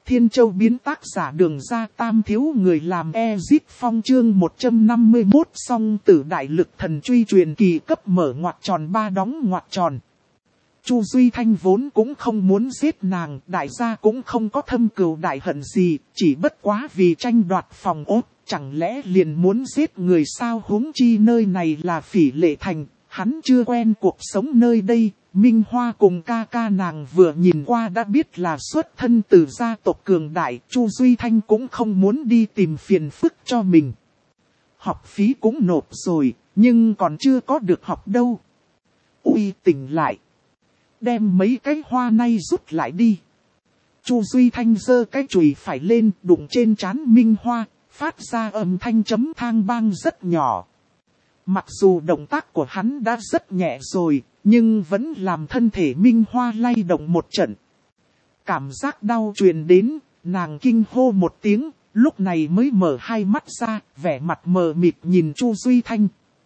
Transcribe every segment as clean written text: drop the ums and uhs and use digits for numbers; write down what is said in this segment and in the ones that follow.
Thiên Châu biến tác giả Đường Ra Tam thiếu người làm Ezit Phong chương 151 song tử đại lực thần truy truyền kỳ cấp mở ngoặc tròn 3 đóng ngoặc tròn. Chu Duy Thanh vốn cũng không muốn giết nàng, đại gia cũng không có thâm cừu đại hận gì, chỉ bất quá vì tranh đoạt phòng ốt, chẳng lẽ liền muốn giết người sao, huống chi nơi này là Phỉ Lệ Thành, hắn chưa quen cuộc sống nơi đây. Minh Hoa cùng ca ca nàng vừa nhìn qua đã biết là xuất thân từ gia tộc cường đại, Chu Duy Thanh cũng không muốn đi tìm phiền phức cho mình. Học phí cũng nộp rồi, nhưng còn chưa có được học đâu. Ui, tỉnh lại. Đem mấy cái hoa nay rút lại đi. Chu Duy Thanh giơ cái chùy phải lên, đụng trên trán Minh Hoa, phát ra âm thanh chấm thang bang rất nhỏ. Mặc dù động tác của hắn đã rất nhẹ rồi, nhưng vẫn làm thân thể Minh Hoa lay động một trận. Cảm giác đau truyền đến, nàng kinh hô một tiếng, lúc này mới mở hai mắt ra, vẻ mặt mờ mịt nhìn Chu Duy Thanh.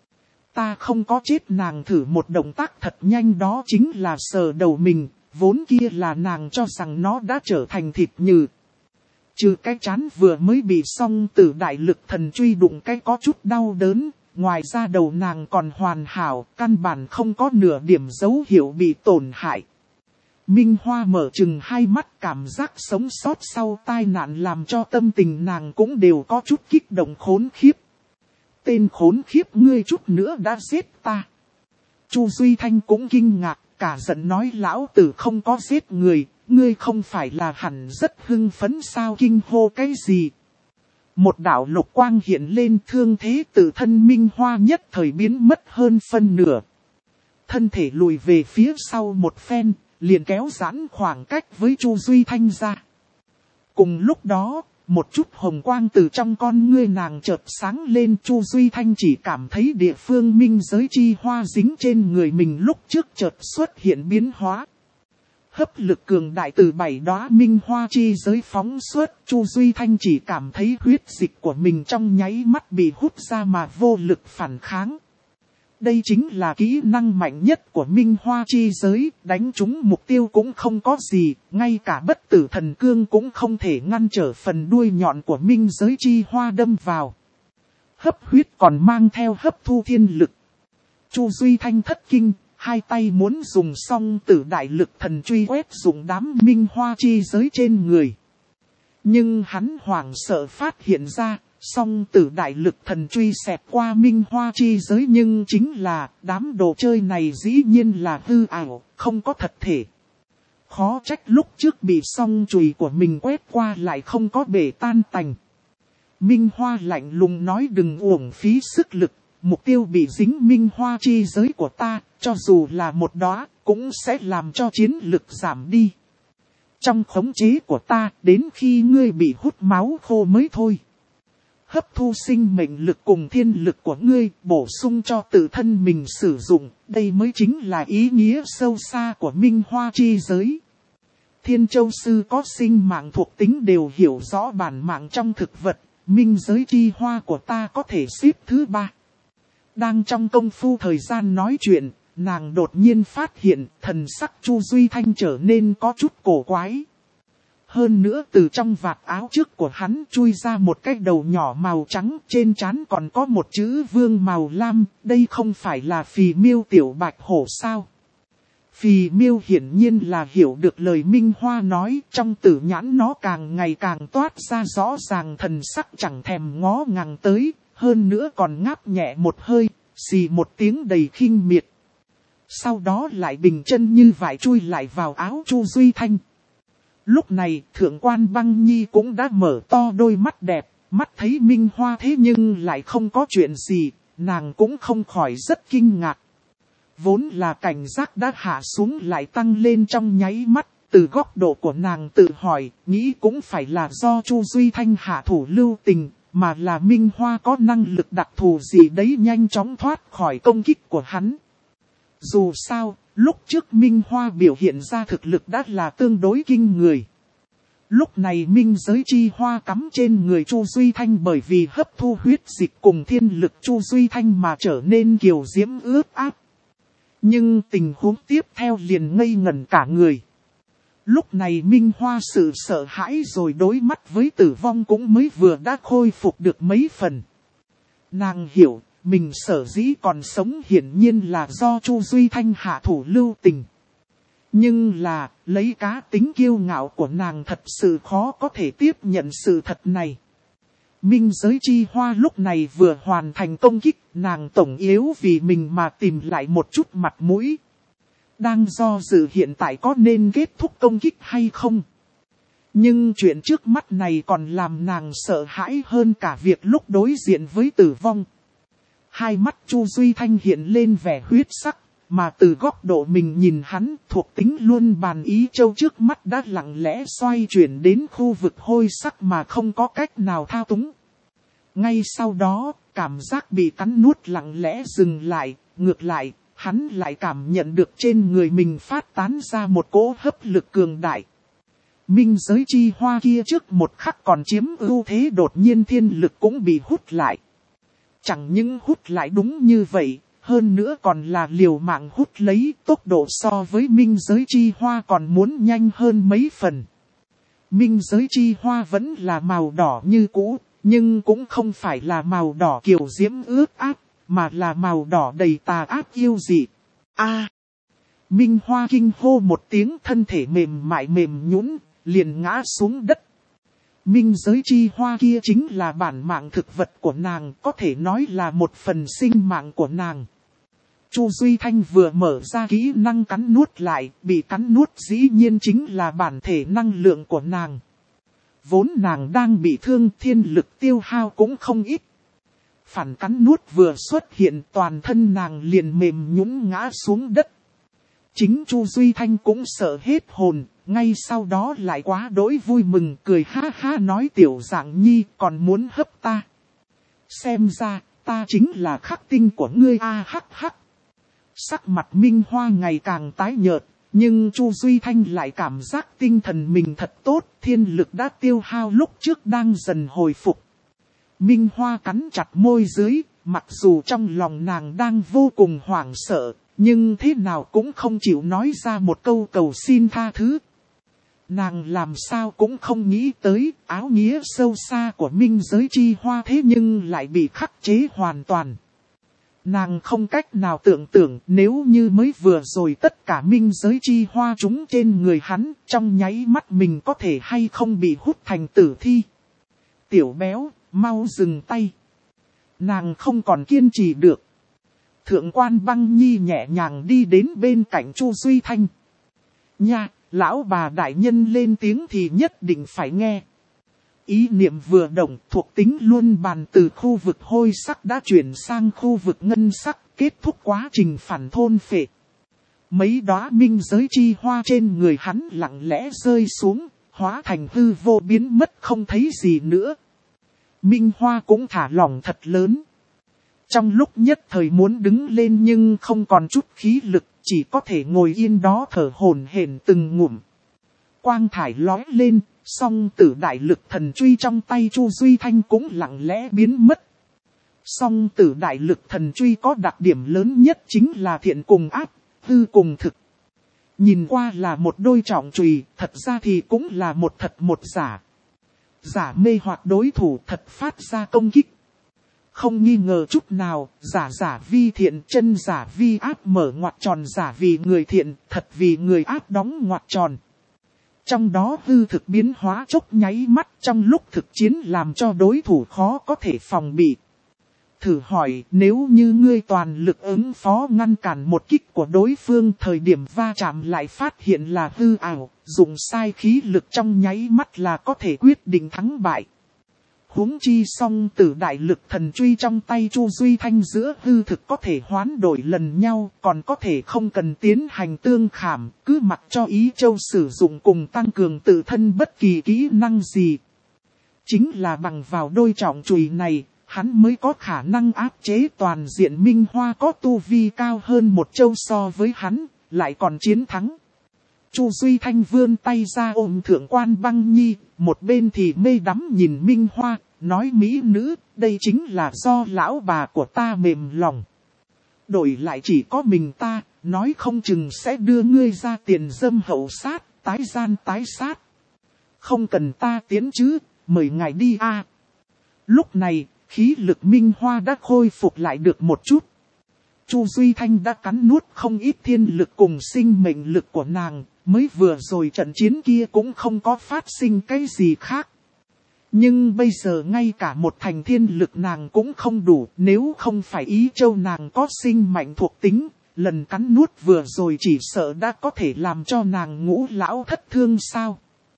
Ta không có chết, nàng thử một động tác thật nhanh, đó chính là sờ đầu mình, vốn kia là nàng cho rằng nó đã trở thành thịt nhừ. Trừ cái trán vừa mới bị song tử đại lực thần truy đụng cái có chút đau đớn. Ngoài ra đầu nàng còn hoàn hảo, căn bản không có nửa điểm dấu hiệu bị tổn hại. Minh Hoa mở chừng hai mắt, cảm giác sống sót sau tai nạn làm cho tâm tình nàng cũng đều có chút kích động khốn khiếp. Tên khốn khiếp, ngươi chút nữa đã giết ta. Chu Duy Thanh cũng kinh ngạc, cả giận nói lão tử không có giết người, ngươi không phải là hẳn rất hưng phấn sao, kinh hô cái gì. Một đạo lục quang hiện lên, thương thế tự thân Minh Hoa nhất thời biến mất hơn phân nửa. Thân thể lùi về phía sau một phen, liền kéo giãn khoảng cách với Chu Duy Thanh ra. Cùng lúc đó, một chút hồng quang từ trong con ngươi nàng chợt sáng lên, Chu Duy Thanh chỉ cảm thấy địa phương minh giới chi hoa dính trên người mình lúc trước chợt xuất hiện biến hóa. Hấp lực cường đại từ 7 đóa minh hoa chi giới phóng xuất, Chu Duy Thanh chỉ cảm thấy huyết dịch của mình trong nháy mắt bị hút ra mà vô lực phản kháng. Đây chính là kỹ năng mạnh nhất của minh hoa chi giới, đánh trúng mục tiêu cũng không có gì, ngay cả bất tử thần cương cũng không thể ngăn trở phần đuôi nhọn của minh giới chi hoa đâm vào. Hấp huyết còn mang theo hấp thu thiên lực. Chu Duy Thanh thất kinh. Hai tay muốn dùng song tử đại lực thần truy quét dùng đám minh hoa chi giới trên người. Nhưng hắn hoảng sợ phát hiện ra, song tử đại lực thần truy xẹt qua minh hoa chi giới, nhưng chính là đám đồ chơi này dĩ nhiên là hư ảo, không có thật thể. Khó trách lúc trước bị song chùy của mình quét qua lại không có bể tan tành. Minh Hoa lạnh lùng nói, đừng uổng phí sức lực. Mục tiêu bị dính minh hoa chi giới của ta, cho dù là một đóa, cũng sẽ làm cho chiến lực giảm đi. Trong khống chế của ta, đến khi ngươi bị hút máu khô mới thôi. Hấp thu sinh mệnh lực cùng thiên lực của ngươi, bổ sung cho tự thân mình sử dụng, đây mới chính là ý nghĩa sâu xa của minh hoa chi giới. Thiên Châu Sư có sinh mạng thuộc tính đều hiểu rõ bản mạng trong thực vật, minh giới chi hoa của ta có thể xếp thứ 3. Đang trong công phu thời gian nói chuyện, nàng đột nhiên phát hiện thần sắc Chu Duy Thanh trở nên có chút cổ quái. Hơn nữa từ trong vạt áo trước của hắn chui ra một cái đầu nhỏ màu trắng, trên trán còn có một chữ vương màu lam, đây không phải là Phì Miêu tiểu bạch hổ sao? Phì Miêu hiển nhiên là hiểu được lời Minh Hoa nói, trong tử nhãn nó càng ngày càng toát ra rõ ràng thần sắc chẳng thèm ngó ngàng tới. Hơn nữa còn ngáp nhẹ một hơi, xì một tiếng đầy khinh miệt. Sau đó lại bình chân như vải chui lại vào áo Chu Duy Thanh. Lúc này Thượng quan Băng Nhi cũng đã mở to đôi mắt đẹp, mắt thấy Minh Hoa thế nhưng lại không có chuyện gì, nàng cũng không khỏi rất kinh ngạc. Vốn là cảnh giác đã hạ xuống lại tăng lên trong nháy mắt, từ góc độ của nàng tự hỏi, nghĩ cũng phải là do Chu Duy Thanh hạ thủ lưu tình. Mà là Minh Hoa có năng lực đặc thù gì đấy nhanh chóng thoát khỏi công kích của hắn. Dù sao, lúc trước Minh Hoa biểu hiện ra thực lực đã là tương đối kinh người. Lúc này minh giới chi hoa cắm trên người Chu Duy Thanh bởi vì hấp thu huyết dịch cùng thiên lực Chu Duy Thanh mà trở nên kiều diễm ướt áp. Nhưng tình huống tiếp theo liền ngây ngẩn cả người. Lúc này Minh Hoa sự sợ hãi rồi đối mắt với tử vong cũng mới vừa đã khôi phục được mấy phần. Nàng hiểu, mình sở dĩ còn sống hiển nhiên là do Chu Duy Thanh hạ thủ lưu tình. Nhưng là, lấy cá tính kiêu ngạo của nàng thật sự khó có thể tiếp nhận sự thật này. Minh giới chi hoa lúc này vừa hoàn thành công kích, nàng tổng yếu vì mình mà tìm lại một chút mặt mũi. Đang do dự hiện tại có nên kết thúc công kích hay không. Nhưng chuyện trước mắt này còn làm nàng sợ hãi hơn cả việc lúc đối diện với tử vong. Hai mắt Chu Duy Thanh hiện lên vẻ huyết sắc, mà từ góc độ mình nhìn hắn thuộc tính luôn bàn ý châu trước mắt đã lặng lẽ xoay chuyển đến khu vực hôi sắc mà không có cách nào thao túng. Ngay sau đó, cảm giác bị cắn nuốt lặng lẽ dừng lại, ngược lại, hắn lại cảm nhận được trên người mình phát tán ra một cỗ hấp lực cường đại. Minh giới chi hoa kia trước một khắc còn chiếm ưu thế đột nhiên thiên lực cũng bị hút lại. Chẳng những hút lại đúng như vậy, hơn nữa còn là liều mạng hút lấy, tốc độ so với minh giới chi hoa còn muốn nhanh hơn mấy phần. Minh giới chi hoa vẫn là màu đỏ như cũ, nhưng cũng không phải là màu đỏ kiều diễm ướt át, mà là màu đỏ đầy tà ác yêu dị. Minh Hoa kinh hô một tiếng, thân thể mềm mại mềm nhũn, liền ngã xuống đất. Minh giới chi hoa kia chính là bản mạng thực vật của nàng, có thể nói là một phần sinh mạng của nàng. Chu Duy Thanh vừa mở ra kỹ năng cắn nuốt lại, bị cắn nuốt dĩ nhiên chính là bản thể năng lượng của nàng. Vốn nàng đang bị thương, thiên lực tiêu hao cũng không ít. Phản cắn nuốt vừa xuất hiện, toàn thân nàng liền mềm nhũn ngã xuống đất. Chính Chu Duy Thanh cũng sợ hết hồn, ngay sau đó lại quá đỗi vui mừng, cười ha ha nói tiểu dạng nhi còn muốn hấp ta. Xem ra, ta chính là khắc tinh của ngươi a hắc hắc. Sắc mặt Minh Hoa ngày càng tái nhợt, nhưng Chu Duy Thanh lại cảm giác tinh thần mình thật tốt, thiên lực đã tiêu hao lúc trước đang dần hồi phục. Minh Hoa cắn chặt môi dưới, mặc dù trong lòng nàng đang vô cùng hoảng sợ, nhưng thế nào cũng không chịu nói ra một câu cầu xin tha thứ. Nàng làm sao cũng không nghĩ tới áo nghĩa sâu xa của minh giới chi hoa thế nhưng lại bị khắc chế hoàn toàn. Nàng không cách nào tưởng tượng nếu như mới vừa rồi tất cả minh giới chi hoa trúng trên người hắn, trong nháy mắt mình có thể hay không bị hút thành tử thi. Tiểu béo, mau dừng tay. Nàng không còn kiên trì được. Thượng quan Băng Nhi nhẹ nhàng đi đến bên cạnh Chu Duy Thanh. Nha, lão bà đại nhân lên tiếng thì nhất định phải nghe. Ý niệm vừa động, thuộc tính luôn bàn từ khu vực hôi sắc đã chuyển sang khu vực ngân sắc, kết thúc quá trình phản thôn phệ. Mấy đóa minh giới chi hoa trên người hắn lặng lẽ rơi xuống, hóa thành hư vô biến mất không thấy gì nữa. Minh Hoa cũng thả lỏng thật lớn. Trong lúc nhất thời muốn đứng lên nhưng không còn chút khí lực, chỉ có thể ngồi yên đó thở hổn hển từng ngụm. Quang thải lói lên, song tử đại lực thần truy trong tay Chu Duy Thanh cũng lặng lẽ biến mất. Song tử đại lực thần truy có đặc điểm lớn nhất chính là thiện cùng ác, hư cùng thực. Nhìn qua là một đôi trọng chùy, thật ra thì cũng là một thật một giả. Giả mê hoặc đối thủ, thật phát ra công kích. Không nghi ngờ chút nào, giả vi thiện, chân giả vi ác, mở ngoặc tròn giả vì người thiện, thật vì người ác đóng ngoặc tròn. Trong đó hư thực biến hóa chốc nháy mắt, trong lúc thực chiến làm cho đối thủ khó có thể phòng bị. Thử hỏi, nếu như ngươi toàn lực ứng phó ngăn cản một kích của đối phương, thời điểm va chạm lại phát hiện là hư ảo, dùng sai khí lực trong nháy mắt là có thể quyết định thắng bại. Huống chi song tử đại lực thần truy trong tay Chu Duy Thanh giữa hư thực có thể hoán đổi lần nhau, còn có thể không cần tiến hành tương khảm, cứ mặc cho ý châu sử dụng cùng tăng cường tự thân bất kỳ kỹ năng gì. Chính là bằng vào đôi trọng chùy này, hắn mới có khả năng áp chế toàn diện Minh Hoa có tu vi cao hơn một châu so với hắn, lại còn chiến thắng. Chu Duy Thanh vươn tay ra ôm thượng quan Băng Nhi, một bên thì mê đắm nhìn Minh Hoa, nói mỹ nữ, đây chính là do lão bà của ta mềm lòng. Đổi lại chỉ có mình ta, nói không chừng sẽ đưa ngươi ra tiền dâm hậu sát, tái gian tái sát. Không cần ta tiến chứ, mời ngài đi a. Lúc này, khí lực Minh Hoa đã khôi phục lại được một chút. Chu Duy Thanh đã cắn nuốt không ít thiên lực cùng sinh mệnh lực của nàng, mới vừa rồi trận chiến kia cũng không có phát sinh cái gì khác. Nhưng bây giờ ngay cả một thành thiên lực nàng cũng không đủ, nếu không phải Ý Châu nàng có sinh mạnh thuộc tính, lần cắn nuốt vừa rồi chỉ sợ đã có thể làm cho nàng Ngũ lão thất thương sao.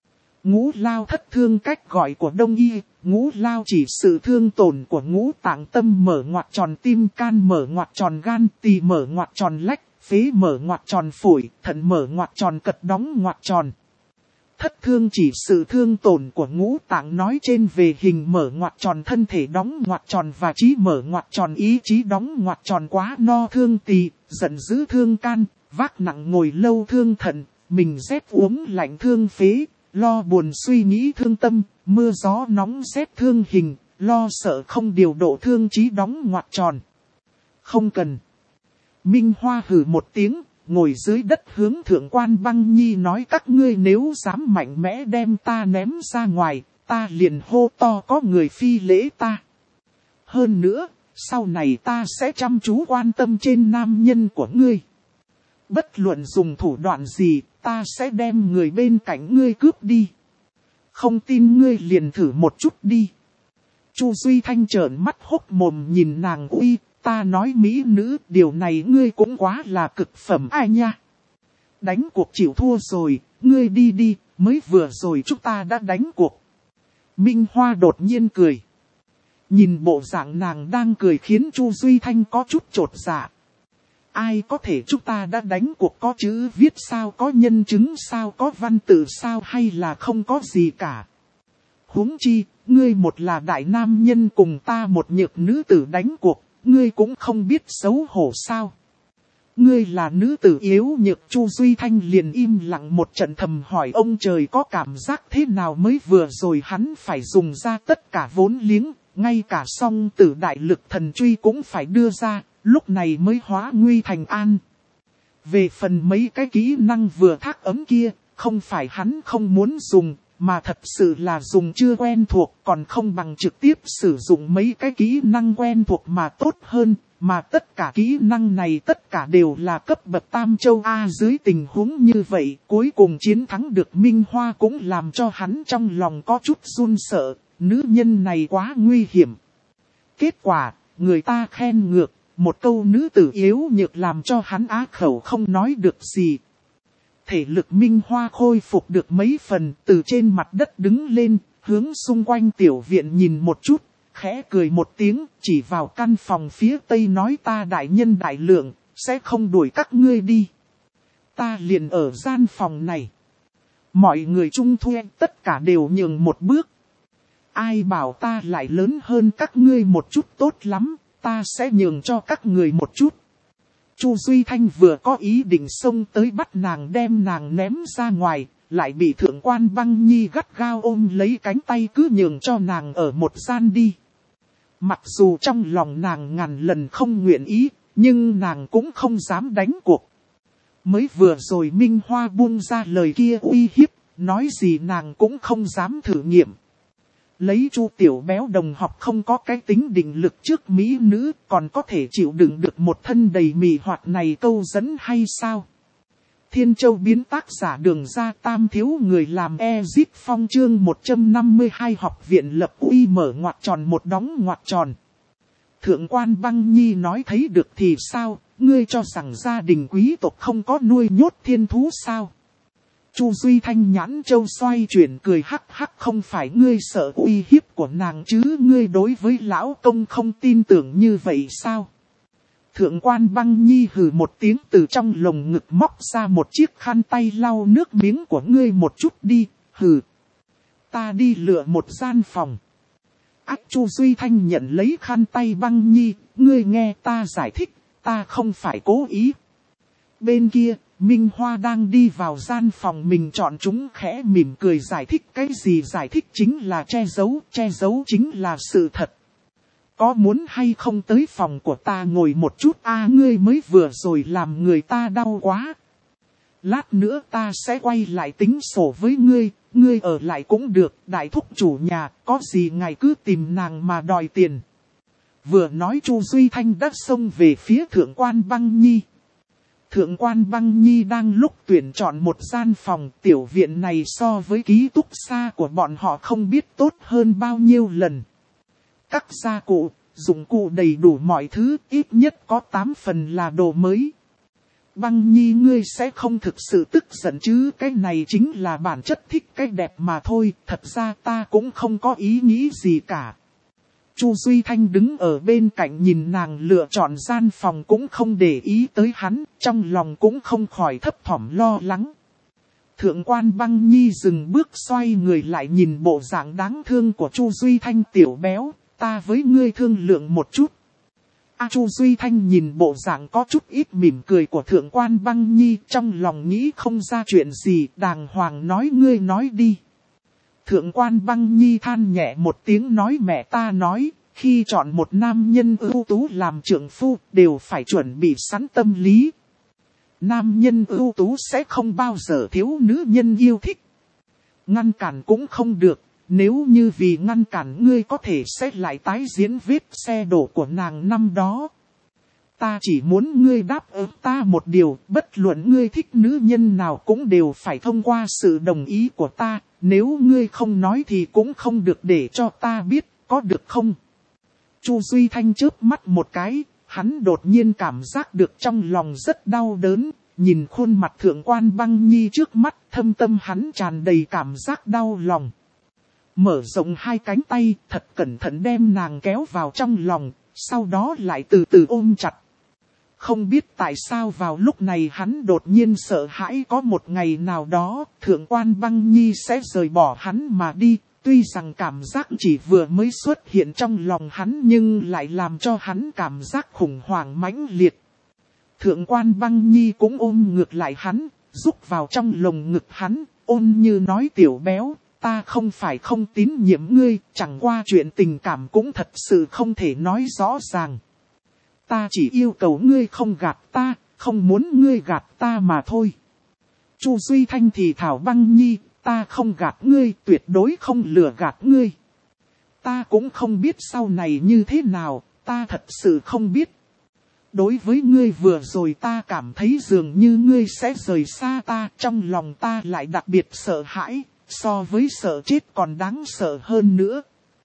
Ngũ lao thất thương cách gọi của Đông y, ngũ lao chỉ sự thương tổn của ngũ tạng tâm mở ngoặc tròn tim, can mở ngoặc tròn gan, tỳ mở ngoặc tròn lách, phế mở ngoặc tròn phổi, thận mở ngoặc tròn cật đóng ngoặc tròn. Thất thương chỉ sự thương tổn của ngũ tạng nói trên về hình mở ngoặc tròn thân thể đóng ngoặc tròn và trí mở ngoặc tròn ý chí đóng ngoặc tròn quá no thương tỳ, giận dữ thương can, vác nặng ngồi lâu thương thận, mình rét uống lạnh thương phế. Lo buồn suy nghĩ thương tâm, mưa gió nóng rét thương hình, lo sợ không điều độ thương trí đóng ngoặc tròn. Không cần. Minh Hoa hừ một tiếng, ngồi dưới đất hướng Thượng Quan Băng Nhi nói các ngươi nếu dám mạnh mẽ đem ta ném ra ngoài, ta liền hô to có người phi lễ ta. Hơn nữa, sau này ta sẽ chăm chú quan tâm trên nam nhân của ngươi. Bất luận dùng thủ đoạn gì, ta sẽ đem người bên cạnh ngươi cướp đi. Không tin ngươi liền thử một chút đi. Chu Duy Thanh trợn mắt hốc mồm nhìn nàng uy, ta nói mỹ nữ, điều này ngươi cũng quá là cực phẩm ai nha. Đánh cuộc chịu thua rồi, ngươi đi đi, mới vừa rồi chúng ta đã đánh cuộc. Minh Hoa đột nhiên cười. Nhìn bộ dạng nàng đang cười khiến Chu Duy Thanh có chút chột dạ. Ai có thể chúng ta đã đánh cuộc có chữ viết sao, có nhân chứng sao, có văn tự sao hay là không có gì cả. Huống chi, ngươi một là đại nam nhân cùng ta một nhược nữ tử đánh cuộc, ngươi cũng không biết xấu hổ sao. Ngươi là nữ tử yếu nhược. Chu Duy Thanh liền im lặng một trận thầm hỏi ông trời có cảm giác thế nào mới vừa rồi hắn phải dùng ra tất cả vốn liếng, ngay cả song tử đại lực thần truy cũng phải đưa ra. Lúc này mới hóa nguy thành an. Về phần mấy cái kỹ năng vừa thác ấm kia, không phải hắn không muốn dùng, mà thật sự là dùng chưa quen thuộc, còn không bằng trực tiếp sử dụng mấy cái kỹ năng quen thuộc mà tốt hơn, mà tất cả kỹ năng này tất cả đều là cấp bậc Tam Châu A. Dưới tình huống như vậy, cuối cùng chiến thắng được Minh Hoa cũng làm cho hắn trong lòng có chút run sợ, nữ nhân này quá nguy hiểm. Kết quả, người ta khen ngược. Một câu nữ tử yếu nhược làm cho hắn á khẩu không nói được gì. Thể lực Minh Hoa khôi phục được mấy phần, từ trên mặt đất đứng lên, hướng xung quanh tiểu viện nhìn một chút, khẽ cười một tiếng, chỉ vào căn phòng phía tây nói ta đại nhân đại lượng, sẽ không đuổi các ngươi đi. Ta liền ở gian phòng này. Mọi người chung thuê tất cả đều nhường một bước. Ai bảo ta lại lớn hơn các ngươi một chút tốt lắm. Ta sẽ nhường cho các người một chút. Chu Duy Thanh vừa có ý định xông tới bắt nàng đem nàng ném ra ngoài, lại bị Thượng Quan Băng Nhi gắt gao ôm lấy cánh tay cứ nhường cho nàng ở một gian đi. Mặc dù trong lòng nàng ngàn lần không nguyện ý, nhưng nàng cũng không dám đánh cuộc. Mới vừa rồi Minh Hoa buông ra lời kia uy hiếp, nói gì nàng cũng không dám thử nghiệm. Lấy Chu tiểu béo đồng học không có cái tính định lực trước mỹ nữ, còn có thể chịu đựng được một thân đầy mị hoạt này câu dẫn hay sao? Thiên Châu biến tác giả Đường Ra Tam thiếu người làm Ezip Phong chương 152 học viện lập uy mở ngoặc tròn một đóng ngoặc tròn. Thượng Quan Băng Nhi nói thấy được thì sao, ngươi cho rằng gia đình quý tộc không có nuôi nhốt thiên thú sao? Chu Duy Thanh nhãn châu xoay chuyển cười hắc hắc, không phải ngươi sợ uy hiếp của nàng chứ, ngươi đối với lão công không tin tưởng như vậy sao? Thượng Quan Băng Nhi hừ một tiếng từ trong lồng ngực móc ra một chiếc khăn tay lau nước miếng của ngươi một chút đi, hừ. Ta đi lựa một gian phòng. Chu Duy Thanh nhận lấy khăn tay Băng Nhi, ngươi nghe ta giải thích, ta không phải cố ý. Bên kia, Minh Hoa đang đi vào gian phòng mình chọn chúng khẽ mỉm cười giải thích cái gì giải thích chính là che giấu chính là sự thật. Có muốn hay không tới phòng của ta ngồi một chút ngươi mới vừa rồi làm người ta đau quá. lát nữa ta sẽ quay lại tính sổ với ngươi, ngươi ở lại cũng được, đại thúc chủ nhà, có gì ngài cứ tìm nàng mà đòi tiền. Vừa nói Chu Duy Thanh đã xông về phía Thượng quan Băng Nhi. Thượng quan Băng Nhi đang lúc tuyển chọn một gian phòng, tiểu viện này so với ký túc xá của bọn họ không biết tốt hơn bao nhiêu lần. Các gia cụ, dụng cụ đầy đủ mọi thứ, ít nhất có 8 phần là đồ mới. Băng Nhi ngươi sẽ không thực sự tức giận chứ, cái này chính là bản chất thích cái đẹp mà thôi, thật ra ta cũng không có ý nghĩ gì cả. Chu Duy Thanh đứng ở bên cạnh nhìn nàng lựa chọn gian phòng cũng không để ý tới hắn, trong lòng cũng không khỏi thấp thỏm lo lắng. Thượng quan Băng Nhi dừng bước xoay người lại nhìn bộ dạng đáng thương của Chu Duy Thanh tiểu béo, ta với ngươi thương lượng một chút. Chu Duy Thanh nhìn bộ dạng có chút ít mỉm cười của Thượng quan Băng Nhi, trong lòng nghĩ không ra chuyện gì, đàng hoàng nói ngươi nói đi. Thượng quan Băng Nhi than nhẹ một tiếng nói mẹ ta nói, khi chọn một nam nhân ưu tú làm trượng phu đều phải chuẩn bị sẵn tâm lý. Nam nhân ưu tú sẽ không bao giờ thiếu nữ nhân yêu thích. Ngăn cản cũng không được, nếu như vì ngăn cản ngươi có thể sẽ lại tái diễn vết xe đổ của nàng năm đó. Ta chỉ muốn ngươi đáp ứng ta một điều, bất luận ngươi thích nữ nhân nào cũng đều phải thông qua sự đồng ý của ta, nếu ngươi không nói thì cũng không được để cho ta biết, có được không? Chu Duy Thanh chớp mắt một cái, hắn đột nhiên cảm giác được trong lòng rất đau đớn, nhìn khuôn mặt Thượng quan Băng Nhi trước mắt, thâm tâm hắn tràn đầy cảm giác đau lòng. Mở rộng hai cánh tay, thật cẩn thận đem nàng kéo vào trong lòng, sau đó lại từ từ ôm chặt. Không biết tại sao vào lúc này hắn đột nhiên sợ hãi có một ngày nào đó, Thượng quan Băng Nhi sẽ rời bỏ hắn mà đi. Tuy rằng cảm giác chỉ vừa mới xuất hiện trong lòng hắn nhưng lại làm cho hắn cảm giác khủng hoảng mãnh liệt. Thượng quan Băng Nhi cũng ôm ngược lại hắn, rúc vào trong lồng ngực hắn, ôn như nói tiểu béo, ta không phải không tín nhiệm ngươi, chẳng qua chuyện tình cảm cũng thật sự không thể nói rõ ràng. Ta chỉ yêu cầu ngươi không gạt ta, không muốn ngươi gạt ta mà thôi. Chu Duy Thanh thì thảo Băng Nhi, ta không gạt ngươi, tuyệt đối không lừa gạt ngươi. Ta cũng không biết sau này như thế nào, ta thật sự không biết. Đối với ngươi vừa rồi ta cảm thấy dường như ngươi sẽ rời xa ta, trong lòng ta lại đặc biệt sợ hãi, so với sợ chết còn đáng sợ hơn nữa.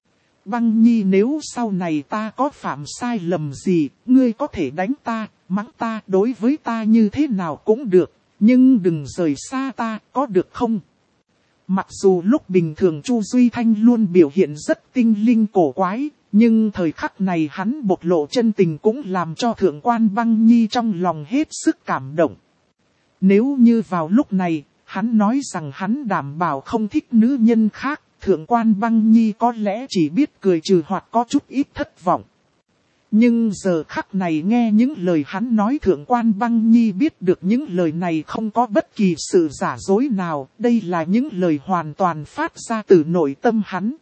Băng Nhi nếu sau này ta có phạm sai lầm gì, ngươi có thể đánh ta, mắng ta, đối với ta như thế nào cũng được, nhưng đừng rời xa ta, có được không? Mặc dù lúc bình thường Chu Duy Thanh luôn biểu hiện rất tinh linh cổ quái, nhưng thời khắc này hắn bộc lộ chân tình cũng làm cho Thượng quan Băng Nhi trong lòng hết sức cảm động. Nếu như vào lúc này, hắn nói rằng hắn đảm bảo không thích nữ nhân khác, Thượng quan Băng Nhi có lẽ chỉ biết cười trừ hoặc có chút ít thất vọng. Nhưng giờ khắc này nghe những lời hắn nói, Thượng quan Băng Nhi biết được những lời này không có bất kỳ sự giả dối nào, đây là những lời hoàn toàn phát ra từ nội tâm hắn.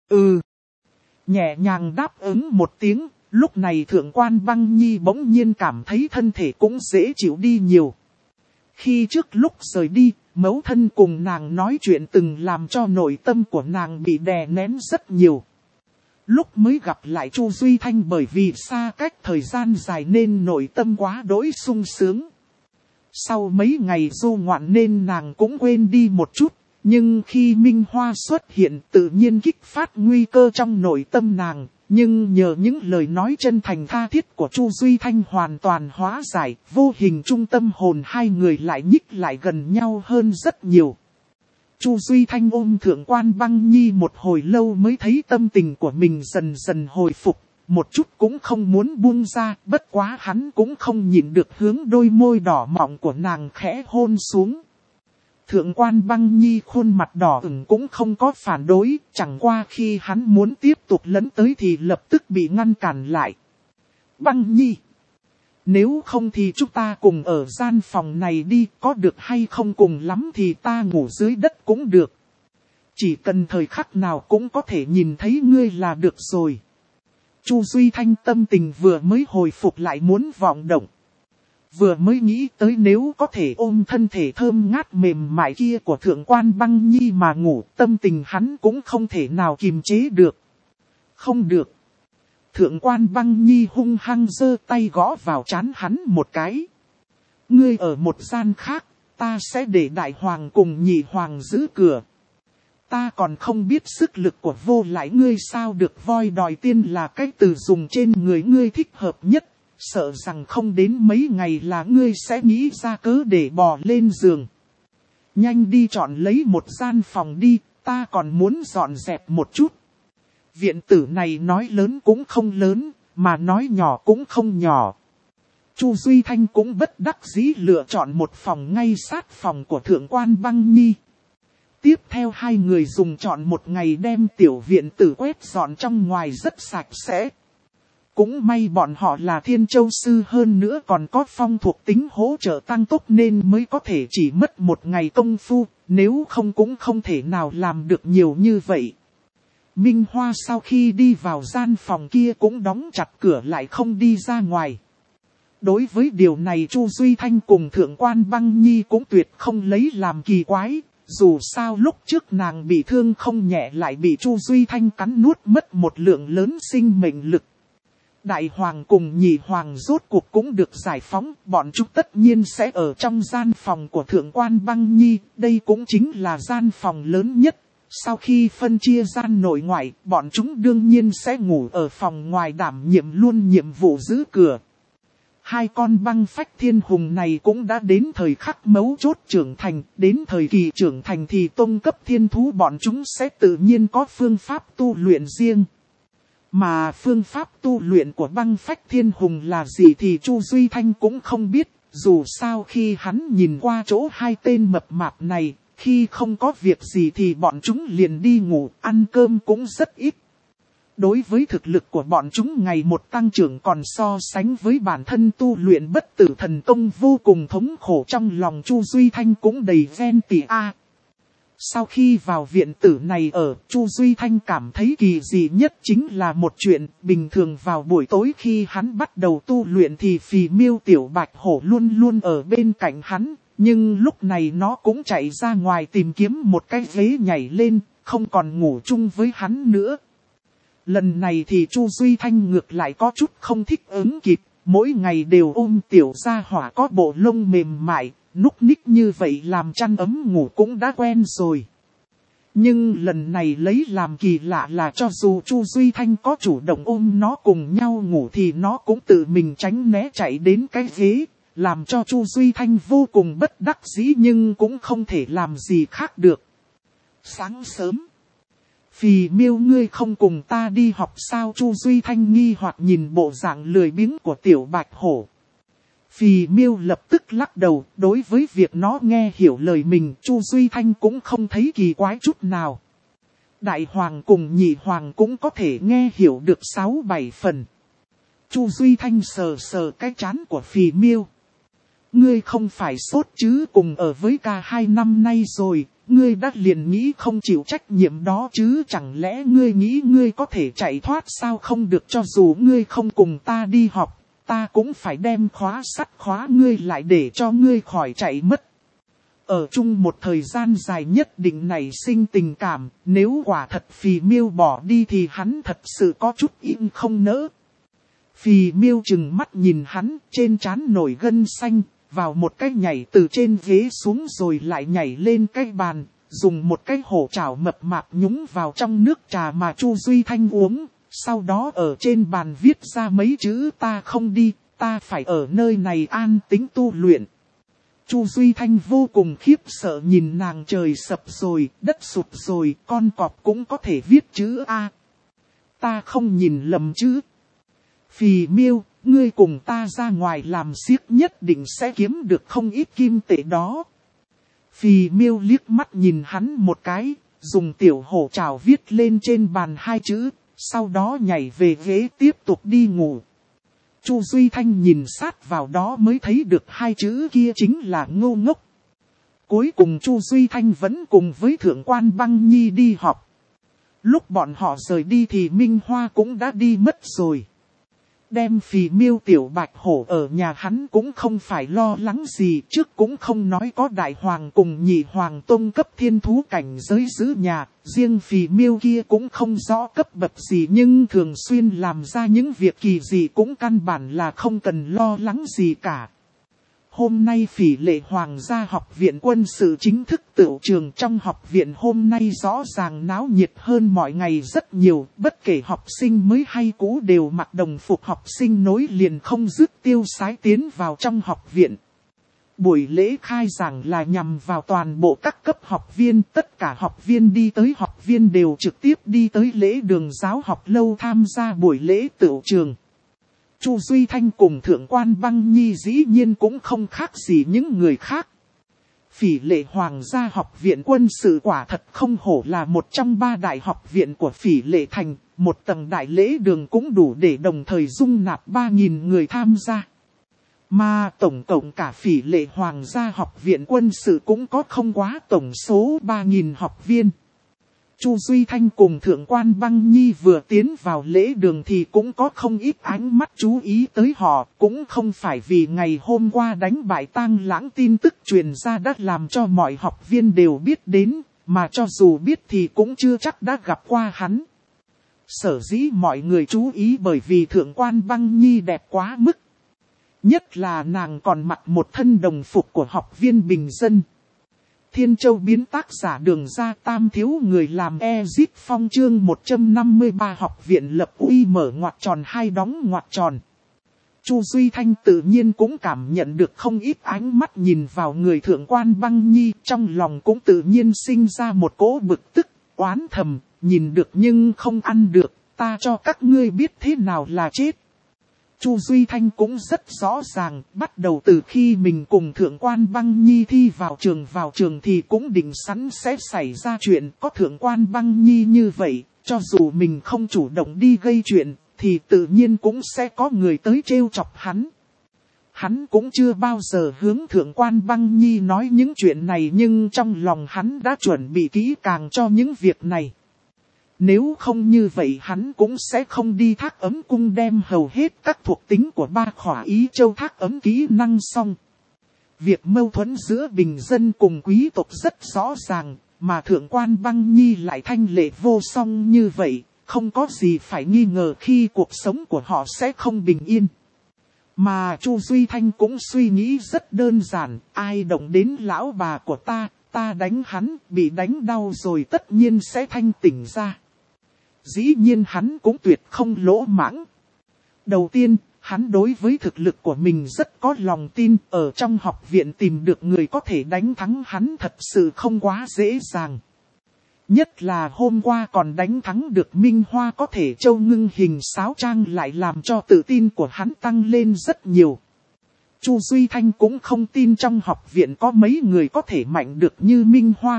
Nhẹ nhàng đáp ứng một tiếng, lúc này Thượng quan Băng Nhi bỗng nhiên cảm thấy thân thể cũng dễ chịu đi nhiều. Khi trước lúc rời đi, mẫu thân cùng nàng nói chuyện từng làm cho nội tâm của nàng bị đè nén rất nhiều. Lúc mới gặp lại Chu Duy Thanh bởi vì xa cách thời gian dài nên nội tâm quá đỗi sung sướng. Sau mấy ngày du ngoạn nên nàng cũng quên đi một chút, nhưng khi Minh Hoa xuất hiện tự nhiên kích phát nguy cơ trong nội tâm nàng. Nhưng nhờ những lời nói chân thành tha thiết của Chu Duy Thanh hoàn toàn hóa giải, vô hình trung tâm hồn hai người lại nhích lại gần nhau hơn rất nhiều. Chu Duy Thanh ôm Thượng quan Băng Nhi một hồi lâu mới thấy tâm tình của mình dần dần hồi phục, một chút cũng không muốn buông ra, bất quá hắn cũng không nhịn được hướng đôi môi đỏ mọng của nàng khẽ hôn xuống. Thượng quan Băng Nhi khuôn mặt đỏ ửng cũng không có phản đối, chẳng qua khi hắn muốn tiếp tục lấn tới thì lập tức bị ngăn cản lại. Băng Nhi, nếu không thì chúng ta cùng ở gian phòng này đi, có được hay không, cùng lắm thì ta ngủ dưới đất cũng được. Chỉ cần thời khắc nào cũng có thể nhìn thấy ngươi là được rồi. Chu Duy Thanh tâm tình vừa mới hồi phục lại muốn vọng động. Vừa mới nghĩ tới nếu có thể ôm thân thể thơm ngát mềm mại kia của thượng quan băng nhi mà ngủ, tâm tình hắn cũng không thể nào kiềm chế được. Không được. Thượng quan băng nhi hung hăng giơ tay gõ vào trán hắn một cái. Ngươi ở một gian khác, ta sẽ để đại hoàng cùng nhị hoàng giữ cửa. Ta còn không biết sức lực của vô lại ngươi sao được voi đòi tiên là cái từ dùng trên người ngươi thích hợp nhất. Sợ rằng không đến mấy ngày là ngươi sẽ nghĩ ra cớ để bò lên giường. Nhanh đi chọn lấy một gian phòng đi, ta còn muốn dọn dẹp một chút. Viện tử này nói lớn cũng không lớn, mà nói nhỏ cũng không nhỏ. Chu Duy Thanh cũng bất đắc dĩ lựa chọn một phòng ngay sát phòng của thượng quan băng nhi. Tiếp theo hai người dùng chọn một ngày đem tiểu viện tử quét dọn trong ngoài rất sạch sẽ. Cũng may bọn họ là Thiên Châu Sư hơn nữa còn có phong thuộc tính hỗ trợ tăng tốc nên mới có thể chỉ mất một ngày công phu, nếu không cũng không thể nào làm được nhiều như vậy. Minh Hoa sau khi đi vào gian phòng kia cũng đóng chặt cửa lại không đi ra ngoài. Đối với điều này Chu Duy Thanh cùng thượng quan băng nhi cũng tuyệt không lấy làm kỳ quái. Dù sao lúc trước nàng bị thương không nhẹ lại bị Chu Duy Thanh cắn nuốt mất một lượng lớn sinh mệnh lực. Đại hoàng cùng nhị hoàng rốt cuộc cũng được giải phóng, bọn chúng tất nhiên sẽ ở trong gian phòng của thượng quan băng nhi, đây cũng chính là gian phòng lớn nhất. Sau khi phân chia gian nội ngoại, bọn chúng đương nhiên sẽ ngủ ở phòng ngoài đảm nhiệm luôn nhiệm vụ giữ cửa. Hai con băng phách thiên hùng này cũng đã đến thời khắc mấu chốt trưởng thành, đến thời kỳ trưởng thành thì tông cấp thiên thú bọn chúng sẽ tự nhiên có phương pháp tu luyện riêng. Mà phương pháp tu luyện của băng phách thiên hùng là gì thì Chu Duy Thanh cũng không biết, dù sao khi hắn nhìn qua chỗ hai tên mập mạp này, khi không có việc gì thì bọn chúng liền đi ngủ, ăn cơm cũng rất ít. Đối với thực lực của bọn chúng ngày một tăng trưởng còn so sánh với bản thân tu luyện bất tử thần công vô cùng thống khổ trong lòng Chu Duy Thanh cũng đầy ghen tị a. Sau khi vào viện tử này ở, Chu Duy Thanh cảm thấy kỳ dị nhất chính là một chuyện, bình thường vào buổi tối khi hắn bắt đầu tu luyện thì Phì Miêu Tiểu Bạch Hổ luôn luôn ở bên cạnh hắn, nhưng lúc này nó cũng chạy ra ngoài tìm kiếm một cái ghế nhảy lên, không còn ngủ chung với hắn nữa. Lần này thì Chu Duy Thanh ngược lại có chút không thích ứng kịp, mỗi ngày đều ôm tiểu gia hỏa có bộ lông mềm mại, núc ních như vậy làm chăn ấm ngủ cũng đã quen rồi. Nhưng lần này lấy làm kỳ lạ là cho dù Chu Duy Thanh có chủ động ôm nó cùng nhau ngủ thì nó cũng tự mình tránh né chạy đến cái ghế, làm cho Chu Duy Thanh vô cùng bất đắc dĩ nhưng cũng không thể làm gì khác được. Sáng sớm. Phì Miêu ngươi không cùng ta đi học sao? Chu Duy Thanh nghi hoặc nhìn bộ dạng lười biếng của Tiểu Bạch Hổ. Phì Miêu lập tức lắc đầu, đối với việc nó nghe hiểu lời mình, Chu Duy Thanh cũng không thấy kỳ quái chút nào. Đại Hoàng cùng Nhị Hoàng cũng có thể nghe hiểu được 6-7 phần. Chu Duy Thanh sờ sờ cái trán của Phì Miêu. Ngươi không phải sốt chứ, cùng ở với ca 2 năm nay rồi, ngươi đã liền nghĩ không chịu trách nhiệm đó chứ, chẳng lẽ ngươi nghĩ ngươi có thể chạy thoát sao? Không được, cho dù ngươi không cùng ta đi học, ta cũng phải đem khóa sắt khóa ngươi lại để cho ngươi khỏi chạy mất. Ở chung một thời gian dài nhất định nảy sinh tình cảm, nếu quả thật Phì Miêu bỏ đi thì hắn thật sự có chút im không nỡ. Phì Miêu chừng mắt nhìn hắn, trên trán nổi gân xanh, vào một cái nhảy từ trên ghế xuống rồi lại nhảy lên cái bàn, dùng một cái hổ chảo mập mạp nhúng vào trong nước trà mà Chu Duy Thanh uống, sau đó ở trên bàn viết ra mấy chữ ta không đi, ta phải ở nơi này an tĩnh tu luyện. Chu Duy Thanh vô cùng khiếp sợ nhìn nàng, trời sập rồi, đất sụp rồi, con cọp cũng có thể viết chữ A. Ta không nhìn lầm chứ. Phì Miêu, ngươi cùng ta ra ngoài làm xiếc nhất định sẽ kiếm được không ít kim tệ đó. Phì Miêu liếc mắt nhìn hắn một cái, dùng tiểu hổ chảo viết lên trên bàn 2 chữ, sau đó nhảy về ghế tiếp tục đi ngủ. Chu Duy Thanh nhìn sát vào đó mới thấy được 2 chữ kia chính là ngô ngốc. Cuối cùng Chu Duy Thanh vẫn cùng với thượng quan băng nhi đi học. Lúc bọn họ rời đi thì Minh Hoa cũng đã đi mất rồi. đem Phì Miêu Tiểu Bạch Hổ ở nhà hắn cũng không phải lo lắng gì, trước cũng không nói có Đại Hoàng cùng Nhị Hoàng Tông cấp thiên thú cảnh giới giữ nhà, riêng Phì Miêu kia cũng không rõ cấp bậc gì nhưng thường xuyên làm ra những việc kỳ dị cũng căn bản là không cần lo lắng gì cả. Hôm nay Phỉ Lệ Hoàng gia học viện quân sự chính thức tựu trường, trong học viện hôm nay rõ ràng náo nhiệt hơn mọi ngày rất nhiều, bất kể học sinh mới hay cũ đều mặc đồng phục học sinh nối liền không dứt tiêu sái tiến vào trong học viện. Buổi lễ khai giảng là nhằm vào toàn bộ các cấp học viên, tất cả học viên đi tới học viên đều trực tiếp đi tới lễ đường giáo học lâu tham gia buổi lễ tựu trường. Chu Duy Thanh cùng Thượng quan Băng Nhi dĩ nhiên cũng không khác gì những người khác. Phỉ Lệ Hoàng gia học viện quân sự quả thật không hổ là một trong 3 đại học viện của Phỉ Lệ Thành, một tầng đại lễ đường cũng đủ để đồng thời dung nạp 3.000 người tham gia. Mà tổng cộng cả Phỉ Lệ Hoàng gia học viện quân sự cũng có không quá tổng số 3.000 học viên. Chu Duy Thanh cùng Thượng quan Băng Nhi vừa tiến vào lễ đường thì cũng có không ít ánh mắt chú ý tới họ, cũng không phải vì ngày hôm qua đánh bại Tang Lãng tin tức truyền ra đã làm cho mọi học viên đều biết đến, mà cho dù biết thì cũng chưa chắc đã gặp qua hắn. Sở dĩ mọi người chú ý bởi vì Thượng quan Băng Nhi đẹp quá mức. Nhất là nàng còn mặc một thân đồng phục của học viên bình dân. Thiên Châu biến tác giả Đường Ra Tam thiếu người làm Ezip Phong chương 153 học viện lập uy mở ngoặc tròn hai đóng ngoặc tròn. Chu Duy Thanh tự nhiên cũng cảm nhận được không ít ánh mắt nhìn vào người Thượng quan Băng Nhi, trong lòng cũng tự nhiên sinh ra một cỗ bực tức, oán thầm, nhìn được nhưng không ăn được, ta cho các ngươi biết thế nào là chết. Chu Duy Thanh cũng rất rõ ràng, bắt đầu từ khi mình cùng Thượng quan Băng Nhi thi vào trường thì cũng định sẵn sẽ xảy ra chuyện, có Thượng quan Băng Nhi như vậy, cho dù mình không chủ động đi gây chuyện, thì tự nhiên cũng sẽ có người tới trêu chọc hắn. Hắn cũng chưa bao giờ hướng Thượng quan Băng Nhi nói những chuyện này nhưng trong lòng hắn đã chuẩn bị kỹ càng cho những việc này. Nếu không như vậy hắn cũng sẽ không đi Thác Ấm Cung đem hầu hết các thuộc tính của 3 khỏa Ý Châu Thác Ấm kỹ năng xong. Việc mâu thuẫn giữa bình dân cùng quý tộc rất rõ ràng, mà Thượng quan Băng Nhi lại thanh lệ vô song như vậy, không có gì phải nghi ngờ khi cuộc sống của họ sẽ không bình yên. Mà Chu Duy Thanh cũng suy nghĩ rất đơn giản, ai động đến lão bà của ta đánh hắn, bị đánh đau rồi tất nhiên sẽ thanh tỉnh ra. Dĩ nhiên hắn cũng tuyệt không lỗ mãng. Đầu tiên, hắn đối với thực lực của mình rất có lòng tin, ở trong học viện tìm được người có thể đánh thắng hắn thật sự không quá dễ dàng. Nhất là hôm qua còn đánh thắng được Minh Hoa có thể châu ngưng hình sáo trang lại làm cho tự tin của hắn tăng lên rất nhiều. Chu Duy Thanh cũng không tin trong học viện có mấy người có thể mạnh được như Minh Hoa.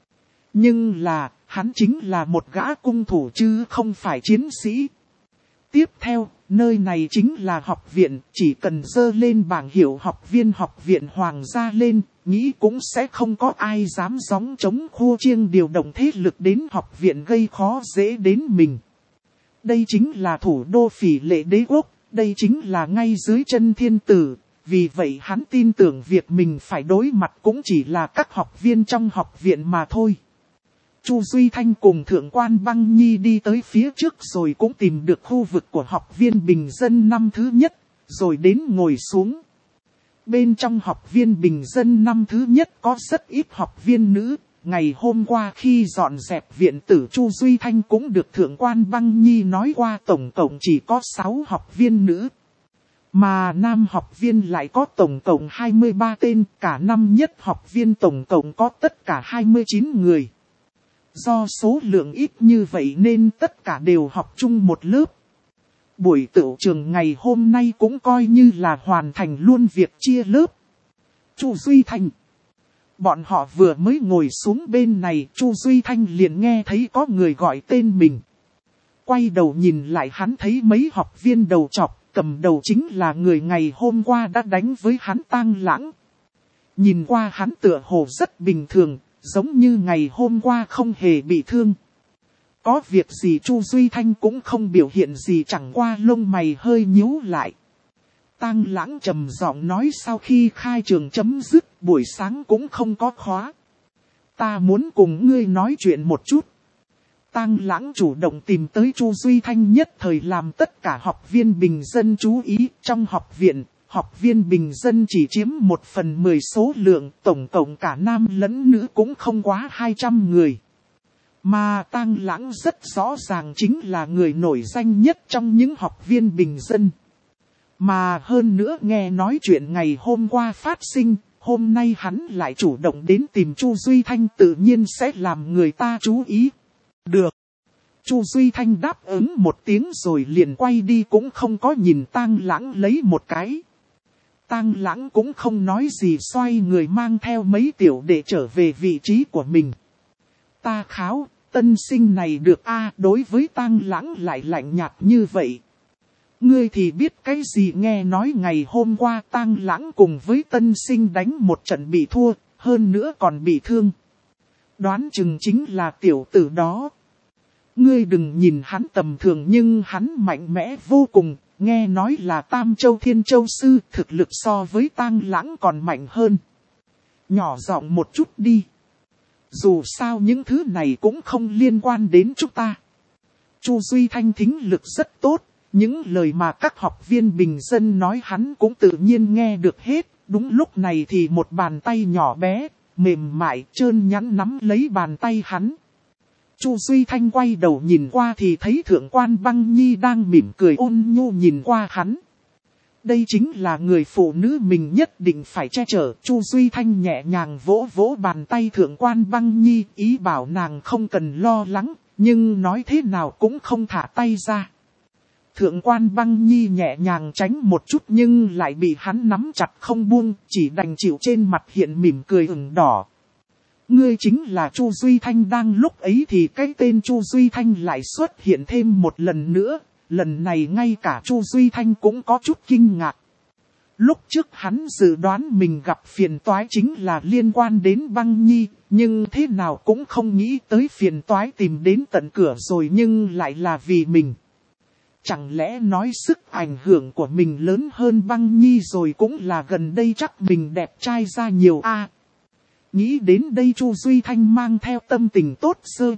Nhưng là, hắn chính là một gã cung thủ chứ không phải chiến sĩ. Tiếp theo, nơi này chính là học viện, chỉ cần dơ lên bảng hiệu học viện Hoàng gia lên, nghĩ cũng sẽ không có ai dám gióng chống khua chiêng điều động thế lực đến học viện gây khó dễ đến mình. Đây chính là thủ đô Phỉ Lệ đế quốc, đây chính là ngay dưới chân thiên tử, vì vậy hắn tin tưởng việc mình phải đối mặt cũng chỉ là các học viên trong học viện mà thôi. Chu Duy Thanh cùng Thượng quan Băng Nhi đi tới phía trước rồi cũng tìm được khu vực của học viên bình dân năm thứ nhất, rồi đến ngồi xuống. Bên trong học viên bình dân năm thứ nhất có rất ít học viên nữ, ngày hôm qua khi dọn dẹp viện tử Chu Duy Thanh cũng được Thượng quan Băng Nhi nói qua tổng cộng chỉ có 6 học viên nữ. Mà nam học viên lại có tổng cộng 23 tên, cả năm nhất học viên tổng cộng có tất cả 29 người. Do số lượng ít như vậy nên tất cả đều học chung một lớp. Buổi tựu trường ngày hôm nay cũng coi như là hoàn thành luôn việc chia lớp. Chu Duy Thanh. Bọn họ vừa mới ngồi xuống bên này, Chu Duy Thanh liền nghe thấy có người gọi tên mình. Quay đầu nhìn lại hắn thấy mấy học viên đầu trọc, cầm đầu chính là người ngày hôm qua đã đánh với hắn Tang Lãng. Nhìn qua hắn tựa hồ rất bình thường, giống như ngày hôm qua không hề bị thương. Có việc gì Chu Duy Thanh cũng không biểu hiện gì, chẳng qua lông mày hơi nhíu lại. Tang Lãng trầm giọng nói, sau khi khai trường chấm dứt, buổi sáng cũng không có khóa. Ta muốn cùng ngươi nói chuyện một chút. Tang Lãng chủ động tìm tới Chu Duy Thanh, nhất thời làm tất cả học viên bình dân chú ý. Trong học viên bình dân chỉ chiếm 1/10 số lượng, tổng cộng cả nam lẫn nữ cũng không quá 200 người. Mà Tang Lãng rất rõ ràng chính là người nổi danh nhất trong những học viên bình dân. Mà hơn nữa nghe nói chuyện ngày hôm qua phát sinh, hôm nay hắn lại chủ động đến tìm Chu Duy Thanh, tự nhiên sẽ làm người ta chú ý. Được. Chu Duy Thanh đáp ứng một tiếng rồi liền quay đi, cũng không có nhìn Tang Lãng lấy một cái. Tang Lãng cũng không nói gì, xoay người mang theo mấy tiểu đệ trở về vị trí của mình. Ta kháo, tân sinh này được a? Đối với Tang Lãng lại lạnh nhạt như vậy. Ngươi thì biết cái gì? Nghe nói ngày hôm qua Tang Lãng cùng với tân sinh đánh một trận bị thua, hơn nữa còn bị thương. Đoán chừng chính là tiểu tử đó. Ngươi đừng nhìn hắn tầm thường nhưng hắn mạnh mẽ vô cùng, nghe nói là Tam Châu Thiên Châu Sư, thực lực so với Tang Lãng còn mạnh hơn. Nhỏ giọng một chút đi. Dù sao những thứ này cũng không liên quan đến chúng ta. Chu Duy Thanh thính lực rất tốt, những lời mà các học viên bình dân nói hắn cũng tự nhiên nghe được hết. Đúng lúc này thì một bàn tay nhỏ bé, mềm mại, trơn nhẵn nắm lấy bàn tay hắn. Chu Duy Thanh quay đầu nhìn qua thì thấy Thượng quan Băng Nhi đang mỉm cười ôn nhu nhìn qua hắn. Đây chính là người phụ nữ mình nhất định phải che chở. Chu Duy Thanh nhẹ nhàng vỗ vỗ bàn tay Thượng quan Băng Nhi, ý bảo nàng không cần lo lắng, nhưng nói thế nào cũng không thả tay ra. Thượng quan Băng Nhi nhẹ nhàng tránh một chút nhưng lại bị hắn nắm chặt không buông, chỉ đành chịu trên mặt hiện mỉm cười ửng đỏ. Ngươi chính là Chu Duy Thanh. Đang lúc ấy thì cái tên Chu Duy Thanh lại xuất hiện thêm một lần nữa, lần này ngay cả Chu Duy Thanh cũng có chút kinh ngạc. Lúc trước hắn dự đoán mình gặp phiền toái chính là liên quan đến Băng Nhi, nhưng thế nào cũng không nghĩ tới phiền toái tìm đến tận cửa rồi nhưng lại là vì mình. Chẳng lẽ nói sức ảnh hưởng của mình lớn hơn Băng Nhi rồi, cũng là gần đây chắc mình đẹp trai ra nhiều a. Nghĩ đến đây Chu Duy Thanh mang theo tâm tình tốt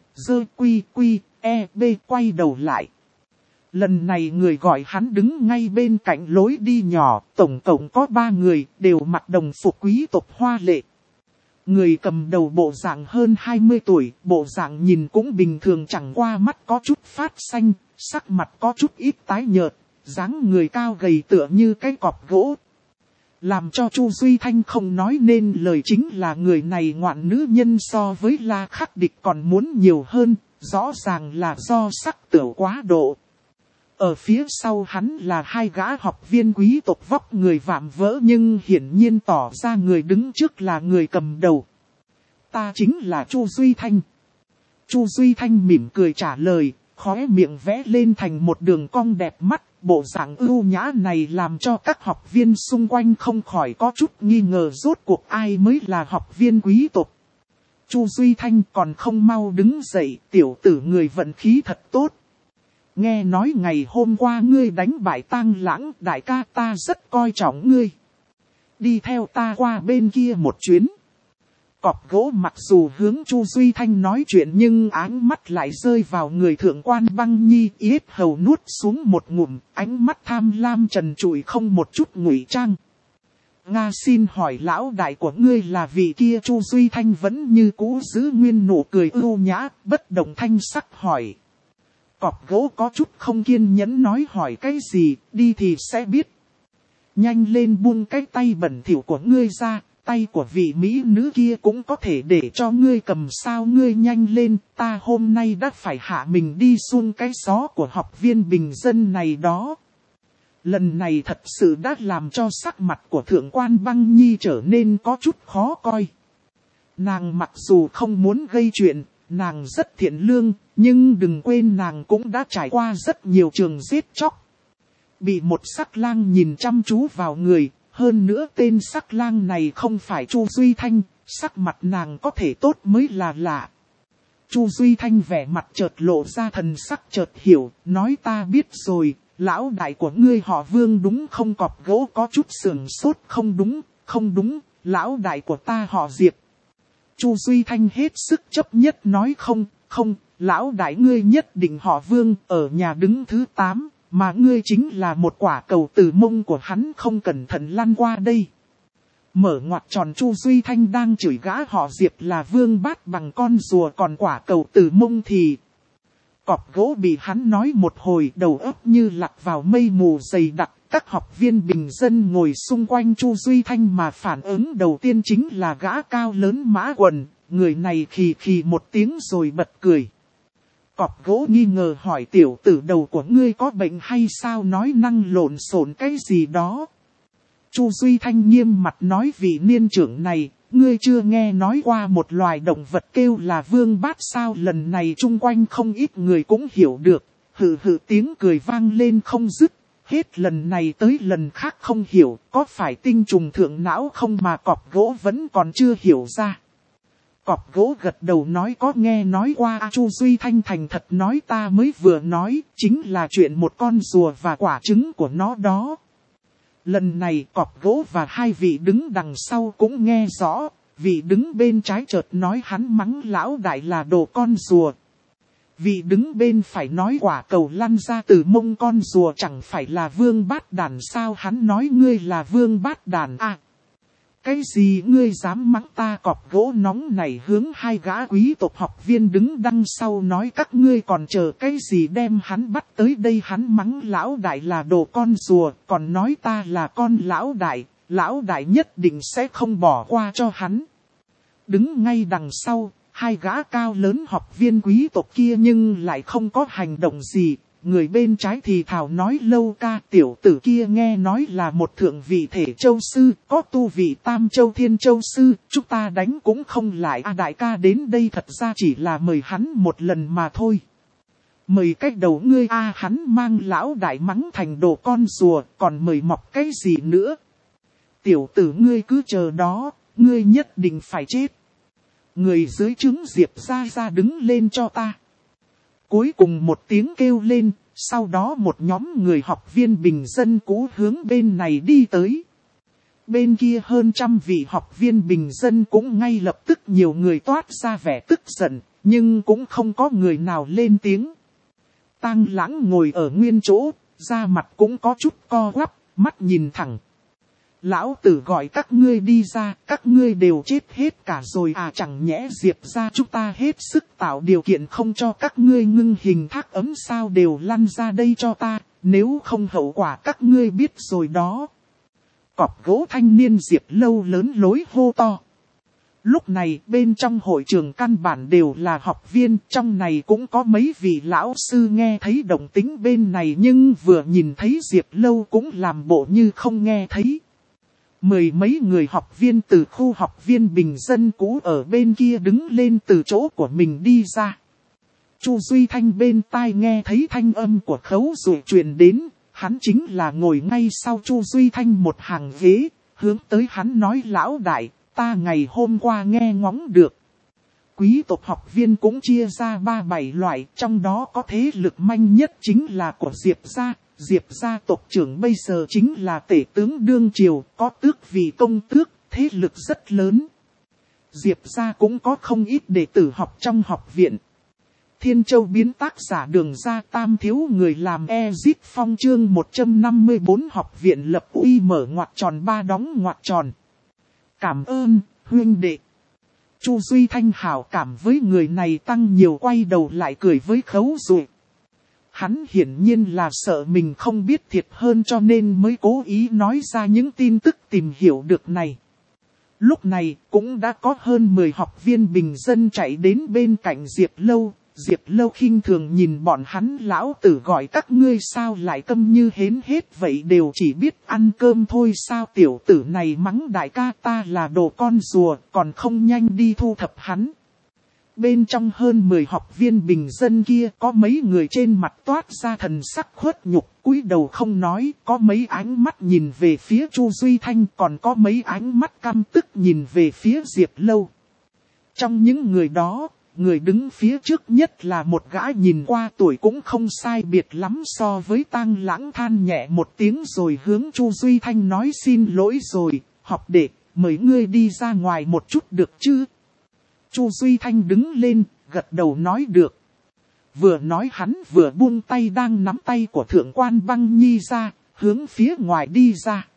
quay đầu lại. Lần này người gọi hắn đứng ngay bên cạnh lối đi nhỏ, tổng cộng có 3 người, đều mặc đồng phục quý tộc hoa lệ. Người cầm đầu bộ dạng hơn 20 tuổi, bộ dạng nhìn cũng bình thường, chẳng qua mắt có chút phát xanh, sắc mặt có chút ít tái nhợt, dáng người cao gầy tựa như cái cọp gỗ. Làm cho Chu Duy Thanh không nói nên lời chính là người này ngoạn nữ nhân so với La Khắc Địch còn muốn nhiều hơn, rõ ràng là do sắc tửu quá độ. Ở phía sau hắn là 2 gã học viên quý tộc vóc người vạm vỡ nhưng hiển nhiên tỏ ra người đứng trước là người cầm đầu. Ta chính là Chu Duy Thanh. Chu Duy Thanh mỉm cười trả lời, khóe miệng vẽ lên thành một đường cong đẹp mắt. Bộ dạng ưu nhã này làm cho các học viên xung quanh không khỏi có chút nghi ngờ rốt cuộc ai mới là học viên quý tộc. Chu Duy Thanh còn không mau đứng dậy, tiểu tử người vận khí thật tốt. Nghe nói ngày hôm qua ngươi đánh bại Tang Lãng, đại ca ta rất coi trọng ngươi. Đi theo ta qua bên kia một chuyến. Cọp gỗ mặc dù hướng Chu Duy Thanh nói chuyện nhưng ánh mắt lại rơi vào người Thượng quan Băng Nhi, yết hầu nuốt xuống một ngụm, ánh mắt tham lam trần trụi không một chút ngụy trang. Nga xin hỏi lão đại của ngươi là vị kia? Chu Duy Thanh vẫn như cũ giữ nguyên nụ cười ưu nhã, bất động thanh sắc hỏi. Cọp gỗ có chút không kiên nhẫn nói hỏi cái gì, đi thì sẽ biết. Nhanh lên buông cái tay bẩn thỉu của ngươi ra. Tay của vị mỹ nữ kia cũng có thể để cho ngươi cầm sao? Ngươi nhanh lên, ta hôm nay đã phải hạ mình đi xuông cái xó của học viên bình dân này đó. Lần này thật sự đã làm cho sắc mặt của Thượng quan Băng Nhi trở nên có chút khó coi. Nàng mặc dù không muốn gây chuyện, nàng rất thiện lương, nhưng đừng quên nàng cũng đã trải qua rất nhiều trường giết chóc. Bị một sắc lang nhìn chăm chú vào người. Hơn nữa tên sắc lang này không phải Chu Duy Thanh, sắc mặt nàng có thể tốt mới là lạ. Chu Duy Thanh vẻ mặt chợt lộ ra thần sắc chợt hiểu, nói ta biết rồi, lão đại của ngươi họ Vương đúng không? Cọp gỗ có chút sườn sốt, không đúng, lão đại của ta họ Diệp. Chu Duy Thanh hết sức chấp nhất nói không, lão đại ngươi nhất định họ Vương, ở nhà đứng thứ 8, mà ngươi chính là một quả cầu từ mông của hắn, không cẩn thận lăn qua đây. Mở ngoặc tròn, Chu Duy Thanh đang chửi gã họ Diệp là Vương Bát bằng con rùa, còn quả cầu từ mông thì... Cọp gỗ bị hắn nói một hồi, đầu óc như lặn vào mây mù dày đặc. Các học viên bình dân ngồi xung quanh Chu Duy Thanh mà phản ứng đầu tiên chính là gã cao lớn Mã Quần. Người này khì khì một tiếng rồi bật cười. Cọp gỗ nghi ngờ hỏi, tiểu tử đầu của ngươi có bệnh hay sao, nói năng lộn xộn cái gì đó. Chu Duy Thanh nghiêm mặt nói, vị niên trưởng này, ngươi chưa nghe nói qua một loài động vật kêu là vương bát sao? Lần này chung quanh không ít người cũng hiểu được, hừ hừ tiếng cười vang lên không dứt. Hết lần này tới lần khác không hiểu, có phải tinh trùng thượng não không mà cọp gỗ vẫn còn chưa hiểu ra. Cọp gỗ gật đầu nói có nghe nói qua. Chu Duy Thanh thành thật nói, ta mới vừa nói, chính là chuyện một con rùa và quả trứng của nó đó. Lần này cọp gỗ và hai vị đứng đằng sau cũng nghe rõ, vị đứng bên trái chợt nói hắn mắng lão đại là đồ con rùa. Vị đứng bên phải nói quả cầu lăn ra từ mông con rùa chẳng phải là Vương Bát Đàn sao? Hắn nói ngươi là Vương Bát Đàn à? Cái gì ngươi dám mắng ta? Cọp gỗ nóng này hướng hai gã quý tộc học viên đứng đằng sau nói, các ngươi còn chờ cái gì, đem hắn bắt tới đây. Hắn mắng lão đại là đồ con rùa, còn nói ta là con lão đại nhất định sẽ không bỏ qua cho hắn. Đứng ngay đằng sau, hai gã cao lớn học viên quý tộc kia nhưng lại không có hành động gì. Người bên trái thì thảo nói, Lâu ca, tiểu tử kia nghe nói là một thượng vị thể châu sư, có tu vị tam châu thiên châu sư, chúng ta đánh cũng không lại. Đại ca đến đây thật ra chỉ là mời hắn một lần mà thôi. Mời cách đầu ngươi hắn mang lão đại mắng thành đồ con rùa, còn mời mọc cái gì nữa? Tiểu tử ngươi cứ chờ đó, ngươi nhất định phải chết. Người dưới trướng Diệp ra đứng lên cho ta. Cuối cùng một tiếng kêu lên, sau đó một nhóm người học viên bình dân cũ hướng bên này đi tới. Bên kia hơn trăm vị học viên bình dân cũng ngay lập tức nhiều người toát ra vẻ tức giận, nhưng cũng không có người nào lên tiếng. Tang Lãng ngồi ở nguyên chỗ, da mặt cũng có chút co quắp, mắt nhìn thẳng. Lão tử gọi các ngươi đi ra, các ngươi đều chết hết cả rồi à? Chẳng nhẽ Diệp ra chúng ta hết sức tạo điều kiện không cho các ngươi ngưng hình thác ấm sao? Đều lăn ra đây cho ta, nếu không hậu quả các ngươi biết rồi đó. Cọp gỗ thanh niên Diệp Lâu lớn lối hô to. Lúc này bên trong hội trường căn bản đều là học viên, trong này cũng có mấy vị lão sư nghe thấy động tĩnh bên này nhưng vừa nhìn thấy Diệp Lâu cũng làm bộ như không nghe thấy. Mười mấy người học viên từ khu học viên bình dân cũ ở bên kia đứng lên từ chỗ của mình đi ra. Chu Duy Thanh bên tai nghe thấy thanh âm của Khấu Dụ truyền đến, hắn chính là ngồi ngay sau Chu Duy Thanh một hàng ghế, hướng tới hắn nói, lão đại, ta ngày hôm qua nghe ngóng được. Quý tộc học viên cũng chia ra 3-7 loại, trong đó có thế lực manh nhất chính là của Diệp gia. Diệp gia tộc trưởng bây giờ chính là tể tướng đương triều, có tước vị công tước, thế lực rất lớn. Diệp gia cũng có không ít đệ tử học trong học viện. Thiên Châu biến tác giả Đường Ra Tam thiếu người làm Ezit Phong chương 154 học viện lập uy mở ngoặc tròn 3 đóng ngoặc tròn. Cảm ơn, huynh đệ. Chu Duy Thanh hảo cảm với người này tăng nhiều, quay đầu lại cười với Khấu Dụ. Hắn hiển nhiên là sợ mình không biết thiệt hơn cho nên mới cố ý nói ra những tin tức tìm hiểu được này. Lúc này cũng đã có hơn 10 học viên bình dân chạy đến bên cạnh Diệp Lâu. Diệp Lâu khinh thường nhìn bọn hắn, lão tử gọi các ngươi sao lại câm như hến hết vậy, đều chỉ biết ăn cơm thôi sao? Tiểu tử này mắng đại ca ta là đồ con rùa, còn không nhanh đi thu thập hắn. Bên trong hơn 10 học viên bình dân kia có mấy người trên mặt toát ra thần sắc khuất nhục, cúi đầu không nói, có mấy ánh mắt nhìn về phía Chu Duy Thanh, còn có mấy ánh mắt căm tức nhìn về phía Diệp Lâu. Trong những người đó, người đứng phía trước nhất là một gã nhìn qua tuổi cũng không sai biệt lắm so với Tang Lãng, than nhẹ một tiếng rồi hướng Chu Duy Thanh nói xin lỗi rồi, học đệ, mời ngươi đi ra ngoài một chút được chứ? Chu Duy Thanh đứng lên, gật đầu nói được. Vừa nói hắn vừa buông tay đang nắm tay của Thượng quan Băng Nhi ra, hướng phía ngoài đi ra.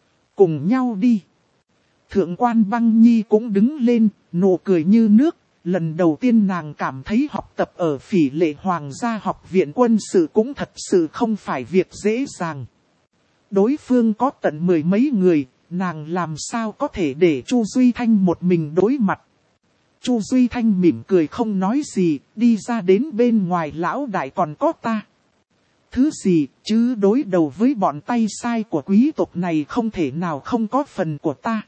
Cùng nhau đi. Thượng quan Băng Nhi cũng đứng lên, nụ cười như nước. Lần đầu tiên nàng cảm thấy học tập ở Phỉ Lệ Hoàng gia học viện quân sự cũng thật sự không phải việc dễ dàng. Đối phương có tận 10 mấy người, nàng làm sao có thể để Chu Duy Thanh một mình đối mặt. Chu Duy Thanh mỉm cười không nói gì, đi ra đến bên ngoài lão đại còn có ta. Thứ gì chứ đối đầu với bọn tay sai của quý tộc này không thể nào không có phần của ta.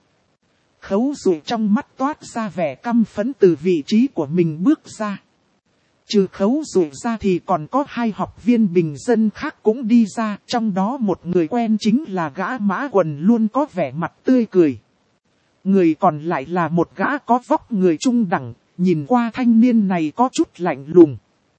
Khấu Dụ trong mắt toát ra vẻ căm phẫn từ vị trí của mình bước ra. Trừ Khấu Dụ ra thì còn có 2 học viên bình dân khác cũng đi ra, trong đó một người quen chính là gã Mã Quần luôn có vẻ mặt tươi cười. Người còn lại là một gã có vóc người trung đẳng, nhìn qua thanh niên này có chút lạnh lùng.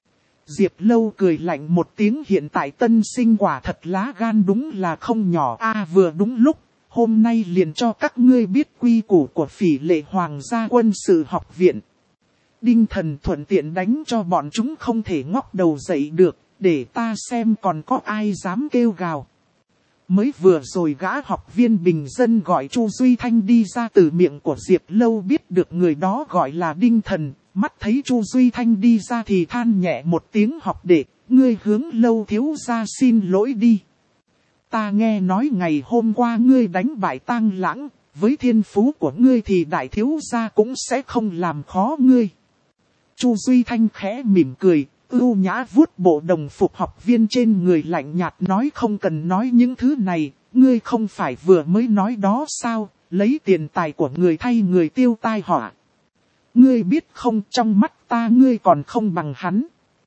Diệp Lâu cười lạnh một tiếng, hiện tại tân sinh quả thật lá gan đúng là không nhỏ vừa đúng lúc. Hôm nay liền cho các ngươi biết quy củ của Phỉ Lệ Hoàng gia quân sự học viện. Đinh Thần thuận tiện đánh cho bọn chúng không thể ngóc đầu dậy được, để ta xem còn có ai dám kêu gào. Mới vừa rồi gã học viên bình dân gọi Chu Duy Thanh đi ra từ miệng của Diệp Lâu biết được người đó gọi là Đinh Thần, mắt thấy Chu Duy Thanh đi ra thì than nhẹ một tiếng học đệ, ngươi hướng Lâu thiếu gia xin lỗi đi. Ta nghe nói ngày hôm qua ngươi đánh bại Tang Lãng, với thiên phú của ngươi thì đại thiếu gia cũng sẽ không làm khó ngươi. Chu Duy Thanh khẽ mỉm cười, ưu nhã vuốt bộ đồng phục học viên trên người lạnh nhạt nói không cần nói những thứ này, ngươi không phải vừa mới nói đó sao, lấy tiền tài của người thay người tiêu tai họa. Ngươi biết không, trong mắt ta ngươi còn không bằng hắn.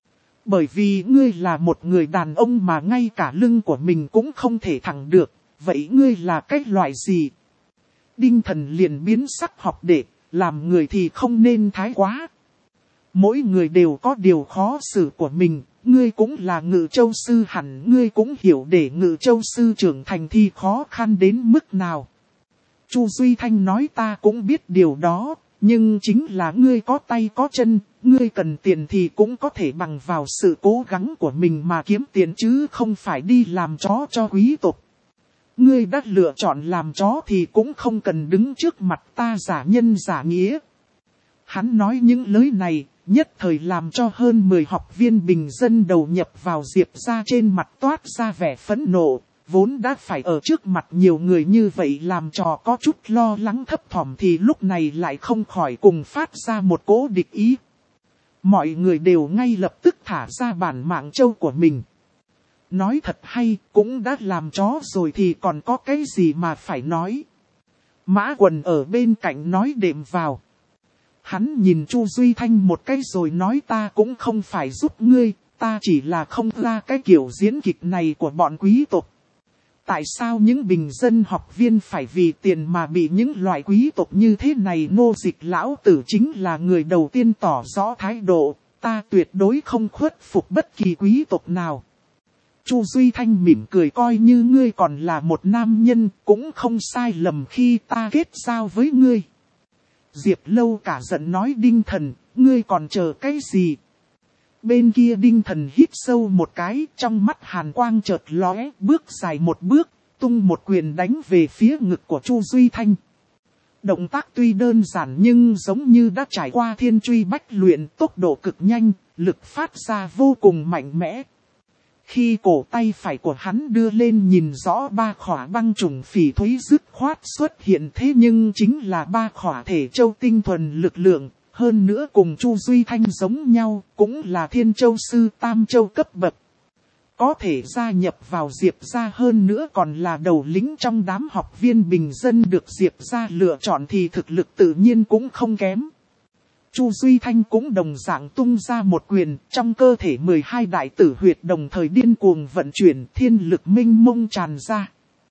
Bởi vì ngươi là một người đàn ông mà ngay cả lưng của mình cũng không thể thẳng được, vậy ngươi là cái loại gì? Đinh Thần liền biến sắc học đệ, làm người thì không nên thái quá. Mỗi người đều có điều khó xử của mình, ngươi cũng là Ngự Châu sư hẳn ngươi cũng hiểu để Ngự Châu sư trưởng thành thì khó khăn đến mức nào. Chu Duy Thanh nói ta cũng biết điều đó, nhưng chính là ngươi có tay có chân, ngươi cần tiền thì cũng có thể bằng vào sự cố gắng của mình mà kiếm tiền chứ không phải đi làm chó cho quý tộc. Ngươi đã lựa chọn làm chó thì cũng không cần đứng trước mặt ta giả nhân giả nghĩa. Hắn nói những lời này, nhất thời làm cho hơn 10 học viên bình dân đầu nhập vào Diệp ra trên mặt toát ra vẻ phẫn nộ, vốn đã phải ở trước mặt nhiều người như vậy làm trò có chút lo lắng thấp thỏm thì lúc này lại không khỏi cùng phát ra một cỗ địch ý. Mọi người đều ngay lập tức thả ra bản mạng châu của mình. Nói thật hay, cũng đã làm chó rồi thì còn có cái gì mà phải nói. Mã Quần ở bên cạnh nói đệm vào. Hắn nhìn Chu Duy Thanh một cái rồi nói ta cũng không phải giúp ngươi, ta chỉ là không ra cái kiểu diễn kịch này của bọn quý tộc. Tại sao những bình dân học viên phải vì tiền mà bị những loại quý tộc như thế này nô dịch? Lão tử chính là người đầu tiên tỏ rõ thái độ, ta tuyệt đối không khuất phục bất kỳ quý tộc nào. Chu Duy Thanh mỉm cười coi như ngươi còn là một nam nhân, cũng không sai lầm khi ta kết giao với ngươi. Diệp Lâu cả giận nói Đinh Thần, ngươi còn chờ cái gì? Bên kia Đinh Thần hít sâu một cái, trong mắt hàn quang chợt lóe, bước dài một bước, tung một quyền đánh về phía ngực của Chu Duy Thanh. Động tác tuy đơn giản nhưng giống như đã trải qua thiên truy bách luyện, tốc độ cực nhanh, lực phát ra vô cùng mạnh mẽ. Khi cổ tay phải của hắn đưa lên nhìn rõ 3 khỏa băng trùng phỉ thúy dứt khoát xuất hiện, thế nhưng chính là 3 khỏa thể châu tinh thuần lực lượng, hơn nữa cùng Chu Duy Thanh giống nhau, cũng là Thiên Châu sư Tam Châu cấp bậc. Có thể gia nhập vào Diệp gia, hơn nữa còn là đầu lĩnh trong đám học viên bình dân được Diệp gia lựa chọn thì thực lực tự nhiên cũng không kém. Chu Duy Thanh cũng đồng dạng tung ra một quyền, trong cơ thể 12 đại tử huyệt đồng thời điên cuồng vận chuyển, thiên lực minh mông tràn ra.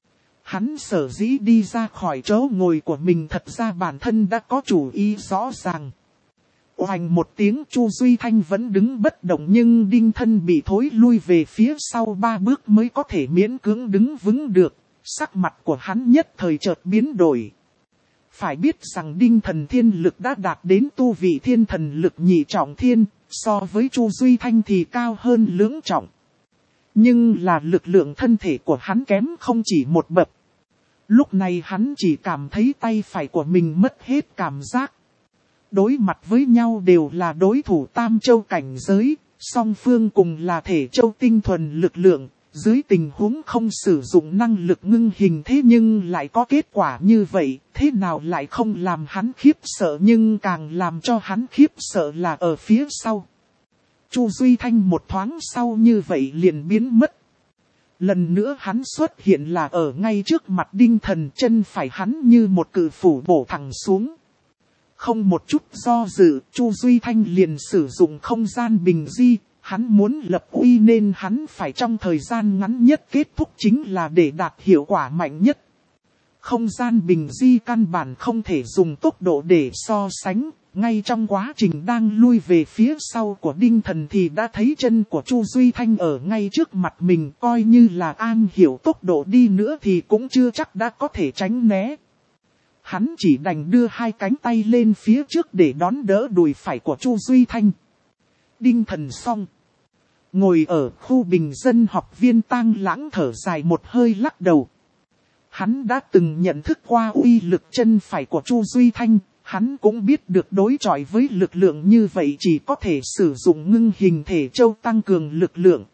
Hắn sở dĩ đi ra khỏi chỗ ngồi của mình thật ra bản thân đã có chủ ý rõ ràng. Oanh một tiếng, Chu Duy Thanh vẫn đứng bất động nhưng đinh thân bị thối lui về phía sau 3 bước mới có thể miễn cưỡng đứng vững được. Sắc mặt của hắn nhất thời chợt biến đổi. Phải biết rằng đinh thần thiên lực đã đạt đến tu vị thiên thần lực nhị trọng thiên, so với Chu Duy Thanh thì cao hơn lưỡng trọng. Nhưng là lực lượng thân thể của hắn kém không chỉ một bậc. Lúc này hắn chỉ cảm thấy tay phải của mình mất hết cảm giác. Đối mặt với nhau đều là đối thủ tam châu cảnh giới, song phương cùng là thể châu tinh thuần lực lượng. Dưới tình huống không sử dụng năng lực ngưng hình thế nhưng lại có kết quả như vậy, thế nào lại không làm hắn khiếp sợ, nhưng càng làm cho hắn khiếp sợ là ở phía sau. Chu Duy Thanh một thoáng sau như vậy liền biến mất. Lần nữa hắn xuất hiện là ở ngay trước mặt đinh thần, chân phải hắn như một cự phủ bổ thẳng xuống. Không một chút do dự, Chu Duy Thanh liền sử dụng không gian bình di. Hắn muốn lập uy nên hắn phải trong thời gian ngắn nhất kết thúc chính là để đạt hiệu quả mạnh nhất. Không gian bình di căn bản không thể dùng tốc độ để so sánh. Ngay trong quá trình đang lui về phía sau của đinh thần thì đã thấy chân của Chu Duy Thanh ở ngay trước mặt mình, coi như là an hiểu tốc độ đi nữa thì cũng chưa chắc đã có thể tránh né. Hắn chỉ đành đưa hai cánh tay lên phía trước để đón đỡ đùi phải của Chu Duy Thanh. Đinh thần xong. Ngồi ở khu bình dân học viên Tang Lãng thở dài một hơi lắc đầu. Hắn đã từng nhận thức qua uy lực chân phải của Chu Duy Thanh. Hắn cũng biết được đối chọi với lực lượng như vậy chỉ có thể sử dụng ngưng hình thể châu tăng cường lực lượng.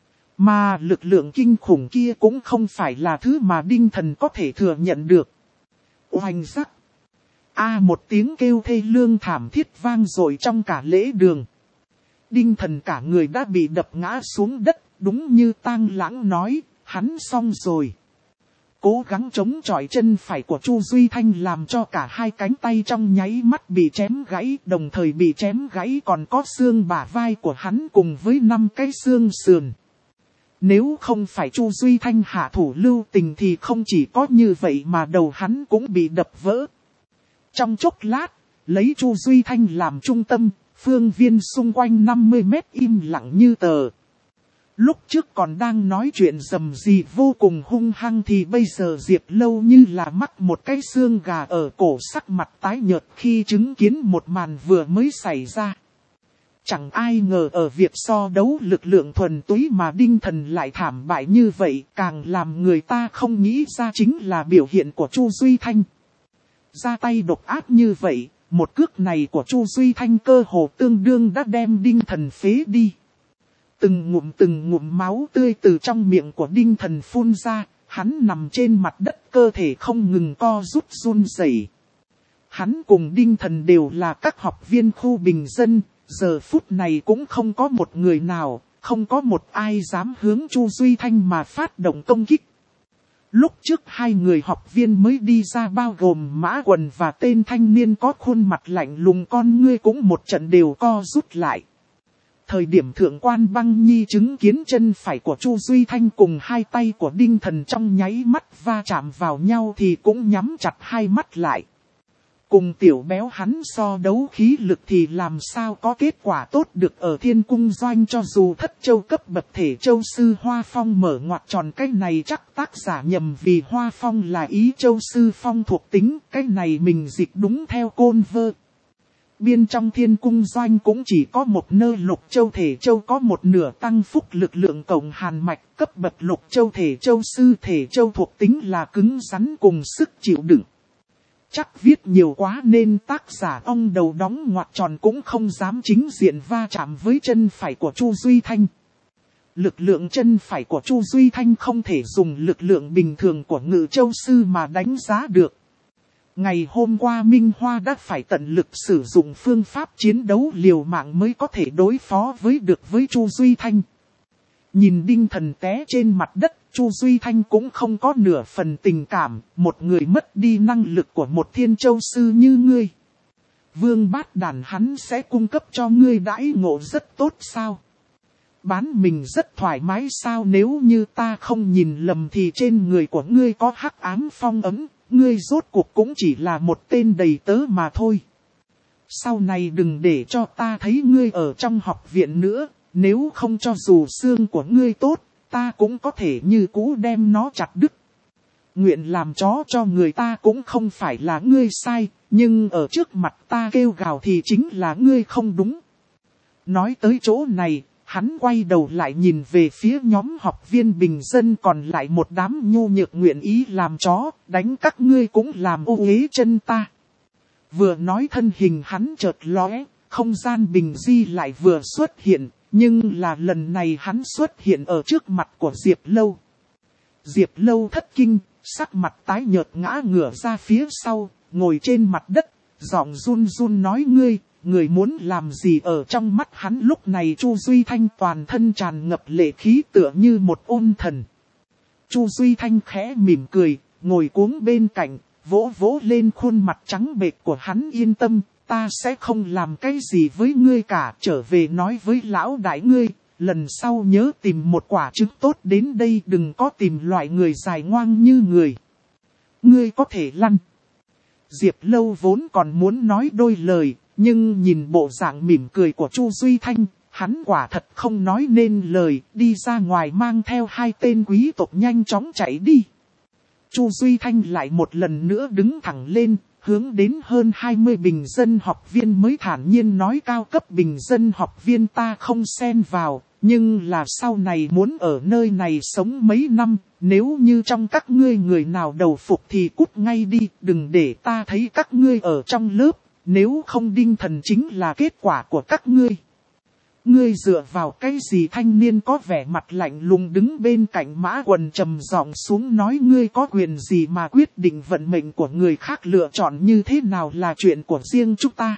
Mà lực lượng kinh khủng kia cũng không phải là thứ mà đinh thần có thể thừa nhận được. Oanh rắc. Một tiếng kêu thê lương thảm thiết vang dội trong cả lễ đường. Đinh thần cả người đã bị đập ngã xuống đất, đúng như Tang Lãng nói, hắn xong rồi. Cố gắng chống chọi chân phải của Chu Duy Thanh làm cho cả hai cánh tay trong nháy mắt bị chém gãy, đồng thời bị chém gãy còn có xương bả vai của hắn cùng với 5 cái xương sườn. Nếu không phải Chu Duy Thanh hạ thủ lưu tình thì không chỉ có như vậy mà đầu hắn cũng bị đập vỡ. Trong chốc lát, lấy Chu Duy Thanh làm trung tâm, phương viên xung quanh 50 mét im lặng như tờ. Lúc trước còn đang nói chuyện rầm rì vô cùng hung hăng thì bây giờ Diệp Lâu như là mắc một cái xương gà ở cổ, sắc mặt tái nhợt khi chứng kiến một màn vừa mới xảy ra. Chẳng ai ngờ ở việc so đấu lực lượng thuần túy mà đinh thần lại thảm bại như vậy, càng làm người ta không nghĩ ra chính là biểu hiện của Chu Duy Thanh. Ra tay độc ác như vậy, một cước này của Chu Duy Thanh cơ hồ tương đương đã đem đinh thần phế đi. Từng ngụm máu tươi từ trong miệng của đinh thần phun ra, hắn nằm trên mặt đất cơ thể không ngừng co rút run rẩy. Hắn cùng đinh thần đều là các học viên khu bình dân, giờ phút này cũng không có một người nào, không có một ai dám hướng Chu Duy Thanh mà phát động công kích. Lúc trước hai người học viên mới đi ra bao gồm Mã Quần và tên thanh niên có khuôn mặt lạnh lùng, con ngươi cũng một trận đều co rút lại. Thời điểm thượng quan Băng Nhi chứng kiến chân phải của Chu Duy Thanh cùng hai tay của đinh thần trong nháy mắt va chạm vào nhau thì cũng nhắm chặt hai mắt lại. Cùng tiểu béo hắn so đấu khí lực thì làm sao có kết quả tốt được ở Thiên Cung Doanh, cho dù thất châu cấp bậc thể châu sư Hoa Phong mở ngoặc tròn, cái này chắc tác giả nhầm vì Hoa Phong là ý châu sư phong thuộc tính, cái này mình dịch đúng theo Côn Vơ. Biên trong Thiên Cung Doanh cũng chỉ có một nơ lục châu thể châu có một nửa tăng phúc lực lượng cộng hàn mạch, cấp bậc lục châu thể châu sư thể châu thuộc tính là cứng rắn cùng sức chịu đựng. Chắc viết nhiều quá nên tác giả ong đầu đóng ngoặc tròn cũng không dám chính diện va chạm với chân phải của Chu Duy Thanh. Lực lượng chân phải của Chu Duy Thanh không thể dùng lực lượng bình thường của Ngự Châu Sư mà đánh giá được. Ngày hôm qua Minh Hoa đã phải tận lực sử dụng phương pháp chiến đấu liều mạng mới có thể đối phó với Chu Duy Thanh. Nhìn đinh thần té trên mặt đất, Chu Duy Thanh cũng không có nửa phần tình cảm, một người mất đi năng lực của một thiên châu sư như ngươi. Vương Bát Đàn hắn sẽ cung cấp cho ngươi đãi ngộ rất tốt sao? Bán mình rất thoải mái sao? Nếu như ta không nhìn lầm thì trên người của ngươi có hắc ám phong ấn, ngươi rốt cuộc cũng chỉ là một tên đầy tớ mà thôi. Sau này đừng để cho ta thấy ngươi ở trong học viện nữa, nếu không cho dù xương của ngươi tốt, ta cũng có thể như cũ đem nó chặt đứt. Nguyện làm chó cho người ta cũng không phải là ngươi sai, nhưng ở trước mặt ta kêu gào thì chính là ngươi không đúng. Nói tới chỗ này, hắn quay đầu lại nhìn về phía nhóm học viên bình dân còn lại một đám nhu nhược nguyện ý làm chó, đánh các ngươi cũng làm ô uế chân ta. Vừa nói thân hình hắn chợt lóe, không gian bình di lại vừa xuất hiện, nhưng là lần này hắn xuất hiện ở trước mặt của Diệp Lâu. Diệp Lâu thất kinh, sắc mặt tái nhợt ngã ngửa ra phía sau, ngồi trên mặt đất, giọng run run nói người muốn làm gì ở trong mắt hắn lúc này Chu Duy Thanh toàn thân tràn ngập lệ khí tựa như một ôn thần. Chu Duy Thanh khẽ mỉm cười, ngồi cuống bên cạnh, vỗ vỗ lên khuôn mặt trắng bệch của hắn yên tâm, ta sẽ không làm cái gì với ngươi cả, trở về nói với lão đại ngươi, lần sau nhớ tìm một quả trứng tốt đến đây đừng có tìm loại người dài ngoang như người. Ngươi có thể lăn. Diệp Lâu vốn còn muốn nói đôi lời, nhưng nhìn bộ dạng mỉm cười của Chu Duy Thanh, hắn quả thật không nói nên lời, đi ra ngoài mang theo hai tên quý tộc nhanh chóng chạy đi. Chu Duy Thanh lại một lần nữa đứng thẳng lên, hướng đến hơn 20 bình dân học viên mới thản nhiên nói cao cấp bình dân học viên ta không xen vào, nhưng là sau này muốn ở nơi này sống mấy năm, nếu như trong các ngươi người nào đầu phục thì cút ngay đi, đừng để ta thấy các ngươi ở trong lớp, nếu không đinh thần chính là kết quả của các ngươi. Ngươi dựa vào cái gì? Thanh niên có vẻ mặt lạnh lùng đứng bên cạnh Mã Quần trầm giọng xuống nói ngươi có quyền gì mà quyết định vận mệnh của người khác lựa chọn như thế nào là chuyện của riêng chúng ta.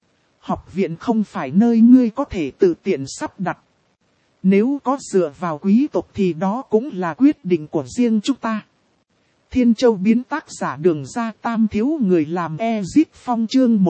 Học viện không phải nơi ngươi có thể tự tiện sắp đặt. Nếu có dựa vào quý tộc thì đó cũng là quyết định của riêng chúng ta. Thiên Châu biến tác giả Đường Ra Tam thiếu người làm Ezip Phong chương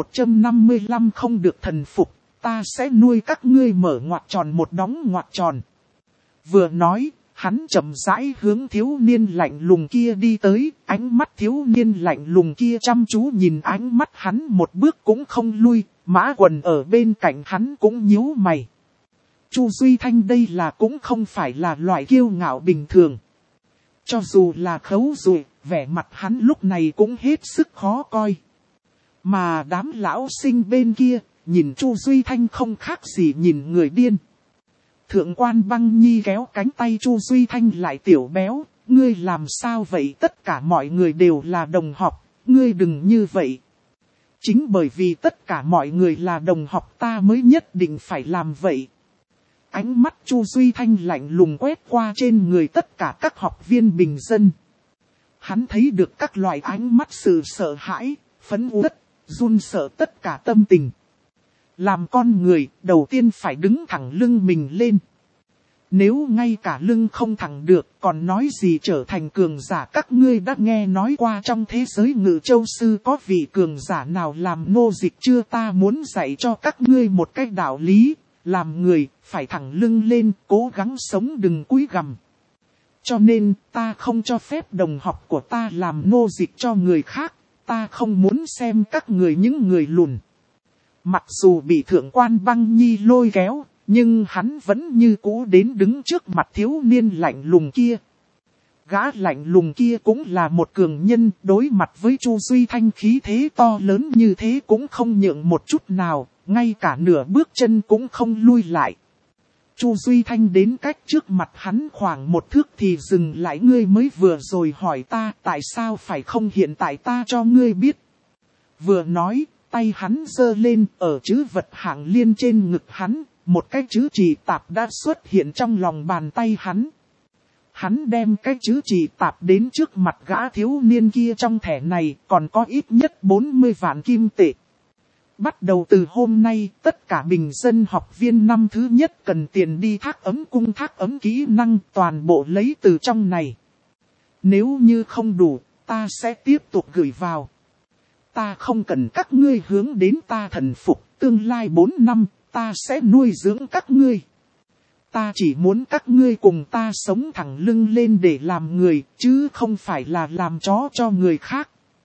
155 không được thần phục. Ta sẽ nuôi các ngươi mở ngoặc tròn một đóng ngoặc tròn. Vừa nói, hắn chậm rãi hướng thiếu niên lạnh lùng kia đi tới, ánh mắt thiếu niên lạnh lùng kia chăm chú nhìn ánh mắt hắn một bước cũng không lui, Mã Quần ở bên cạnh hắn cũng nhíu mày. Chu Duy Thanh đây là cũng không phải là loại kiêu ngạo bình thường. Cho dù là khấu rụi, vẻ mặt hắn lúc này cũng hết sức khó coi. Mà đám lão sinh bên kia, nhìn Chu Duy Thanh không khác gì nhìn người điên. Thượng quan Băng Nhi kéo cánh tay Chu Duy Thanh lại tiểu béo, ngươi làm sao vậy? Tất cả mọi người đều là đồng học, ngươi đừng như vậy. Chính bởi vì tất cả mọi người là đồng học ta mới nhất định phải làm vậy. Ánh mắt Chu Duy Thanh lạnh lùng quét qua trên người tất cả các học viên bình dân. Hắn thấy được các loại ánh mắt sự sợ hãi, phẫn uất, run sợ tất cả tâm tình. Làm con người, đầu tiên phải đứng thẳng lưng mình lên. Nếu ngay cả lưng không thẳng được, còn nói gì trở thành cường giả? Các ngươi đã nghe nói qua trong thế giới Ngự Châu Sư có vị cường giả nào làm nô dịch chưa? Ta muốn dạy cho các ngươi một cách đạo lý. Làm người, phải thẳng lưng lên, cố gắng sống đừng cúi gằm. Cho nên, ta không cho phép đồng học của ta làm nô dịch cho người khác. Ta không muốn xem các người những người lùn. Mặc dù bị Thượng quan Băng Nhi lôi kéo, nhưng hắn vẫn như cũ đến đứng trước mặt thiếu niên lạnh lùng kia. Gã lạnh lùng kia cũng là một cường nhân, đối mặt với Chu Duy Thanh khí thế to lớn như thế cũng không nhượng một chút nào, ngay cả nửa bước chân cũng không lui lại. Chu Duy Thanh đến cách trước mặt hắn khoảng một thước thì dừng lại. Ngươi mới vừa rồi hỏi ta tại sao phải không hiện tại ta cho ngươi biết. Vừa nói, tay hắn giơ lên ở chữ vật hạng liên trên ngực hắn, một cái chữ chỉ tạp đã xuất hiện trong lòng bàn tay hắn. Hắn đem cái chữ chỉ tạp đến trước mặt gã thiếu niên kia, trong thẻ này còn có ít nhất 40 vạn kim tệ. Bắt đầu từ hôm nay, tất cả bình dân học viên năm thứ nhất cần tiền đi thác ấm cung thác ấm kỹ năng toàn bộ lấy từ trong này. Nếu như không đủ, ta sẽ tiếp tục gửi vào. Ta không cần các ngươi hướng đến ta thần phục, tương lai 4 năm, ta sẽ nuôi dưỡng các ngươi. Ta chỉ muốn các ngươi cùng ta sống thẳng lưng lên để làm người, chứ không phải là làm chó cho người khác.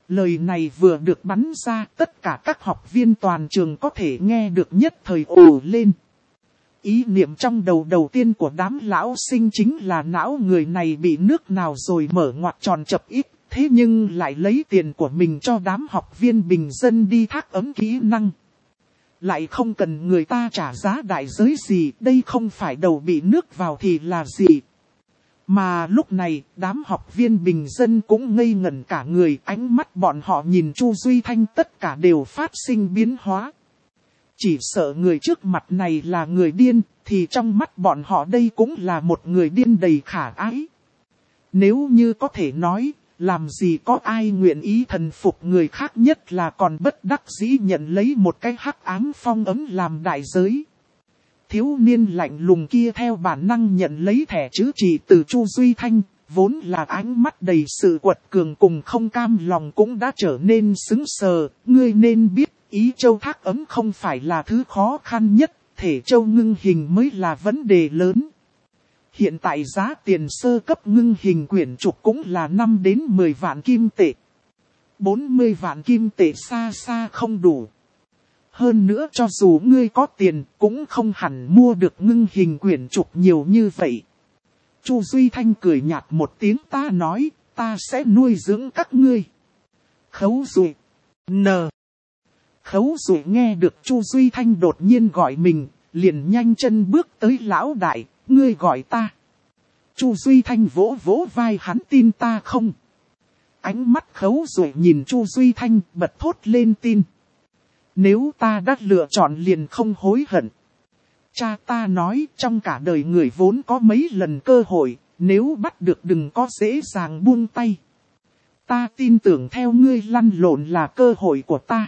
Lời này vừa được bắn ra, tất cả các học viên toàn trường có thể nghe được nhất thời ồ lên. Ý niệm trong đầu tiên của đám lão sinh chính là não người này bị nước nào rồi mở ngoặc tròn chập ít, thế nhưng lại lấy tiền của mình cho đám học viên bình dân đi thác ấm kỹ năng. Lại không cần người ta trả giá đại giới gì, đây không phải đầu bị nước vào thì là gì. Mà lúc này, đám học viên bình dân cũng ngây ngẩn cả người, ánh mắt bọn họ nhìn Chu Duy Thanh tất cả đều phát sinh biến hóa. Chỉ sợ người trước mặt này là người điên, thì trong mắt bọn họ đây cũng là một người điên đầy khả ái. Nếu như có thể nói, làm gì có ai nguyện ý thần phục người khác, nhất là còn bất đắc dĩ nhận lấy một cái hắc ám phong ấm làm đại giới. Thiếu niên lạnh lùng kia theo bản năng nhận lấy thẻ chữ chỉ từ Chu Duy Thanh, vốn là ánh mắt đầy sự quật cường cùng không cam lòng cũng đã trở nên sững sờ. Ngươi nên biết, ý châu thác ấm không phải là thứ khó khăn nhất, thể châu ngưng hình mới là vấn đề lớn. Hiện tại giá tiền sơ cấp ngưng hình quyển trục cũng là 5 đến 10 vạn kim tệ. 40 vạn kim tệ xa xa không đủ. Hơn nữa cho dù ngươi có tiền cũng không hẳn mua được ngưng hình quyển trục nhiều như vậy. Chu Duy Thanh cười nhạt một tiếng, ta nói, ta sẽ nuôi dưỡng các ngươi. Khấu Duệ. Khấu Duệ nghe được Chu Duy Thanh đột nhiên gọi mình, liền nhanh chân bước tới lão đại, ngươi gọi ta. Chu Duy Thanh vỗ vỗ vai hắn, tin ta không? Ánh mắt Khấu Duệ nhìn Chu Duy Thanh bật thốt lên, tin. Nếu ta đã lựa chọn liền không hối hận. Cha ta nói trong cả đời người vốn có mấy lần cơ hội, nếu bắt được đừng có dễ dàng buông tay. Ta tin tưởng theo ngươi lăn lộn là cơ hội của ta.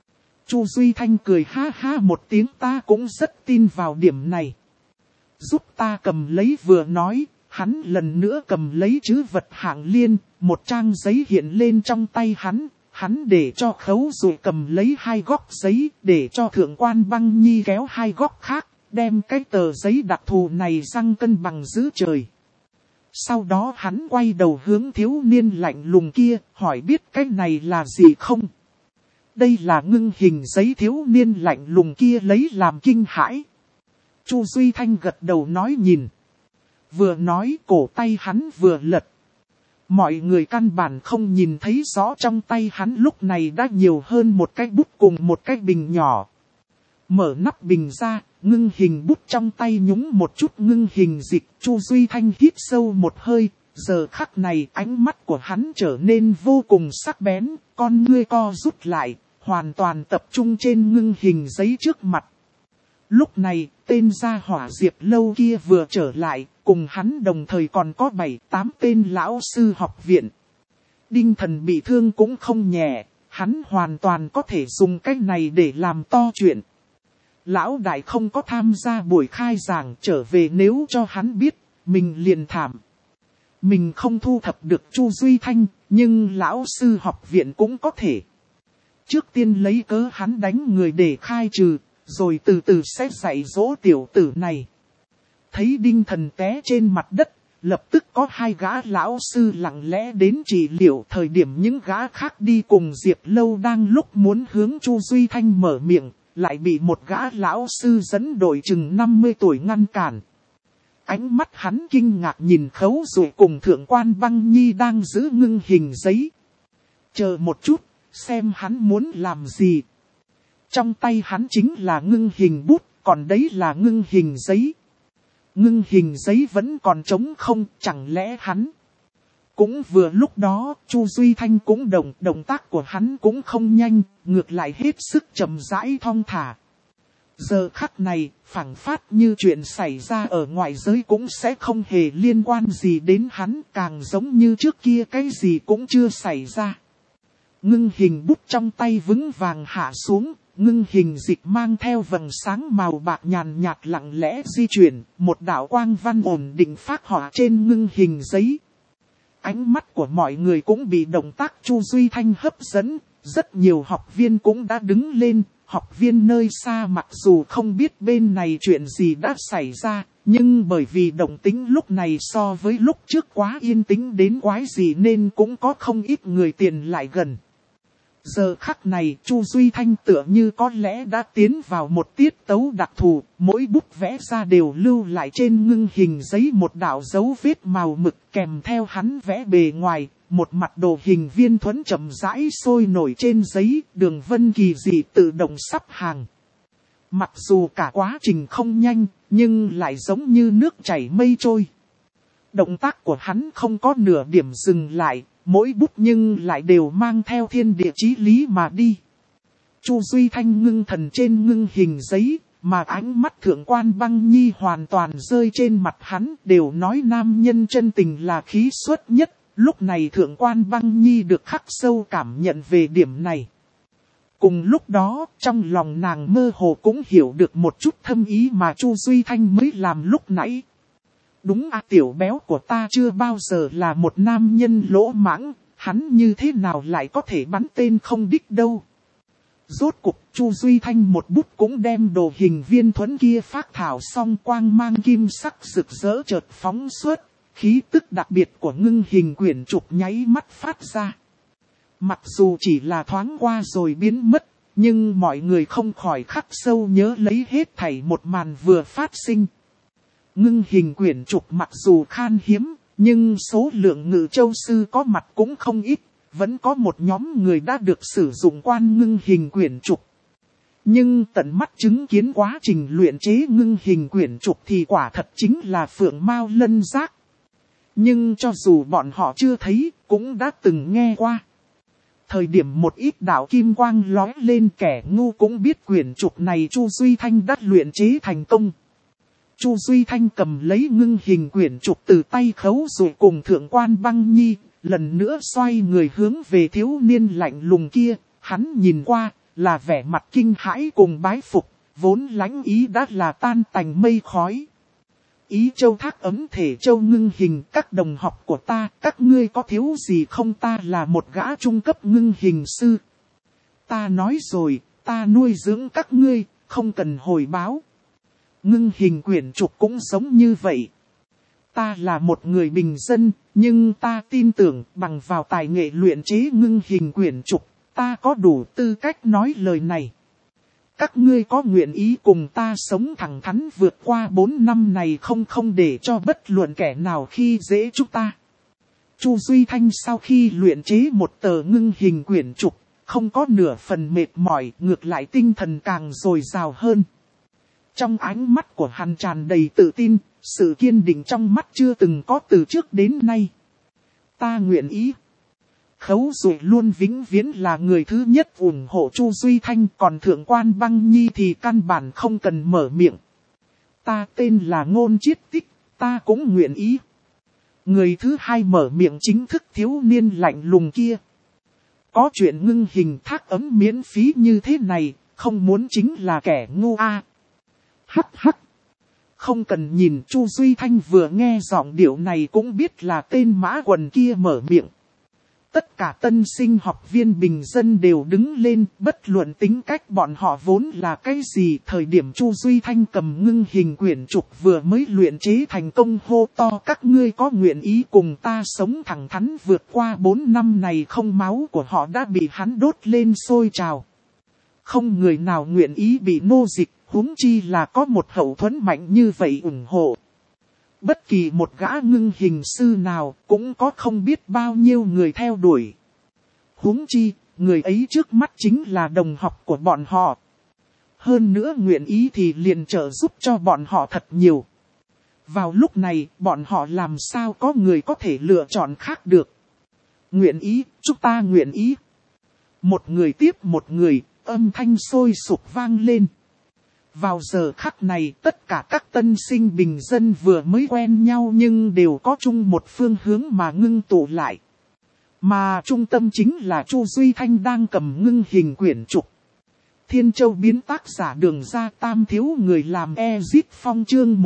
Chu Duy Thanh cười ha ha một tiếng, ta cũng rất tin vào điểm này. Giúp ta cầm lấy, vừa nói, hắn lần nữa cầm lấy chữ vật hạng liên, một trang giấy hiện lên trong tay hắn. Hắn để cho Khấu Duệ cầm lấy 2 góc giấy, để cho Thượng quan Băng Nhi kéo 2 góc khác, đem cái tờ giấy đặc thù này răng cân bằng giữ trời. Sau đó hắn quay đầu hướng thiếu niên lạnh lùng kia, hỏi biết cái này là gì không? Đây là ngưng hình giấy, thiếu niên lạnh lùng kia lấy làm kinh hãi. Chu Duy Thanh gật đầu nói nhìn. Vừa nói cổ tay hắn vừa lật. Mọi người căn bản không nhìn thấy rõ trong tay hắn lúc này đã nhiều hơn một cái bút cùng một cái bình nhỏ. Mở nắp bình ra, ngưng hình bút trong tay nhúng một chút ngưng hình dịch. Chu Duy Thanh hít sâu một hơi, giờ khắc này ánh mắt của hắn trở nên vô cùng sắc bén, con ngươi co rút lại, hoàn toàn tập trung trên ngưng hình giấy trước mặt. Lúc này, tên gia hỏa Diệp Lâu kia vừa trở lại, cùng hắn đồng thời còn có 7-8 tên lão sư học viện. Đinh Thần bị thương cũng không nhẹ, hắn hoàn toàn có thể dùng cách này để làm to chuyện. Lão đại không có tham gia buổi khai giảng, trở về nếu cho hắn biết, mình liền thảm. Mình không thu thập được Chu Duy Thanh, nhưng lão sư học viện cũng có thể. Trước tiên lấy cớ hắn đánh người để khai trừ, rồi từ từ sẽ dạy dỗ tiểu tử này. Thấy Đinh Thần té trên mặt đất, lập tức có 2 gã lão sư lặng lẽ đến trị liệu. Thời điểm những gã khác đi cùng Diệp Lâu đang lúc muốn hướng Chu Duy Thanh mở miệng, lại bị một gã lão sư dẫn đội chừng 50 tuổi ngăn cản. Ánh mắt hắn kinh ngạc nhìn Khấu Duệ cùng Thượng quan Băng Nhi đang giữ ngưng hình giấy. Chờ một chút, xem hắn muốn làm gì. Trong tay hắn chính là ngưng hình bút, còn đấy là ngưng hình giấy. Ngưng hình giấy vẫn còn trống không, chẳng lẽ hắn. Cũng vừa lúc đó, Chu Duy Thanh cũng động tác của hắn cũng không nhanh, ngược lại hết sức chậm rãi thong thả. Giờ khắc này, phảng phát như chuyện xảy ra ở ngoại giới cũng sẽ không hề liên quan gì đến hắn, càng giống như trước kia cái gì cũng chưa xảy ra. Ngưng hình bút trong tay vững vàng hạ xuống, ngưng hình dịch mang theo vầng sáng màu bạc nhàn nhạt lặng lẽ di chuyển, một đạo quang văn ổn định phác họa trên ngưng hình giấy. Ánh mắt của mọi người cũng bị động tác Chu Duy Thanh hấp dẫn, rất nhiều học viên cũng đã đứng lên. Học viên nơi xa mặc dù không biết bên này chuyện gì đã xảy ra, nhưng bởi vì động tĩnh lúc này so với lúc trước quá yên tĩnh đến quái gì nên cũng có không ít người tiền lại gần. Giờ khắc này Chu Duy Thanh tựa như có lẽ đã tiến vào một tiết tấu đặc thù, mỗi bút vẽ ra đều lưu lại trên ngưng hình giấy một đạo dấu vết màu mực kèm theo hắn vẽ bề ngoài, một mặt đồ hình viên thuẫn chậm rãi sôi nổi trên giấy, đường vân kỳ dị tự động sắp hàng. Mặc dù cả quá trình không nhanh, nhưng lại giống như nước chảy mây trôi. Động tác của hắn không có nửa điểm dừng lại, mỗi bút nhưng lại đều mang theo thiên địa chí lý mà đi. Chu Duy Thanh ngưng thần trên ngưng hình giấy, mà ánh mắt Thượng Quan Băng Nhi hoàn toàn rơi trên mặt hắn, đều nói nam nhân chân tình là khí xuất nhất. Lúc này Thượng Quan Băng Nhi được khắc sâu cảm nhận về điểm này. Cùng lúc đó, trong lòng nàng mơ hồ cũng hiểu được một chút thâm ý mà Chu Duy Thanh mới làm lúc nãy. Đúng tiểu béo của ta chưa bao giờ là một nam nhân lỗ mãng, hắn như thế nào lại có thể bắn tên không đích đâu. Rốt cục Chu Duy Thanh một bút cũng đem đồ hình viên thuẫn kia phác thảo xong, quang mang kim sắc rực rỡ chợt phóng xuất, khí tức đặc biệt của ngưng hình quyển trục nháy mắt phát ra. Mặc dù chỉ là thoáng qua rồi biến mất, nhưng mọi người không khỏi khắc sâu nhớ lấy hết thảy một màn vừa phát sinh. Ngưng hình quyển trục mặc dù khan hiếm, nhưng số lượng ngự châu sư có mặt cũng không ít, vẫn có một nhóm người đã được sử dụng quan ngưng hình quyển trục. Nhưng tận mắt chứng kiến quá trình luyện chế ngưng hình quyển trục thì quả thật chính là phượng mao lân giác. Nhưng cho dù bọn họ chưa thấy, cũng đã từng nghe qua. Thời điểm một ít đạo kim quang lóe lên, kẻ ngu cũng biết quyển trục này Chu Duy Thanh đã luyện chế thành công. Chu Duy Thanh cầm lấy ngưng hình quyển trục từ tay Khấu rồi cùng Thượng Quan Băng Nhi, lần nữa xoay người hướng về thiếu niên lạnh lùng kia, hắn nhìn qua, là vẻ mặt kinh hãi cùng bái phục, vốn lãnh ý đã là tan tành mây khói. Ý châu thác ấm thể châu ngưng hình, các đồng học của ta, các ngươi có thiếu gì không, ta là một gã trung cấp ngưng hình sư. Ta nói rồi, ta nuôi dưỡng các ngươi, không cần hồi báo. Ngưng hình quyển trục cũng giống như vậy. Ta là một người bình dân, nhưng ta tin tưởng bằng vào tài nghệ luyện chế ngưng hình quyển trục, ta có đủ tư cách nói lời này. Các ngươi có nguyện ý cùng ta sống thẳng thắn vượt qua 4 năm này không để cho bất luận kẻ nào khi dễ chúng ta. Chu Duy Thanh sau khi luyện chế một tờ ngưng hình quyển trục, không có nửa phần mệt mỏi, ngược lại tinh thần càng dồi dào hơn. Trong ánh mắt của hắn tràn đầy tự tin, sự kiên định trong mắt chưa từng có từ trước đến nay. Ta nguyện ý. Khấu Dụ luôn vĩnh viễn là người thứ nhất ủng hộ Chu Duy Thanh, còn Thượng Quan Băng Nhi thì căn bản không cần mở miệng. Ta tên là Ngôn Chiết Tích, ta cũng nguyện ý. Người thứ hai mở miệng chính thức thiếu niên lạnh lùng kia. Có chuyện ngưng hình thác ấm miễn phí như thế này, không muốn chính là kẻ ngu a. Hắc hắc. Không cần nhìn, Chu Duy Thanh vừa nghe giọng điệu này cũng biết là tên mã quần kia mở miệng. Tất cả tân sinh học viên bình dân đều đứng lên, bất luận tính cách bọn họ vốn là cái gì. Thời điểm Chu Duy Thanh cầm ngưng hình quyển trục vừa mới luyện chế thành công, hô to các ngươi có nguyện ý cùng ta sống thẳng thắn vượt qua 4 năm này không, máu của họ đã bị hắn đốt lên sôi trào. Không người nào nguyện ý bị nô dịch, huống chi là có một hậu thuẫn mạnh như vậy ủng hộ. Bất kỳ một gã ngưng hình sư nào cũng có không biết bao nhiêu người theo đuổi. Huống chi, người ấy trước mắt chính là đồng học của bọn họ. Hơn nữa nguyện ý thì liền trợ giúp cho bọn họ thật nhiều. Vào lúc này, bọn họ làm sao có người có thể lựa chọn khác được. Nguyện ý, chúng ta nguyện ý. Một người tiếp một người, âm thanh sôi sục vang lên. Vào giờ khắc này, tất cả các tân sinh bình dân vừa mới quen nhau nhưng đều có chung một phương hướng mà ngưng tụ lại. Mà trung tâm chính là Chu Duy Thanh đang cầm ngưng hình quyển trục. Thiên Châu biến tác giả Đường Ra Tam thiếu người làm Ezit Phong chương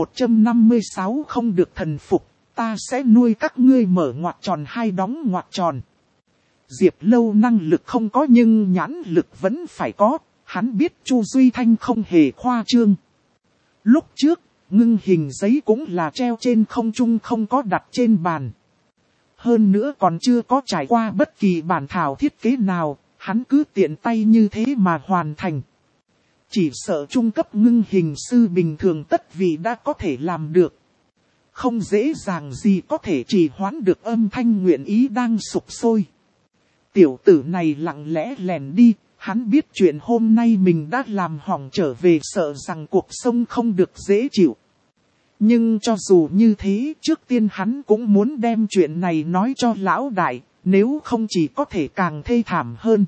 156 không được thần phục, ta sẽ nuôi các ngươi mở ngoặc tròn hai đóng ngoặc tròn. Diệp Lâu năng lực không có nhưng nhãn lực vẫn phải có. Hắn biết Chu Duy Thanh không hề khoa trương. Lúc trước, ngưng hình giấy cũng là treo trên không trung, không có đặt trên bàn. Hơn nữa còn chưa có trải qua bất kỳ bản thảo thiết kế nào, hắn cứ tiện tay như thế mà hoàn thành. Chỉ sợ trung cấp ngưng hình sư bình thường tất vị đã có thể làm được. Không dễ dàng gì có thể trì hoãn được âm thanh nguyện ý đang sục sôi. Tiểu tử này lặng lẽ lèn đi, hắn biết chuyện hôm nay mình đã làm hỏng trở về, sợ rằng cuộc sống không được dễ chịu. Nhưng cho dù như thế, trước tiên hắn cũng muốn đem chuyện này nói cho lão đại, nếu không chỉ có thể càng thê thảm hơn.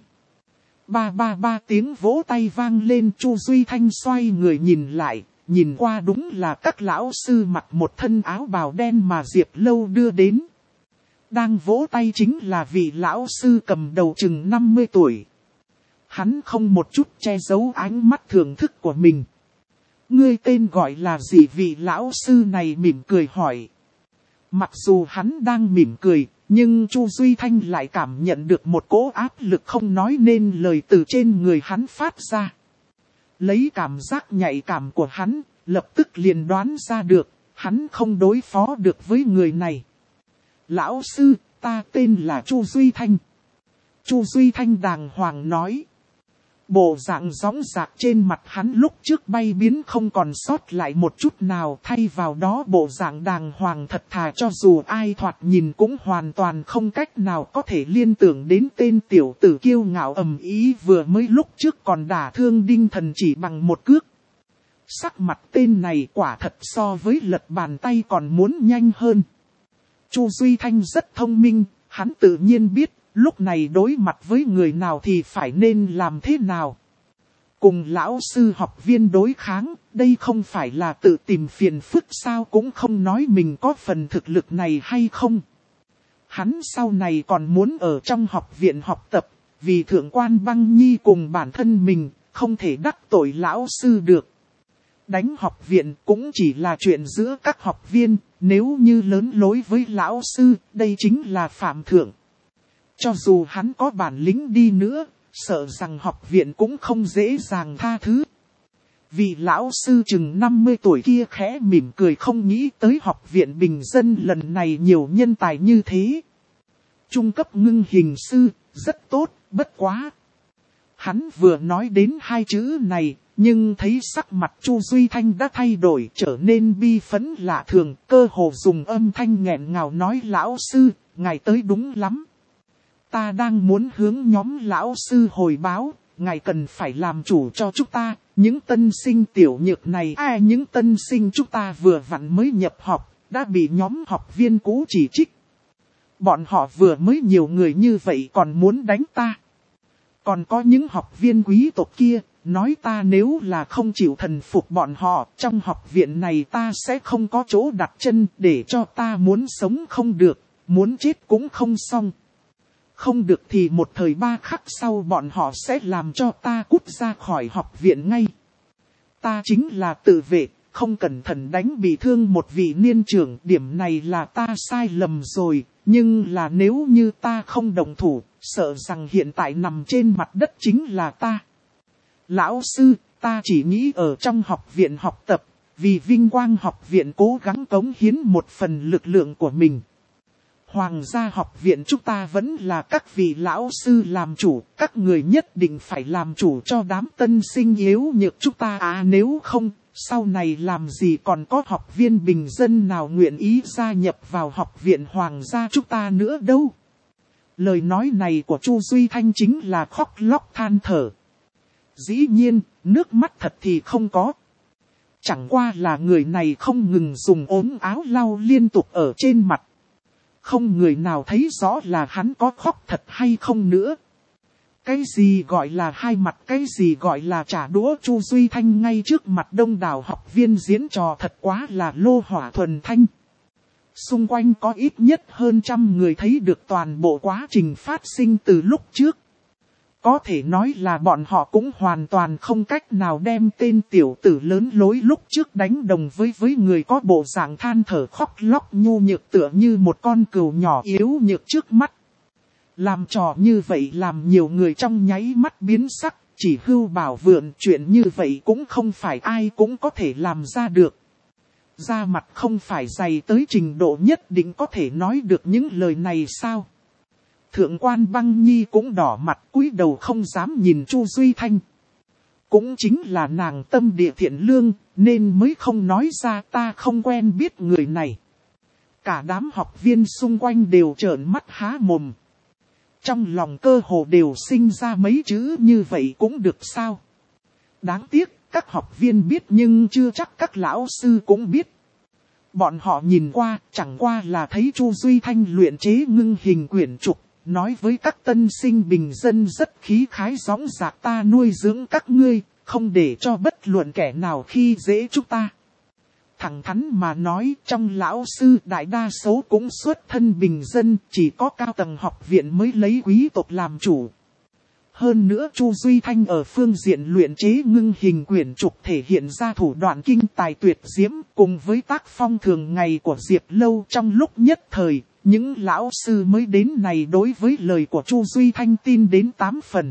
Ba tiếng vỗ tay vang lên, Chu Duy Thanh xoay người nhìn lại, nhìn qua đúng là các lão sư mặc một thân áo bào đen mà Diệp Lâu đưa đến. Đang vỗ tay chính là vị lão sư cầm đầu chừng 50 tuổi. Hắn không một chút che giấu ánh mắt thưởng thức của mình. Ngươi tên gọi là gì? Vị lão sư này mỉm cười hỏi. Mặc dù hắn đang mỉm cười, nhưng Chu Duy Thanh lại cảm nhận được một cỗ áp lực không nói nên lời từ trên người hắn phát ra. Lấy cảm giác nhạy cảm của hắn, lập tức liền đoán ra được, hắn không đối phó được với người này. Lão sư, ta tên là Chu Duy Thanh. Chu Duy Thanh đàng hoàng nói. Bộ dạng dõng dạc trên mặt hắn lúc trước bay biến không còn sót lại một chút nào, thay vào đó bộ dạng đàng hoàng thật thà, cho dù ai thoạt nhìn cũng hoàn toàn không cách nào có thể liên tưởng đến tên tiểu tử kiêu ngạo ầm ý vừa mới lúc trước còn đả thương Đinh Thần chỉ bằng một cước. Sắc mặt tên này quả thật so với lật bàn tay còn muốn nhanh hơn. Chu Duy Thanh rất thông minh, hắn tự nhiên biết lúc này đối mặt với người nào thì phải nên làm thế nào. Cùng lão sư học viên đối kháng, đây không phải là tự tìm phiền phức sao, cũng không nói mình có phần thực lực này hay không. Hắn sau này còn muốn ở trong học viện học tập, vì thượng quan Băng Nhi cùng bản thân mình, không thể đắc tội lão sư được. Đánh học viện cũng chỉ là chuyện giữa các học viên, nếu như lớn lối với lão sư, đây chính là phạm thượng. Cho dù hắn có bản lĩnh đi nữa, sợ rằng học viện cũng không dễ dàng tha thứ. Vị lão sư chừng 50 tuổi kia khẽ mỉm cười, không nghĩ tới học viện bình dân lần này nhiều nhân tài như thế. Trung cấp ngưng hình sư, rất tốt, bất quá. Hắn vừa nói đến hai chữ này, nhưng thấy sắc mặt Chu Duy Thanh đã thay đổi, trở nên bi phẫn lạ thường, cơ hồ dùng âm thanh nghẹn ngào nói: lão sư, ngài tới đúng lắm. Ta đang muốn hướng nhóm lão sư hồi báo, ngài cần phải làm chủ cho chúng ta, những tân sinh tiểu nhược này, những tân sinh chúng ta vừa vặn mới nhập học, đã bị nhóm học viên cũ chỉ trích. Bọn họ vừa mới nhiều người như vậy còn muốn đánh ta. Còn có những học viên quý tộc kia, nói ta nếu là không chịu thần phục bọn họ, trong học viện này ta sẽ không có chỗ đặt chân, để cho ta muốn sống không được, muốn chết cũng không xong. Không được thì một thời 3 khắc sau bọn họ sẽ làm cho ta cút ra khỏi học viện ngay. Ta chính là tự vệ, không cẩn thận đánh bị thương một vị niên trưởng, điểm này là ta sai lầm rồi, nhưng là nếu như ta không động thủ, sợ rằng hiện tại nằm trên mặt đất chính là ta. Lão sư, ta chỉ nghĩ ở trong học viện học tập, vì vinh quang học viện cố gắng cống hiến một phần lực lượng của mình. Hoàng gia học viện chúng ta vẫn là các vị lão sư làm chủ, các người nhất định phải làm chủ cho đám tân sinh yếu nhược chúng ta, nếu không, sau này làm gì còn có học viên bình dân nào nguyện ý gia nhập vào học viện hoàng gia chúng ta nữa đâu. Lời nói này của Chu Duy Thanh chính là khóc lóc than thở. Dĩ nhiên, nước mắt thật thì không có. Chẳng qua là người này không ngừng dùng ốm áo lau liên tục ở trên mặt. Không người nào thấy rõ là hắn có khóc thật hay không nữa. Cái gì gọi là hai mặt, cái gì gọi là trả đũa, Chu Duy Thanh ngay trước mặt đông đảo học viên diễn trò thật quá là lô hỏa thuần thanh. Xung quanh có ít nhất hơn 100 người thấy được toàn bộ quá trình phát sinh từ lúc trước. Có thể nói là bọn họ cũng hoàn toàn không cách nào đem tên tiểu tử lớn lối lúc trước đánh đồng với người có bộ dạng than thở khóc lóc nhu nhược tựa như một con cừu nhỏ yếu nhược trước mắt. Làm trò như vậy làm nhiều người trong nháy mắt biến sắc, chỉ hưu bảo vượn chuyện như vậy cũng không phải ai cũng có thể làm ra được. Da mặt không phải dày tới trình độ nhất định có thể nói được những lời này sao? Thượng quan Băng Nhi cũng đỏ mặt cúi đầu không dám nhìn Chu Duy Thanh. Cũng chính là nàng tâm địa thiện lương, nên mới không nói ra ta không quen biết người này. Cả đám học viên xung quanh đều trợn mắt há mồm. Trong lòng cơ hồ đều sinh ra mấy chữ như vậy cũng được sao. Đáng tiếc, các học viên biết nhưng chưa chắc các lão sư cũng biết. Bọn họ nhìn qua, chẳng qua là thấy Chu Duy Thanh luyện chế ngưng hình quyển trục, nói với các tân sinh bình dân rất khí khái gióng dạc ta nuôi dưỡng các ngươi, không để cho bất luận kẻ nào khi dễ chúng ta. Thẳng thắn mà nói trong lão sư đại đa số cũng xuất thân bình dân, chỉ có cao tầng học viện mới lấy quý tộc làm chủ. Hơn nữa Chu Duy Thanh ở phương diện luyện chế ngưng hình quyển trục thể hiện ra thủ đoạn kinh tài tuyệt diễm cùng với tác phong thường ngày của Diệp Lâu trong lúc nhất thời, những lão sư mới đến này đối với lời của Chu Duy Thanh tin đến 8 phần.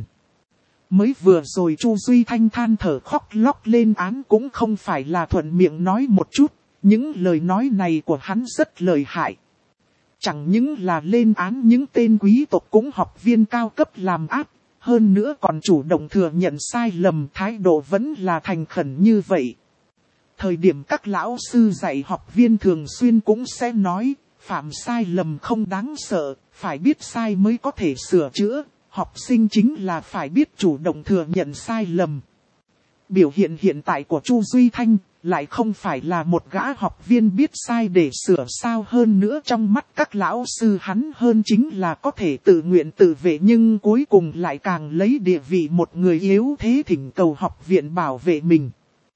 Mới vừa rồi Chu Duy Thanh than thở khóc lóc lên án cũng không phải là thuận miệng nói một chút, những lời nói này của hắn rất lợi hại. Chẳng những là lên án những tên quý tộc cũng học viên cao cấp làm áp, hơn nữa còn chủ động thừa nhận sai lầm, thái độ vẫn là thành khẩn như vậy. Thời điểm các lão sư dạy học viên thường xuyên cũng sẽ nói, phạm sai lầm không đáng sợ, phải biết sai mới có thể sửa chữa. Học sinh chính là phải biết chủ động thừa nhận sai lầm. Biểu hiện hiện tại của Chu Duy Thanh lại không phải là một gã học viên biết sai để sửa sao, hơn nữa trong mắt các lão sư hắn hơn chính là có thể tự nguyện tự vệ, nhưng cuối cùng lại càng lấy địa vị một người yếu thế thỉnh cầu học viện bảo vệ mình.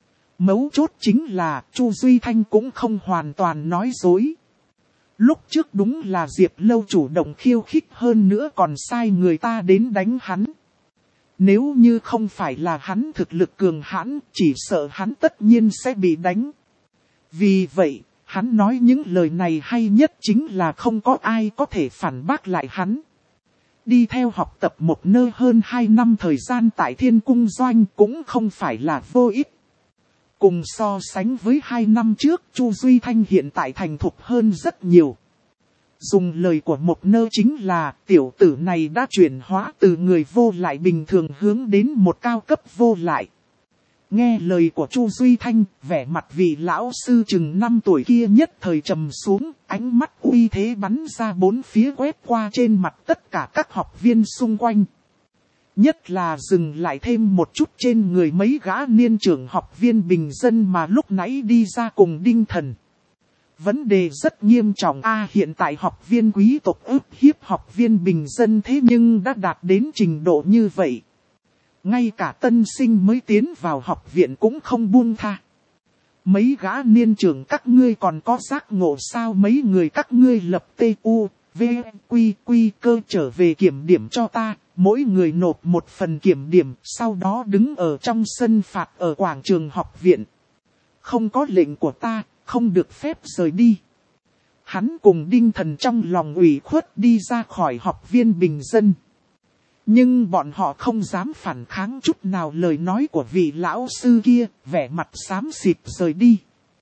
Mấu chốt chính là Chu Duy Thanh cũng không hoàn toàn nói dối. Lúc trước đúng là Diệp Lâu chủ động khiêu khích, hơn nữa còn sai người ta đến đánh hắn. Nếu như không phải là hắn thực lực cường hãn, chỉ sợ hắn tất nhiên sẽ bị đánh. Vì vậy, hắn nói những lời này hay nhất chính là không có ai có thể phản bác lại hắn. Đi theo học tập một nơi hơn 2 năm thời gian tại Thiên Cung Doanh cũng không phải là vô ích. Cùng so sánh với 2 năm trước, Chu Duy Thanh hiện tại thành thục hơn rất nhiều. Dùng lời của một nơ chính là tiểu tử này đã chuyển hóa từ người vô lại bình thường hướng đến một cao cấp vô lại. Nghe lời của Chu Duy Thanh, vẻ mặt vị lão sư chừng 5 tuổi kia nhất thời trầm xuống, ánh mắt uy thế bắn ra bốn phía quét qua trên mặt tất cả các học viên xung quanh. Nhất là dừng lại thêm một chút trên người mấy gã niên trưởng học viên bình dân mà lúc nãy đi ra cùng Đinh Thần. Vấn đề rất nghiêm trọng hiện tại học viên quý tộc ức hiếp học viên bình dân thế nhưng đã đạt đến trình độ như vậy. Ngay cả tân sinh mới tiến vào học viện cũng không buông tha. Mấy gã niên trưởng các ngươi còn có giác ngộ sao? Mấy người các ngươi lập TU, V, Quy cơ trở về kiểm điểm cho ta. Mỗi người nộp một phần kiểm điểm, sau đó đứng ở trong sân phạt ở quảng trường học viện. Không có lệnh của ta, không được phép rời đi. Hắn cùng Đinh Thần trong lòng ủy khuất đi ra khỏi học viên bình dân. Nhưng bọn họ không dám phản kháng chút nào lời nói của vị lão sư kia, vẻ mặt xám xịt rời đi.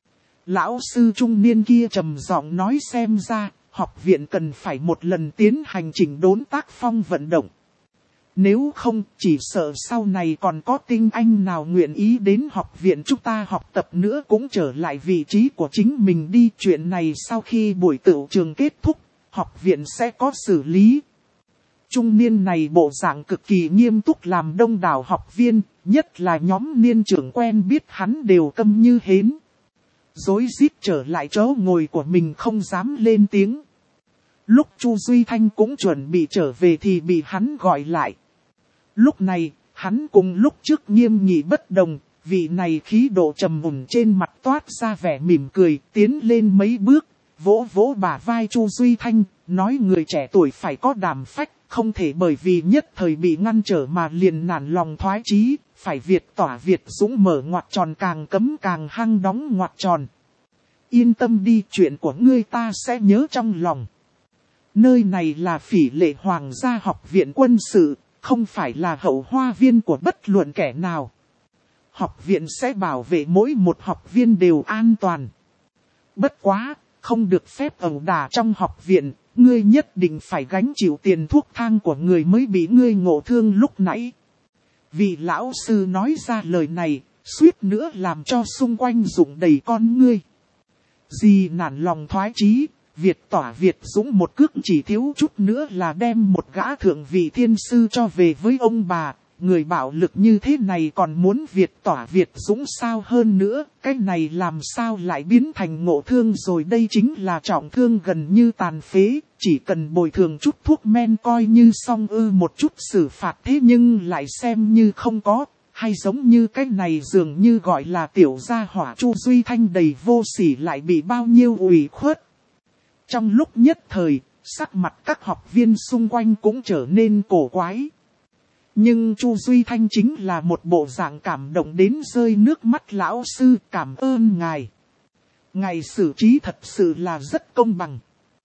Lão sư trung niên kia trầm giọng nói xem ra, học viện cần phải một lần tiến hành chỉnh đốn tác phong vận động. Nếu không, chỉ sợ sau này còn có tinh anh nào nguyện ý đến học viện chúng ta học tập nữa cũng trở lại vị trí của chính mình đi. Chuyện này sau khi buổi tựu trường kết thúc, học viện sẽ có xử lý. Trung niên này bộ dạng cực kỳ nghiêm túc làm đông đảo học viên, nhất là nhóm niên trưởng quen biết hắn đều câm như hến. Rối rít trở lại chỗ ngồi của mình không dám lên tiếng. Lúc Chu Duy Thanh cũng chuẩn bị trở về thì bị hắn gọi lại. Lúc này, hắn cùng lúc trước nghiêm nghị bất đồng, vị này khí độ trầm mùn trên mặt toát ra vẻ mỉm cười, tiến lên mấy bước, vỗ vỗ bả vai Chu Duy Thanh, nói người trẻ tuổi phải có đảm phách, không thể bởi vì nhất thời bị ngăn trở mà liền nản lòng thoái chí, phải Việt tỏa Việt dũng mở ngoặt tròn càng cấm càng hăng đóng ngoặt tròn. Yên tâm đi, chuyện của ngươi ta sẽ nhớ trong lòng. Nơi này là Phỉ Lệ Hoàng gia học viện quân sự, không phải là hậu hoa viên của bất luận kẻ nào. Học viện sẽ bảo vệ mỗi một học viên đều an toàn. Bất quá, không được phép ẩu đả trong học viện, ngươi nhất định phải gánh chịu tiền thuốc thang của người mới bị ngươi ngộ thương lúc nãy. Vị lão sư nói ra lời này, suýt nữa làm cho xung quanh rụng đầy con ngươi. Dì nản lòng thoái chí, Việt tỏa Việt Dũng một cước chỉ thiếu chút nữa là đem một gã thượng vị thiên sư cho về với ông bà. Người bạo lực như thế này còn muốn Việt tỏa Việt Dũng sao hơn nữa, cái này làm sao lại biến thành ngộ thương rồi, đây chính là trọng thương gần như tàn phế, chỉ cần bồi thường chút thuốc men coi như xong một chút xử phạt thế nhưng lại xem như không có, hay giống như cái này dường như gọi là tiểu gia hỏa Chu Duy Thanh đầy vô sỉ lại bị bao nhiêu ủy khuất. Trong lúc nhất thời, sắc mặt các học viên xung quanh cũng trở nên cổ quái. Nhưng Chu Duy Thanh chính là một bộ dạng cảm động đến rơi nước mắt. Lão sư, cảm ơn ngài. Ngài xử trí thật sự là rất công bằng.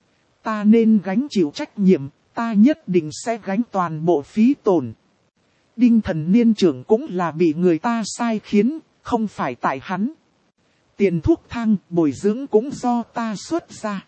Ta nên gánh chịu trách nhiệm, ta nhất định sẽ gánh toàn bộ phí tổn. Đinh Thần Niên trưởng cũng là bị người ta sai khiến, không phải tại hắn. Tiền thuốc thang, bồi dưỡng cũng do ta xuất ra.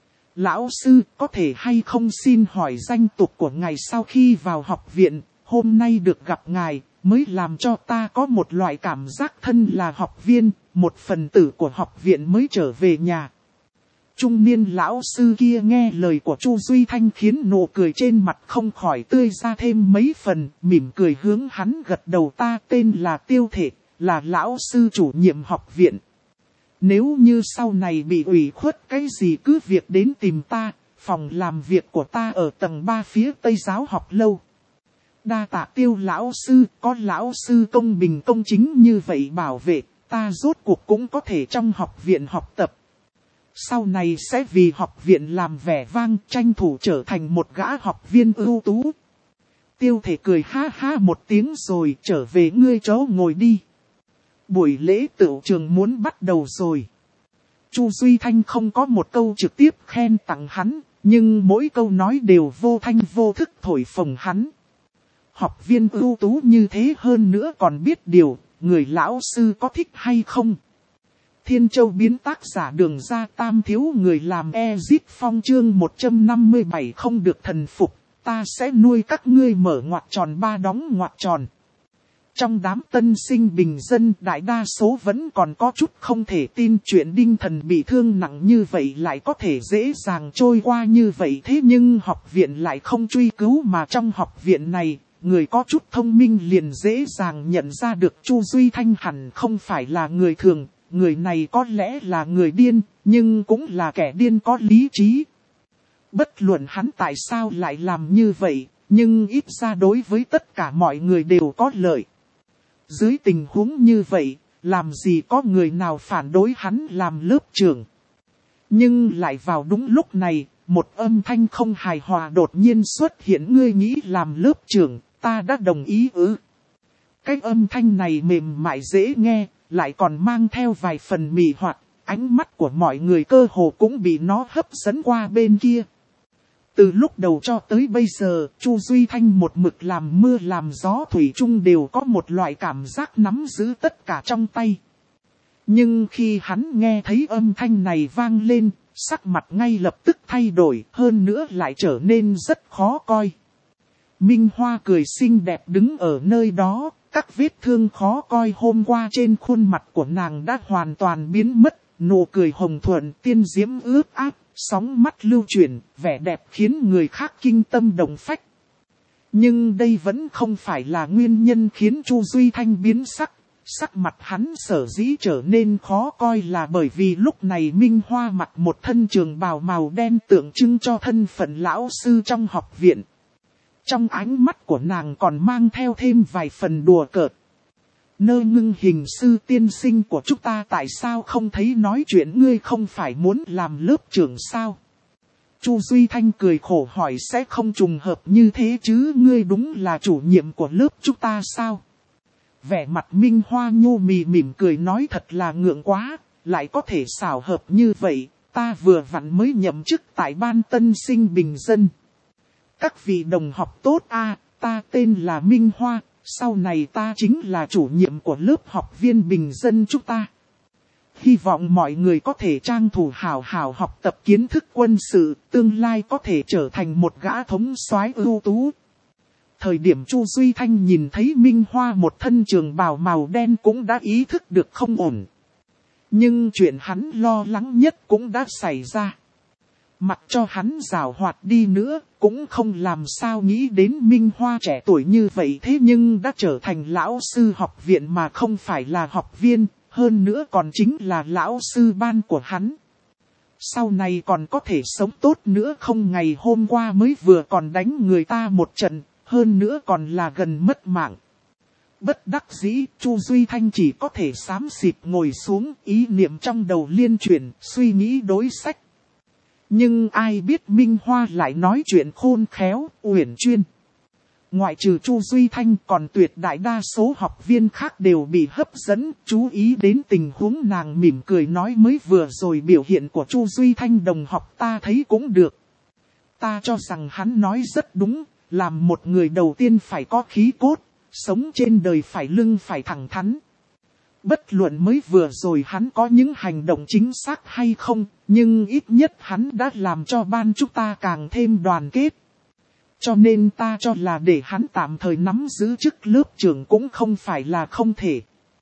Lão sư, có thể hay không xin hỏi danh tục của ngài sau khi vào học viện? Hôm nay được gặp ngài, mới làm cho ta có một loại cảm giác thân là học viên, một phần tử của học viện mới trở về nhà. Trung niên lão sư kia nghe lời của Chu Duy Thanh khiến nụ cười trên mặt không khỏi tươi ra thêm mấy phần, mỉm cười hướng hắn gật đầu. Ta tên là Tiêu Thể, là lão sư chủ nhiệm học viện. Nếu như sau này bị ủy khuất cái gì cứ việc đến tìm ta, phòng làm việc của ta ở tầng 3 phía Tây Giáo học lâu. Đa tạ Tiêu lão sư, có lão sư công bình công chính như vậy bảo vệ, ta rốt cuộc cũng có thể trong học viện học tập. Sau này sẽ vì học viện làm vẻ vang, tranh thủ trở thành một gã học viên ưu tú. Tiêu Thể cười ha ha một tiếng rồi trở về ngươi chỗ ngồi đi. Buổi lễ tựu trường muốn bắt đầu rồi. Chu Duy Thanh không có một câu trực tiếp khen tặng hắn, nhưng mỗi câu nói đều vô thanh vô thức thổi phồng hắn. Học viên ưu tú như thế hơn nữa còn biết điều, người lão sư có thích hay không? Thiên Châu biến tác giả Đường Ra Tam thiếu người làm Ezit Phong chương 157 không được thần phục, ta sẽ nuôi các ngươi mở ngoặc tròn ba đóng ngoặc tròn. Trong đám tân sinh bình dân đại đa số vẫn còn có chút không thể tin chuyện Đinh Thần bị thương nặng như vậy lại có thể dễ dàng trôi qua như vậy, thế nhưng học viện lại không truy cứu, mà trong học viện này, người có chút thông minh liền dễ dàng nhận ra được Chu Duy Thanh hẳn không phải là người thường, người này có lẽ là người điên, nhưng cũng là kẻ điên có lý trí. Bất luận hắn tại sao lại làm như vậy, nhưng ít ra đối với tất cả mọi người đều có lợi. Dưới tình huống như vậy, làm gì có người nào phản đối hắn làm lớp trưởng. Nhưng lại vào đúng lúc này, một âm thanh không hài hòa đột nhiên xuất hiện. Ngươi nghĩ làm lớp trưởng, ta đã đồng ý ư? Cái âm thanh này mềm mại dễ nghe, lại còn mang theo vài phần mị hoặc, ánh mắt của mọi người cơ hồ cũng bị nó hấp dẫn qua bên kia. Từ lúc đầu cho tới bây giờ, Chu Duy Thanh một mực làm mưa làm gió thủy chung đều có một loại cảm giác nắm giữ tất cả trong tay. Nhưng khi hắn nghe thấy âm thanh này vang lên, sắc mặt ngay lập tức thay đổi, hơn nữa lại trở nên rất khó coi. Minh Hoa cười xinh đẹp đứng ở nơi đó, các vết thương khó coi hôm qua trên khuôn mặt của nàng đã hoàn toàn biến mất, nụ cười hồng thuận tiên diễm ướt át. Sóng mắt lưu chuyển, vẻ đẹp khiến người khác kinh tâm động phách. Nhưng đây vẫn không phải là nguyên nhân khiến Chu Duy Thanh biến sắc. Sắc mặt hắn sở dĩ trở nên khó coi là bởi vì lúc này Minh Hoa mặc một thân trường bào màu đen tượng trưng cho thân phận lão sư trong học viện. Trong ánh mắt của nàng còn mang theo thêm vài phần đùa cợt. Nơ ngưng hình sư tiên sinh của chúng ta tại sao không thấy nói chuyện, ngươi không phải muốn làm lớp trưởng sao? Chu Duy Thanh cười khổ hỏi, sẽ không trùng hợp như thế chứ, ngươi đúng là chủ nhiệm của lớp chúng ta sao? Vẻ mặt Minh Hoa nhô mỉm cười nói, thật là ngượng quá, lại có thể xảo hợp như vậy, ta vừa vặn mới nhậm chức tại ban tân sinh bình dân. Các vị đồng học tốt a, ta tên là Minh Hoa. Sau này ta chính là chủ nhiệm của lớp học viên bình dân chúng ta. hy vọng mọi người có thể trang thủ hào hào học tập kiến thức quân sự, tương lai có thể trở thành một gã thống soái ưu tú. Thời điểm Chu Duy Thanh nhìn thấy Minh Hoa một thân trường bào màu đen cũng đã ý thức được không ổn. Nhưng chuyện hắn lo lắng nhất cũng đã xảy ra. Mặc cho hắn giảo hoạt đi nữa, cũng không làm sao nghĩ đến Minh Hoa trẻ tuổi như vậy thế nhưng đã trở thành lão sư học viện mà không phải là học viên, hơn nữa còn chính là lão sư ban của hắn. Sau này còn có thể sống tốt nữa không, ngày hôm qua mới vừa còn đánh người ta một trận, hơn nữa còn là gần mất mạng. Bất đắc dĩ, Chu Duy Thanh chỉ có thể xám xịt ngồi xuống, ý niệm trong đầu liên chuyển, suy nghĩ đối sách. Nhưng ai biết Minh Hoa lại nói chuyện khôn khéo, uyển chuyên. Ngoại trừ Chu Duy Thanh còn tuyệt đại đa số học viên khác đều bị hấp dẫn, chú ý đến tình huống nàng mỉm cười nói mới vừa rồi biểu hiện của Chu Duy Thanh đồng học ta thấy cũng được. Ta cho rằng hắn nói rất đúng, làm một người đầu tiên phải có khí cốt, sống trên đời phải lưng phải thẳng thắn. Bất luận mới vừa rồi hắn có những hành động chính xác hay không, nhưng ít nhất hắn đã làm cho ban chúng ta càng thêm đoàn kết. Cho nên ta cho là để hắn tạm thời nắm giữ chức lớp trưởng cũng không phải là không thể.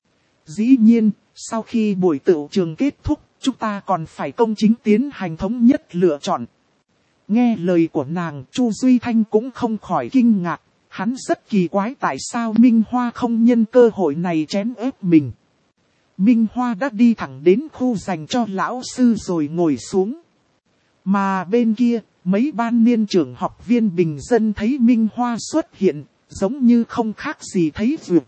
Dĩ nhiên, sau khi buổi tựu trường kết thúc, chúng ta còn phải công chính tiến hành thống nhất lựa chọn. Nghe lời của nàng, Chu Duy Thanh cũng không khỏi kinh ngạc. Hắn rất kỳ quái tại sao Minh Hoa không nhân cơ hội này chém ép mình. Minh Hoa đã đi thẳng đến khu dành cho lão sư rồi ngồi xuống. Mà bên kia, mấy ban niên trưởng học viên bình dân thấy Minh Hoa xuất hiện, giống như không khác gì thấy vượt.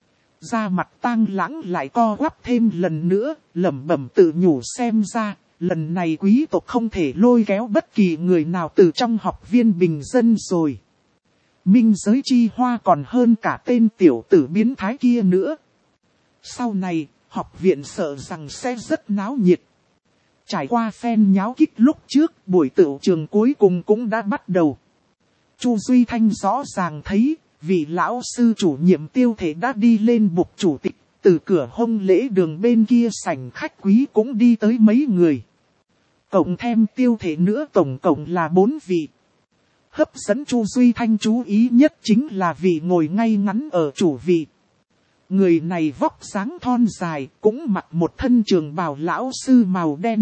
Da mặt Tang Lãng lại co quắp thêm lần nữa, lẩm bẩm tự nhủ xem ra, lần này quý tộc không thể lôi kéo bất kỳ người nào từ trong học viên bình dân rồi. Minh Giới Chi Hoa còn hơn cả tên tiểu tử biến thái kia nữa. Sau này, học viện sợ rằng sẽ rất náo nhiệt. Trải qua phen nháo kích lúc trước, buổi tựu trường cuối cùng cũng đã bắt đầu. Chu Duy Thanh rõ ràng thấy, vị lão sư chủ nhiệm Tiêu Thể đã đi lên bục chủ tịch, từ cửa hông lễ đường bên kia sảnh khách quý cũng đi tới mấy người. Cộng thêm Tiêu Thể nữa tổng cộng là 4 vị. Hấp dẫn Chu Duy Thanh chú ý nhất chính là vị ngồi ngay ngắn ở chủ vị. Người này vóc dáng thon dài, cũng mặc một thân trường bào lão sư màu đen.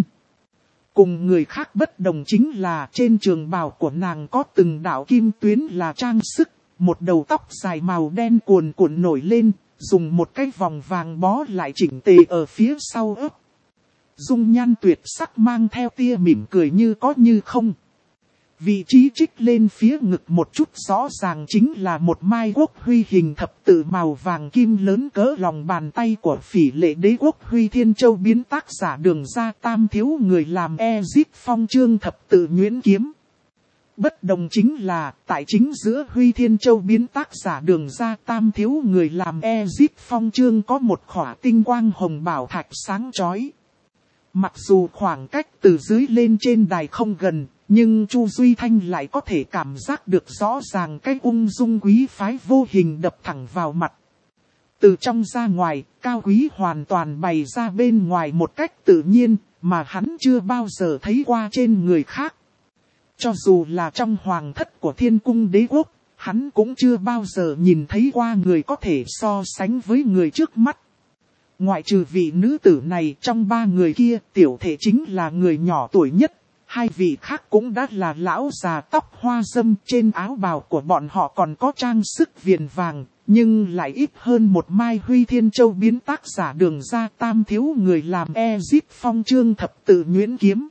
Cùng người khác bất đồng chính là trên trường bào của nàng có từng đạo kim tuyến là trang sức, một đầu tóc dài màu đen cuồn cuộn nổi lên, dùng một cái vòng vàng bó lại chỉnh tề ở phía sau ớt. Dung nhan tuyệt sắc mang theo tia mỉm cười như có như không. Vị trí trích lên phía ngực một chút rõ ràng chính là một mai quốc huy hình thập tự màu vàng kim lớn cỡ lòng bàn tay của Phỉ Lệ Đế quốc Huy Thiên Châu biến tác giả Đường Ra Tam thiếu người làm Ezip Phong chương thập tự nhuyễn kiếm. Bất đồng chính là tại chính giữa Huy Thiên Châu biến tác giả Đường Ra Tam thiếu người làm Ezip Phong chương có một khỏa tinh quang hồng bảo thạch sáng chói. Mặc dù khoảng cách từ dưới lên trên đài không gần, nhưng Chu Duy Thanh lại có thể cảm giác được rõ ràng cái ung dung quý phái vô hình đập thẳng vào mặt. Từ trong ra ngoài, cao quý hoàn toàn bày ra bên ngoài một cách tự nhiên, mà hắn chưa bao giờ thấy qua trên người khác. Cho dù là trong hoàng thất của Thiên Cung Đế quốc, hắn cũng chưa bao giờ nhìn thấy qua người có thể so sánh với người trước mắt. Ngoại trừ vị nữ tử này, trong 3 người kia, Tiểu Thể chính là người nhỏ tuổi nhất. 2 vị khác cũng đã là lão già tóc hoa râm, trên áo bào của bọn họ còn có trang sức viền vàng, nhưng lại ít hơn một mai Huy Thiên Châu biến tác giả Đường Ra Tam thiếu người làm Ezip Phong chương thập tự nhuyễn kiếm.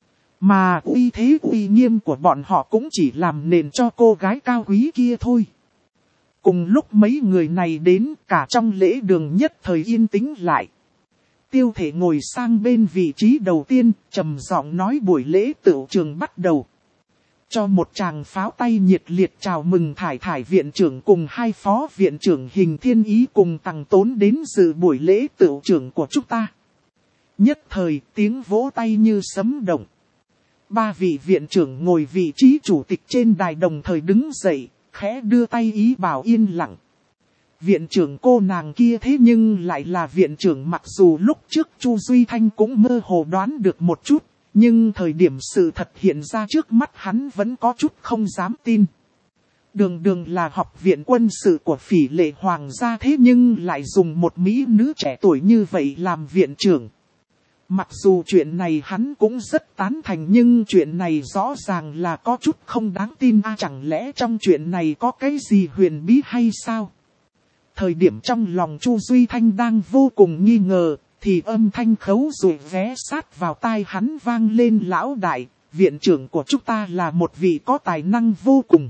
Mà uy thế uy nghiêm của bọn họ cũng chỉ làm nền cho cô gái cao quý kia thôi. Cùng lúc mấy người này đến, cả trong lễ đường nhất thời yên tĩnh lại. Tiêu Thể ngồi sang bên vị trí đầu tiên, trầm giọng nói buổi lễ tựu trường bắt đầu. Cho một tràng pháo tay nhiệt liệt chào mừng Thải viện trưởng cùng 2 phó viện trưởng Hình Thiên Ý cùng Tằng Tốn đến dự buổi lễ tựu trường của chúng ta. Nhất thời tiếng vỗ tay như sấm động. 3 vị viện trưởng ngồi vị trí chủ tịch trên đài đồng thời đứng dậy, khẽ đưa tay ý bảo yên lặng. Viện trưởng cô nàng kia thế nhưng lại là viện trưởng, mặc dù lúc trước Chu Duy Thanh cũng mơ hồ đoán được một chút, nhưng thời điểm sự thật hiện ra trước mắt hắn vẫn có chút không dám tin. Đường đường là học viện quân sự của Phỉ Lệ Hoàng gia thế nhưng lại dùng một mỹ nữ trẻ tuổi như vậy làm viện trưởng. Mặc dù chuyện này hắn cũng rất tán thành, nhưng chuyện này rõ ràng là có chút không đáng tin. Chẳng lẽ trong chuyện này có cái gì huyền bí hay sao? Thời điểm trong lòng Chu Duy Thanh đang vô cùng nghi ngờ, thì âm thanh Khấu Dụ ghé sát vào tai hắn vang lên: lão đại, viện trưởng của chúng ta là một vị có tài năng vô cùng.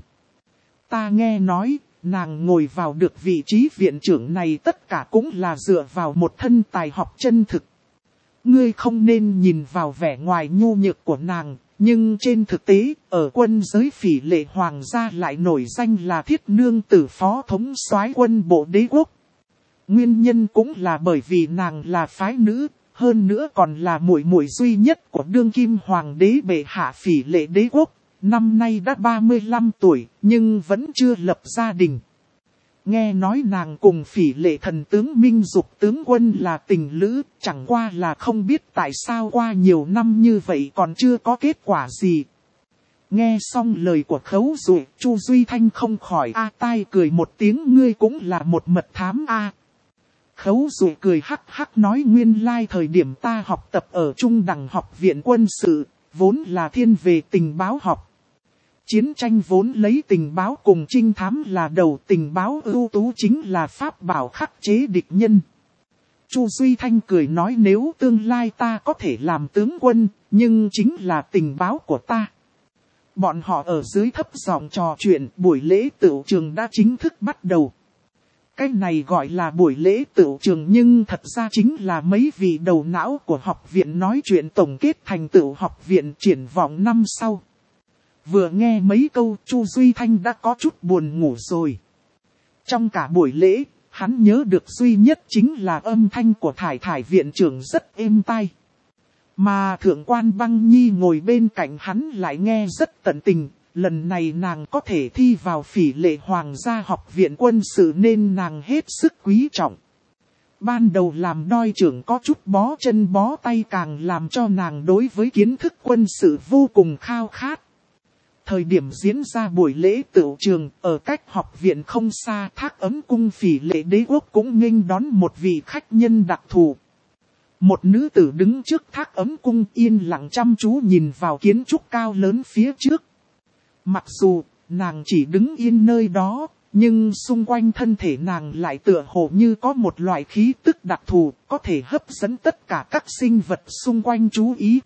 Ta nghe nói, nàng ngồi vào được vị trí viện trưởng này tất cả cũng là dựa vào một thân tài học chân thực. Ngươi không nên nhìn vào vẻ ngoài nhu nhược của nàng, nhưng trên thực tế, ở quân giới Phỉ Lệ Hoàng gia lại nổi danh là thiết nương tử phó thống soái quân bộ đế quốc. Nguyên nhân cũng là bởi vì nàng là phái nữ, hơn nữa còn là muội muội duy nhất của đương kim hoàng đế bệ hạ Phỉ Lệ đế quốc. Năm nay đã 35 tuổi, nhưng vẫn chưa lập gia đình. Nghe nói nàng cùng Phỉ Lệ thần tướng Minh Dục tướng quân là tình lữ, chẳng qua là không biết tại sao qua nhiều năm như vậy còn chưa có kết quả gì. Nghe xong lời của Khấu Dụ, Chu Duy Thanh không khỏi tai cười một tiếng: ngươi cũng là một mật thám a. Khấu Dụ cười hắc hắc nói: nguyên lai thời điểm ta học tập ở Trung Đẳng học viện quân sự, vốn là thiên về tình báo học. Chiến tranh vốn lấy tình báo cùng trinh thám là đầu, tình báo ưu tú chính là pháp bảo khắc chế địch nhân. Chu Duy Thanh cười nói: nếu tương lai ta có thể làm tướng quân, nhưng chính là tình báo của ta. Bọn họ ở dưới thấp giọng trò chuyện, buổi lễ tựu trường đã chính thức bắt đầu. Cái này gọi là buổi lễ tựu trường, nhưng thật ra chính là mấy vị đầu não của học viện nói chuyện tổng kết thành tựu học viện triển vọng năm sau. Vừa nghe mấy câu, Chu Duy Thanh đã có chút buồn ngủ rồi. Trong cả buổi lễ, hắn nhớ được duy nhất chính là âm thanh của Thải Thải viện trưởng rất êm tai. Mà Thượng quan Băng Nhi ngồi bên cạnh hắn lại nghe rất tận tình. Lần này nàng có thể thi vào Phỉ Lệ Hoàng gia học viện quân sự nên nàng hết sức quý trọng. Ban đầu làm đoi trưởng có chút bó chân bó tay, càng làm cho nàng đối với kiến thức quân sự vô cùng khao khát. Thời điểm diễn ra buổi lễ tựu trường, ở cách học viện không xa, Thác Ấm cung Phỉ Lệ đế quốc cũng nghênh đón một vị khách nhân đặc thù. Một nữ tử đứng trước Thác Ấm cung yên lặng chăm chú nhìn vào kiến trúc cao lớn phía trước. Mặc dù nàng chỉ đứng yên nơi đó, nhưng xung quanh thân thể nàng lại tựa hồ như có một loại khí tức đặc thù, có thể hấp dẫn tất cả các sinh vật xung quanh chú ý.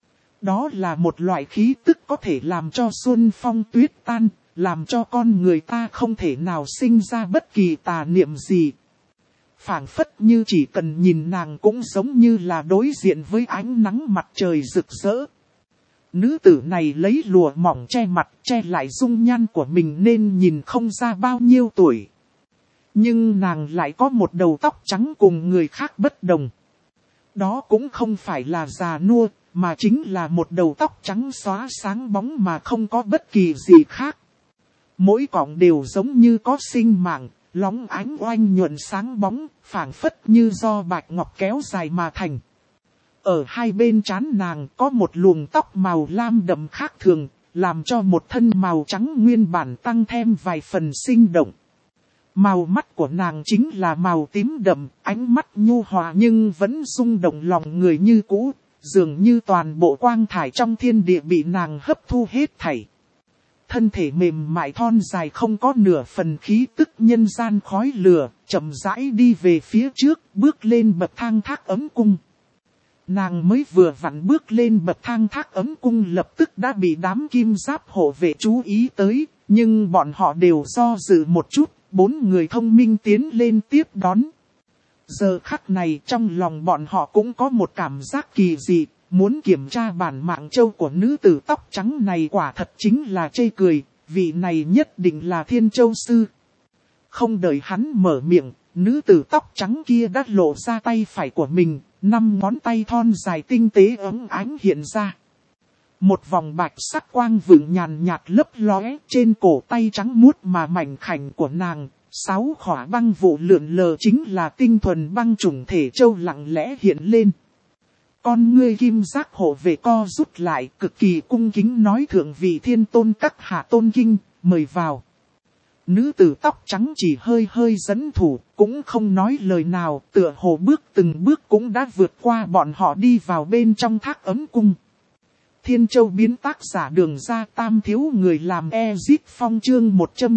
Đó là một loại khí tức có thể làm cho xuân phong tuyết tan, làm cho con người ta không thể nào sinh ra bất kỳ tà niệm gì. Phảng phất như chỉ cần nhìn nàng cũng giống như là đối diện với ánh nắng mặt trời rực rỡ. Nữ tử này lấy lụa mỏng che mặt, che lại dung nhan của mình nên nhìn không ra bao nhiêu tuổi. Nhưng nàng lại có một đầu tóc trắng cùng người khác bất đồng. Đó cũng không phải là già nua, mà chính là một đầu tóc trắng xóa sáng bóng mà không có bất kỳ gì khác. Mỗi cọng đều giống như có sinh mạng, lóng ánh oanh nhuận sáng bóng, phảng phất như do bạch ngọc kéo dài mà thành. Ở hai bên trán nàng có một luồng tóc màu lam đậm khác thường, làm cho một thân màu trắng nguyên bản tăng thêm vài phần sinh động. Màu mắt của nàng chính là màu tím đậm, ánh mắt nhu hòa nhưng vẫn rung động lòng người như cũ, dường như toàn bộ quang thải trong thiên địa bị nàng hấp thu hết thảy. Thân thể mềm mại thon dài không có nửa phần khí tức nhân gian khói lửa, chậm rãi đi về phía trước, bước lên bậc thang Thác Ấm cung. Nàng mới vừa vặn bước lên bậc thang Thác Ấm cung lập tức đã bị đám kim giáp hộ vệ chú ý tới, nhưng bọn họ đều do dự một chút, 4 người thông minh tiến lên tiếp đón. Giờ khắc này trong lòng bọn họ cũng có một cảm giác kỳ dị, muốn kiểm tra bản mạng châu của nữ tử tóc trắng này quả thật chính là chê cười, vị này nhất định là Thiên Châu Sư. Không đợi hắn mở miệng, nữ tử tóc trắng kia đã lộ ra tay phải của mình, 5 ngón tay thon dài tinh tế ấm ánh hiện ra. Một vòng bạch sắc quang vượng nhàn nhạt lấp lóe trên cổ tay trắng muốt mà mảnh khảnh của nàng, 6 khỏa băng vụ lượn lờ chính là tinh thuần băng chủng thể châu lặng lẽ hiện lên. Con ngươi kim giác hộ vệ co rút lại, cực kỳ cung kính nói thượng vị thiên tôn các hạ tôn kinh, mời vào. Nữ tử tóc trắng chỉ hơi hơi dẫn thủ, cũng không nói lời nào, tựa hồ bước từng bước cũng đã vượt qua bọn họ đi vào bên trong thác ấm cung. Thiên Châu biến tác giả Đường Ra Tam thiếu người làm Ezit Phong chương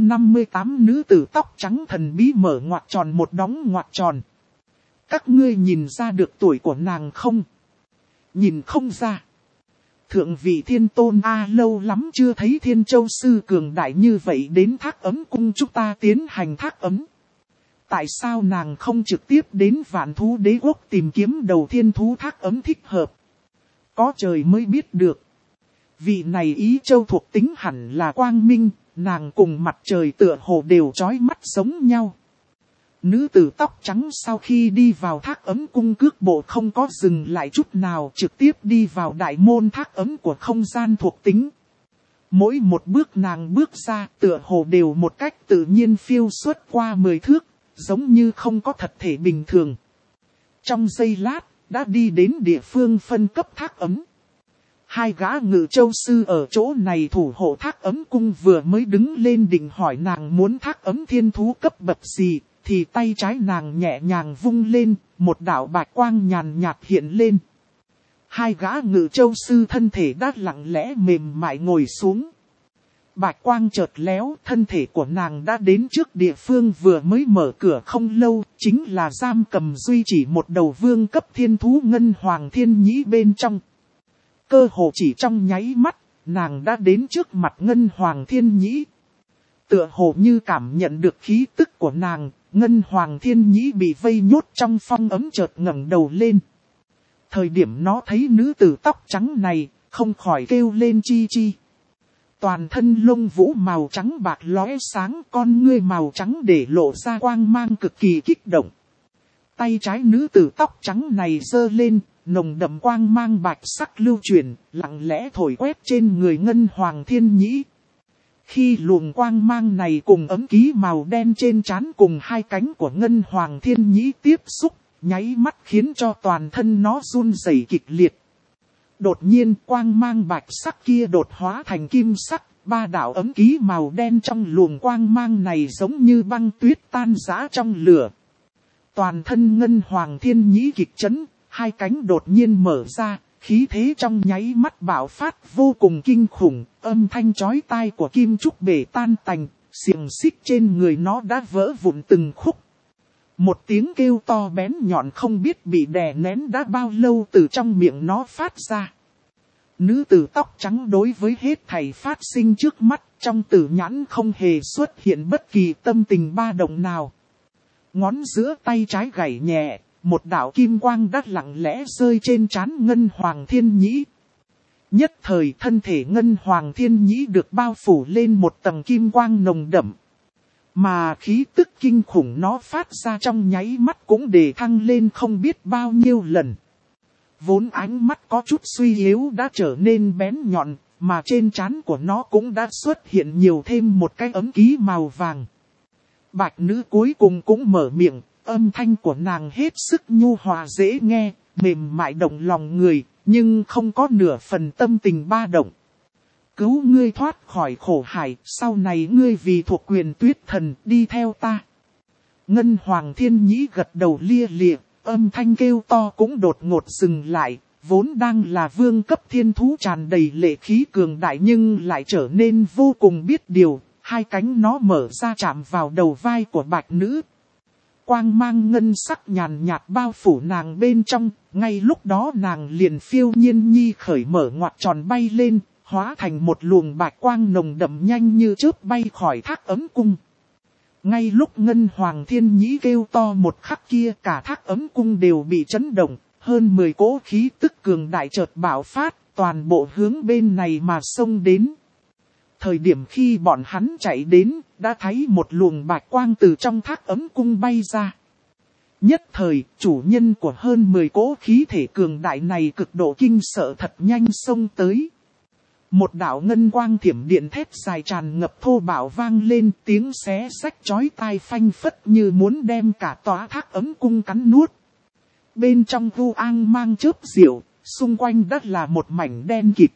158 nữ tử tóc trắng thần bí mở ngoặc tròn một đóng ngoặc tròn. Các ngươi nhìn ra được tuổi của nàng không? Nhìn không ra. Thượng vị thiên tôn lâu lắm chưa thấy Thiên Châu sư cường đại như vậy đến thác ấm cung chúng ta tiến hành thác ấm. Tại sao nàng không trực tiếp đến Vạn Thú Đế Quốc tìm kiếm đầu thiên thú thác ấm thích hợp? Có trời mới biết được. Vị này Ý Châu thuộc tính hẳn là quang minh, nàng cùng mặt trời tựa hồ đều chói mắt giống nhau. Nữ tử tóc trắng sau khi đi vào thác ấm cung cước bộ không có dừng lại chút nào, trực tiếp đi vào đại môn thác ấm của không gian thuộc tính. Mỗi một bước nàng bước ra tựa hồ đều một cách tự nhiên phiêu xuất qua 10 thước, giống như không có thật thể bình thường. Trong giây lát, đã đi đến địa phương phân cấp thác ấm. 2 gã Ngự Châu sư ở chỗ này thủ hộ thác ấm cung vừa mới đứng lên định hỏi nàng muốn thác ấm thiên thú cấp bậc gì, thì tay trái nàng nhẹ nhàng vung lên, một đạo bạch quang nhàn nhạt hiện lên. 2 gã Ngự Châu sư thân thể đã lặng lẽ mềm mại ngồi xuống. Bạch quang chợt léo, thân thể của nàng đã đến trước địa phương vừa mới mở cửa không lâu, chính là giam cầm duy chỉ một đầu vương cấp thiên thú Ngân Hoàng Thiên Nhĩ bên trong. Cơ hồ chỉ trong nháy mắt, nàng đã đến trước mặt Ngân Hoàng Thiên Nhĩ. Tựa hồ như cảm nhận được khí tức của nàng, Ngân Hoàng Thiên Nhĩ bị vây nhốt trong phong ấm chợt ngẩng đầu lên. Thời điểm nó thấy nữ tử tóc trắng này, không khỏi kêu lên chi chi. Toàn thân lông vũ màu trắng bạc lóe sáng, con ngươi màu trắng để lộ ra quang mang cực kỳ kích động. Tay trái nữ tử tóc trắng này giơ lên, nồng đậm quang mang bạch sắc lưu chuyển, lặng lẽ thổi quét trên người Ngân Hoàng Thiên Nhĩ. Khi luồng quang mang này cùng ấm ký màu đen trên trán cùng 2 cánh của Ngân Hoàng Thiên Nhĩ tiếp xúc, nháy mắt khiến cho toàn thân nó run rẩy kịch liệt. Đột nhiên quang mang bạch sắc kia đột hóa thành kim sắc, 3 đạo ấm ký màu đen trong luồng quang mang này giống như băng tuyết tan rã trong lửa. Toàn thân Ngân Hoàng Thiên Nhĩ kịch chấn, 2 cánh đột nhiên mở ra, khí thế trong nháy mắt bạo phát vô cùng kinh khủng, âm thanh chói tai của kim trúc bể tan tành, xiềng xích trên người nó đã vỡ vụn từng khúc. Một tiếng kêu to bén nhọn không biết bị đè nén đã bao lâu từ trong miệng nó phát ra. Nữ tử tóc trắng đối với hết thảy phát sinh trước mắt, trong tử nhãn không hề xuất hiện bất kỳ tâm tình ba động nào. Ngón giữa tay trái gảy nhẹ, một đạo kim quang đắt lặng lẽ rơi trên trán Ngân Hoàng Thiên Nhĩ. Nhất thời thân thể Ngân Hoàng Thiên Nhĩ được bao phủ lên một tầng kim quang nồng đậm. Mà khí tức kinh khủng nó phát ra trong nháy mắt cũng để thăng lên không biết bao nhiêu lần. Vốn ánh mắt có chút suy yếu đã trở nên bén nhọn, mà trên trán của nó cũng đã xuất hiện nhiều thêm một cái ấm ký màu vàng. Bạch nữ cuối cùng cũng mở miệng, âm thanh của nàng hết sức nhu hòa dễ nghe, mềm mại động lòng người, nhưng không có nửa phần tâm tình ba động. Cứu ngươi thoát khỏi khổ hải, sau này ngươi vì thuộc quyền Tuyết Thần đi theo ta. Ngân Hoàng Thiên Nhĩ gật đầu lia lịa, âm thanh kêu to cũng đột ngột dừng lại, vốn đang là vương cấp thiên thú tràn đầy lệ khí cường đại nhưng lại trở nên vô cùng biết điều, 2 cánh nó mở ra chạm vào đầu vai của bạch nữ. Quang mang ngân sắc nhàn nhạt bao phủ nàng bên trong, ngay lúc đó nàng liền phiêu nhiên nhi khởi mở ngoặc tròn bay lên, hóa thành một luồng bạch quang nồng đậm nhanh như chớp bay khỏi thác ấm cung. Ngay lúc Ngân Hoàng Thiên Nhĩ kêu to một khắc kia cả thác ấm cung đều bị chấn động, hơn 10 cỗ khí tức cường đại chợt bạo phát, toàn bộ hướng bên này mà xông đến. Thời điểm khi bọn hắn chạy đến, đã thấy một luồng bạch quang từ trong thác ấm cung bay ra. Nhất thời, chủ nhân của hơn 10 cỗ khí thể cường đại này cực độ kinh sợ thật nhanh xông tới. Một đạo ngân quang thiểm điện thét dài tràn ngập thô bạo vang lên, tiếng xé xách chói tai phanh phất như muốn đem cả tòa Thác Ấm Cung cắn nuốt. Bên trong vu ang mang chớp diệu, xung quanh đất là một mảnh đen kịt.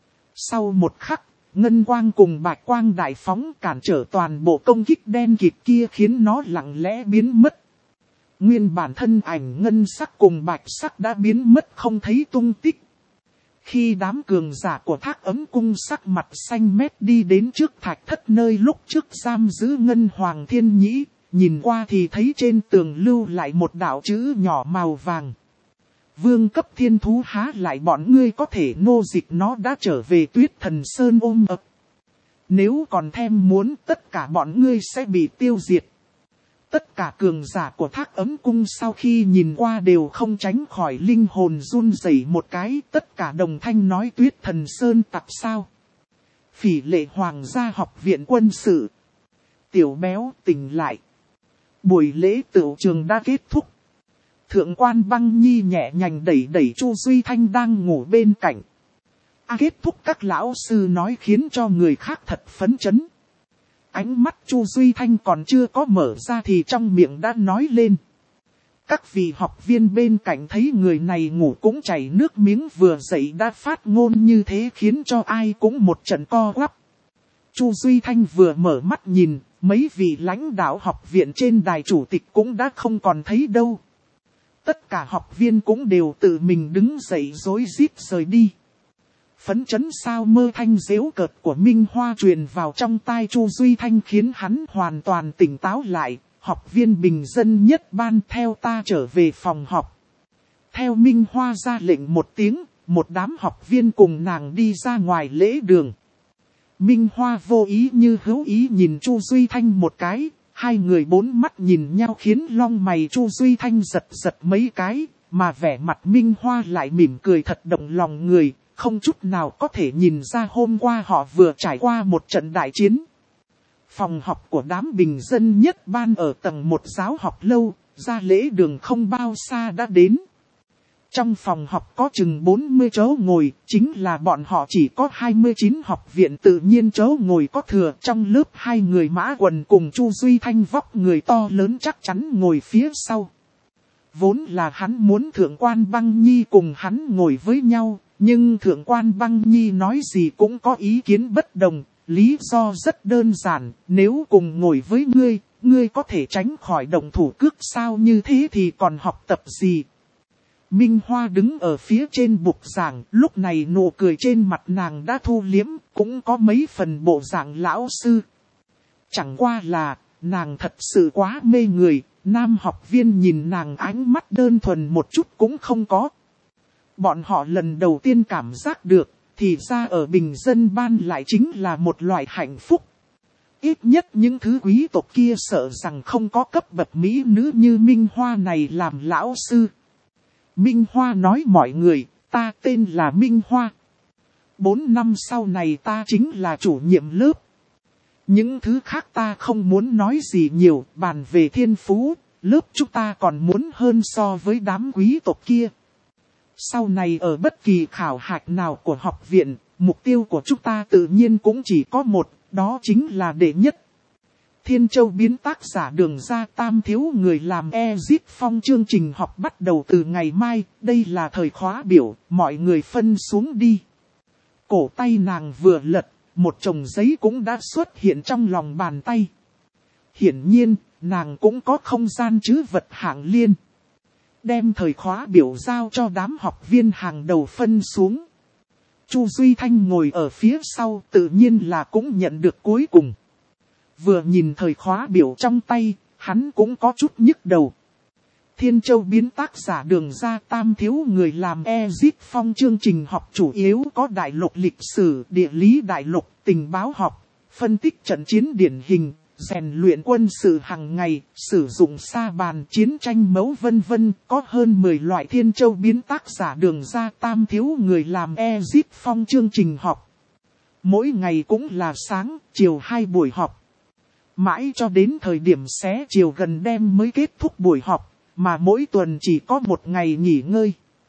Sau một khắc, ngân quang cùng bạch quang đại phóng cản trở toàn bộ công kích đen kịt kia, khiến nó lặng lẽ biến mất. Nguyên bản thân ảnh ngân sắc cùng bạch sắc đã biến mất không thấy tung tích. Khi đám cường giả của Thác Ấm Cung sắc mặt xanh mét đi đến trước thạch thất nơi lúc trước giam giữ Ngân Hoàng Thiên Nhĩ, nhìn qua thì thấy trên tường lưu lại một đạo chữ nhỏ màu vàng. Vương cấp thiên thú há lại bọn ngươi có thể nô dịch, nó đã trở về Tuyết Thần Sơn ôm ấp. Nếu còn thèm muốn, tất cả bọn ngươi sẽ bị tiêu diệt. Tất cả cường giả của Thác Ấm Cung sau khi nhìn qua đều không tránh khỏi linh hồn run rẩy một cái, tất cả đồng thanh nói Tuyết Thần Sơn tặc sao. Phỉ Lệ Hoàng gia học viện quân sự. Tiểu béo tỉnh lại. Buổi lễ tửu trường đã kết thúc. Thượng quan Băng Nhi nhẹ nhàng đẩy Chu Duy Thanh đang ngủ bên cạnh. Kết thúc các lão sư nói khiến cho người khác thật phấn chấn. Ánh mắt Chu Duy Thanh còn chưa có mở ra thì trong miệng đã nói lên. Các vị học viên bên cạnh thấy người này ngủ cũng chảy nước miếng, vừa dậy đã phát ngôn như thế khiến cho ai cũng một trận co quắp. Chu Duy Thanh vừa mở mắt nhìn, mấy vị lãnh đạo học viện trên đài chủ tịch cũng đã không còn thấy đâu. Tất cả học viên cũng đều tự mình đứng dậy rối rít rời đi. Phấn chấn sao mơ thanh giễu cợt của Minh Hoa truyền vào trong tai Chu Duy Thanh khiến hắn hoàn toàn tỉnh táo lại. Học viên bình dân nhất ban, theo ta trở về phòng học. Theo Minh Hoa ra lệnh một tiếng, một đám học viên cùng nàng đi ra ngoài lễ đường. Minh Hoa vô ý như hữu ý nhìn Chu Duy Thanh một cái, hai người bốn mắt nhìn nhau khiến lông mày Chu Duy Thanh giật mấy cái, mà vẻ mặt Minh Hoa lại mỉm cười thật động lòng người. Không chút nào có thể nhìn ra hôm qua họ vừa trải qua một trận đại chiến. Phòng học của đám bình dân nhất ban ở tầng 1 giáo học lâu, ra lễ đường không bao xa đã đến. Trong phòng học có chừng 40 chỗ ngồi, chính là bọn họ chỉ có 29 học viện tự nhiên chỗ ngồi có thừa. Trong lớp hai người Mã Quần cùng Chu Duy Thanh vóc người to lớn chắc chắn ngồi phía sau. Vốn là hắn muốn Thượng quan Băng Nhi cùng hắn ngồi với nhau. Nhưng Thượng quan Băng Nhi nói gì cũng có ý kiến bất đồng, lý do rất đơn giản, nếu cùng ngồi với ngươi có thể tránh khỏi động thủ cước sao, như thế thì còn học tập gì. Minh Hoa đứng ở phía trên bục giảng, lúc này nụ cười trên mặt nàng đã thu liếm, cũng có mấy phần bộ dạng lão sư. Chẳng qua là, nàng thật sự quá mê người, nam học viên nhìn nàng ánh mắt đơn thuần một chút cũng không có. Bọn họ lần đầu tiên cảm giác được, thì ra ở bình dân ban lại chính là một loại hạnh phúc. Ít nhất những thứ quý tộc kia sợ rằng không có cấp bậc mỹ nữ như Minh Hoa này làm lão sư. Minh Hoa nói mọi người, ta tên là Minh Hoa. 4 năm sau này ta chính là chủ nhiệm lớp. Những thứ khác ta không muốn nói gì nhiều, bàn về thiên phú, lớp chúng ta còn muốn hơn so với đám quý tộc kia. Sau này ở bất kỳ khảo hạch nào của học viện, mục tiêu của chúng ta tự nhiên cũng chỉ có một, đó chính là đệ nhất. Thiên Châu biến tác giả Đường Ra Tam thiếu người làm Exit Phong chương trình học bắt đầu từ ngày mai, đây là thời khóa biểu, mọi người phân xuống đi. Cổ tay nàng vừa lật, một chồng giấy cũng đã xuất hiện trong lòng bàn tay. Hiển nhiên, nàng cũng có không gian trữ vật hạng liên. Đem thời khóa biểu giao cho đám học viên hàng đầu phân xuống. Chu Duy Thanh ngồi ở phía sau tự nhiên là cũng nhận được cuối cùng. Vừa nhìn thời khóa biểu trong tay, hắn cũng có chút nhức đầu. Thiên Châu biến tác giả Đường Ra Tam thiếu người làm Exit Phong chương trình học chủ yếu có đại lục lịch sử, địa lý đại lục, tình báo học, phân tích trận chiến điển hình, rèn luyện quân sự hàng ngày, sử dụng sa bàn, chiến tranh mẫu vân vân, có hơn 10 loại Thiên Châu biến tác giả Đường Ra Tam thiếu người làm Exit Phong chương trình học. Mỗi ngày cũng là sáng, chiều 2 buổi họp. Mãi cho đến thời điểm xế chiều gần đêm mới kết thúc buổi họp, mà mỗi tuần chỉ có 1 ngày nghỉ ngơi.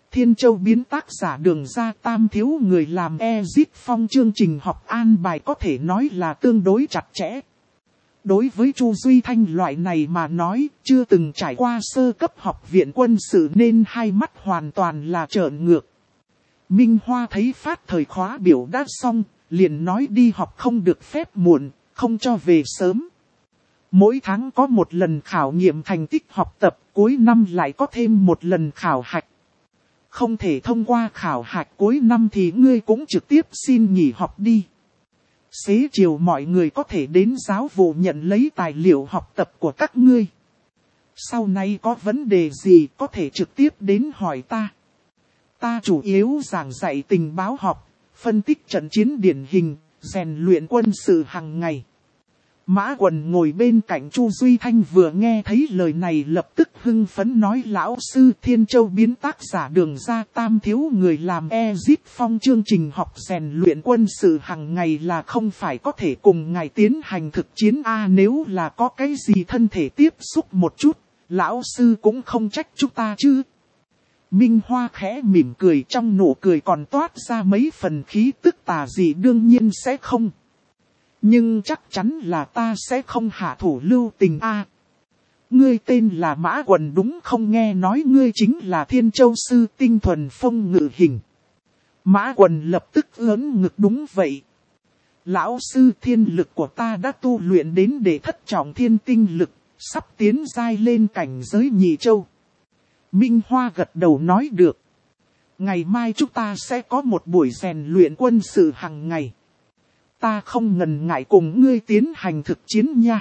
Thiên Châu biến tác giả Đường Ra Tam thiếu người làm Exit Phong chương trình học an bài có thể nói là tương đối chặt chẽ. Đối với Chu Duy Thanh loại này mà nói, chưa từng trải qua sơ cấp học viện quân sự nên hai mắt hoàn toàn là trợn ngược. Minh Hoa thấy phát thời khóa biểu đã xong, liền nói đi học không được phép muộn, không cho về sớm. Mỗi tháng có một lần khảo nghiệm thành tích học tập, cuối năm lại có thêm một lần khảo hạch. Không thể thông qua khảo hạch cuối năm thì ngươi cũng trực tiếp xin nghỉ học đi. Xế chiều mọi người có thể đến giáo vụ nhận lấy tài liệu học tập của các ngươi. Sau này có vấn đề gì có thể trực tiếp đến hỏi ta. Ta chủ yếu giảng dạy tình báo học, phân tích trận chiến điển hình, rèn luyện quân sự hàng ngày. Mã Quần ngồi bên cạnh Chu Duy Thanh vừa nghe thấy lời này lập tức hưng phấn nói lão sư Thiên Châu biến tác giả Đường Ra Tam thiếu người làm Exit Phong chương trình học rèn luyện quân sự hàng ngày là không phải có thể cùng ngài tiến hành thực chiến nếu là có cái gì thân thể tiếp xúc một chút, lão sư cũng không trách chúng ta chứ. Minh Hoa khẽ mỉm cười trong nụ cười còn toát ra mấy phần khí tức tà dị đương nhiên sẽ không. Nhưng chắc chắn là ta sẽ không hạ thủ lưu tình Ngươi tên là Mã Quần đúng không nghe nói ngươi chính là Thiên Châu sư tinh thuần phong ngự hình. Mã Quần lập tức ớn ngực đúng vậy. Lão sư thiên lực của ta đã tu luyện đến để thất trọng thiên tinh lực, sắp tiến giai lên cảnh giới nhị châu. Minh Hoa gật đầu nói được. Ngày mai chúng ta sẽ có một buổi rèn luyện quân sự hàng ngày. Ta không ngần ngại cùng ngươi tiến hành thực chiến nha.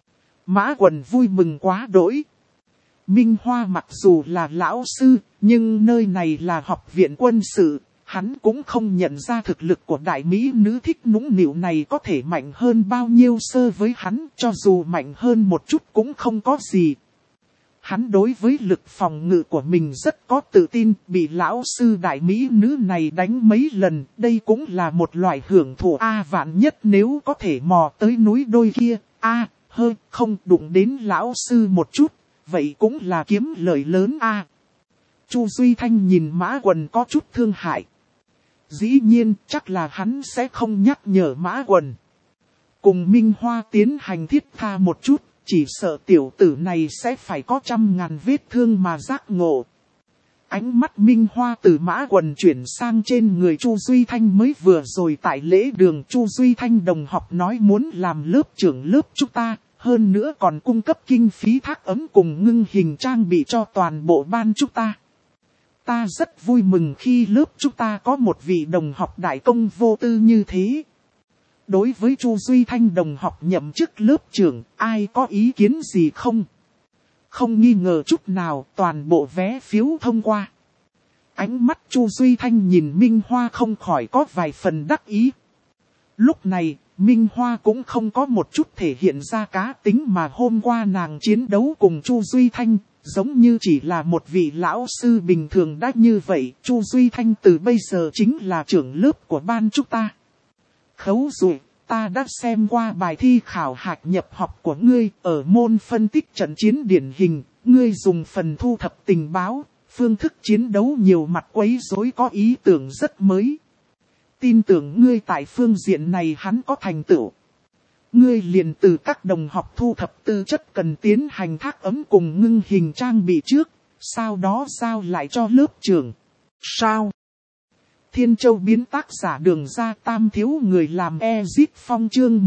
Mã Quần vui mừng quá đỗi. Minh Hoa mặc dù là lão sư, nhưng nơi này là học viện quân sự. Hắn cũng không nhận ra thực lực của đại mỹ nữ thích nũng nịu này có thể mạnh hơn bao nhiêu so với hắn. Cho dù mạnh hơn một chút cũng không có gì. Hắn đối với lực phòng ngự của mình rất có tự tin, bị lão sư đại mỹ nữ này đánh mấy lần, đây cũng là một loại hưởng thụ vạn nhất nếu có thể mò tới núi đôi kia, không đụng đến lão sư một chút, vậy cũng là kiếm lợi lớn Chu Duy Thanh nhìn Mã Quần có chút thương hại. Dĩ nhiên chắc là hắn sẽ không nhắc nhở Mã Quần. Cùng Minh Hoa tiến hành thiết tha một chút. Chỉ sợ tiểu tử này sẽ phải có 100.000 vết thương mà giác ngộ. Ánh mắt Minh Hoa từ Mã Quần chuyển sang trên người Chu Duy Thanh mới vừa rồi tại lễ đường Chu Duy Thanh đồng học nói muốn làm lớp trưởng lớp chúng ta, hơn nữa còn cung cấp kinh phí thác ấm cùng ngưng hình trang bị cho toàn bộ ban chúng ta. Ta rất vui mừng khi lớp chúng ta có một vị đồng học đại công vô tư như thế. Đối với Chu Duy Thanh đồng học nhậm chức lớp trưởng, ai có ý kiến gì không? Không nghi ngờ chút nào, toàn bộ vé phiếu thông qua. Ánh mắt Chu Duy Thanh nhìn Minh Hoa không khỏi có vài phần đắc ý. Lúc này, Minh Hoa cũng không có một chút thể hiện ra cá tính mà hôm qua nàng chiến đấu cùng Chu Duy Thanh, giống như chỉ là một vị lão sư bình thường đã như vậy. Chu Duy Thanh từ bây giờ chính là trưởng lớp của ban chúng ta. Khấu Dụ, ta đã xem qua bài thi khảo hạch nhập học của ngươi ở môn phân tích trận chiến điển hình, ngươi dùng phần thu thập tình báo, phương thức chiến đấu nhiều mặt quấy rối có ý tưởng rất mới. Tin tưởng ngươi tại phương diện này hắn có thành tựu. Ngươi liền từ các đồng học thu thập tư chất cần tiến hành thác ấm cùng ngưng hình trang bị trước, sau đó giao lại cho lớp trưởng. Sao? Thiên Châu biến tác giả Đường Ra Tam thiếu người làm Exit Phong chương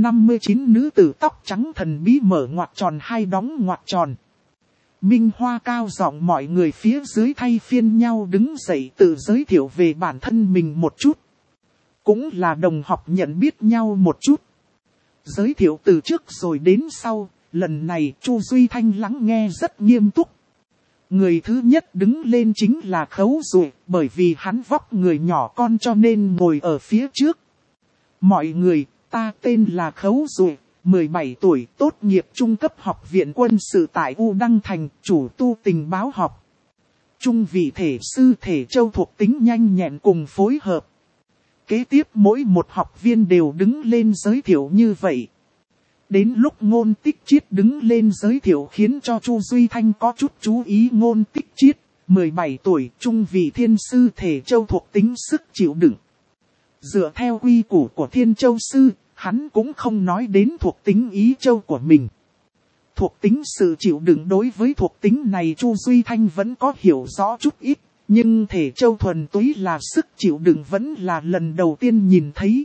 159 nữ tử tóc trắng thần bí mở ngoặc tròn hai đóng ngoặc tròn. Minh Hoa cao giọng mọi người phía dưới thay phiên nhau đứng dậy tự giới thiệu về bản thân mình một chút. Cũng là đồng học nhận biết nhau một chút. Giới thiệu từ trước rồi đến sau, lần này Chu Duy Thanh lắng nghe rất nghiêm túc. Người thứ nhất đứng lên chính là Khấu Dụ, bởi vì hắn vóc người nhỏ con cho nên ngồi ở phía trước. Mọi người, ta tên là Khấu Dụ, 17 tuổi, tốt nghiệp trung cấp học viện quân sự tại U Đăng Thành, chủ tu tình báo học. Trung vị thể sư thể châu thuộc tính nhanh nhẹn cùng phối hợp. Kế tiếp mỗi một học viên đều đứng lên giới thiệu như vậy. Đến lúc Ngôn Tích Chiết đứng lên giới thiệu khiến cho Chu Duy Thanh có chút chú ý Ngôn Tích Chiết, 17 tuổi, trung vị thiên sư thể châu thuộc tính sức chịu đựng. Dựa theo quy củ của thiên châu sư, hắn cũng không nói đến thuộc tính ý châu của mình. Thuộc tính sự chịu đựng đối với thuộc tính này Chu Duy Thanh vẫn có hiểu rõ chút ít, nhưng thể châu thuần túy là sức chịu đựng vẫn là lần đầu tiên nhìn thấy.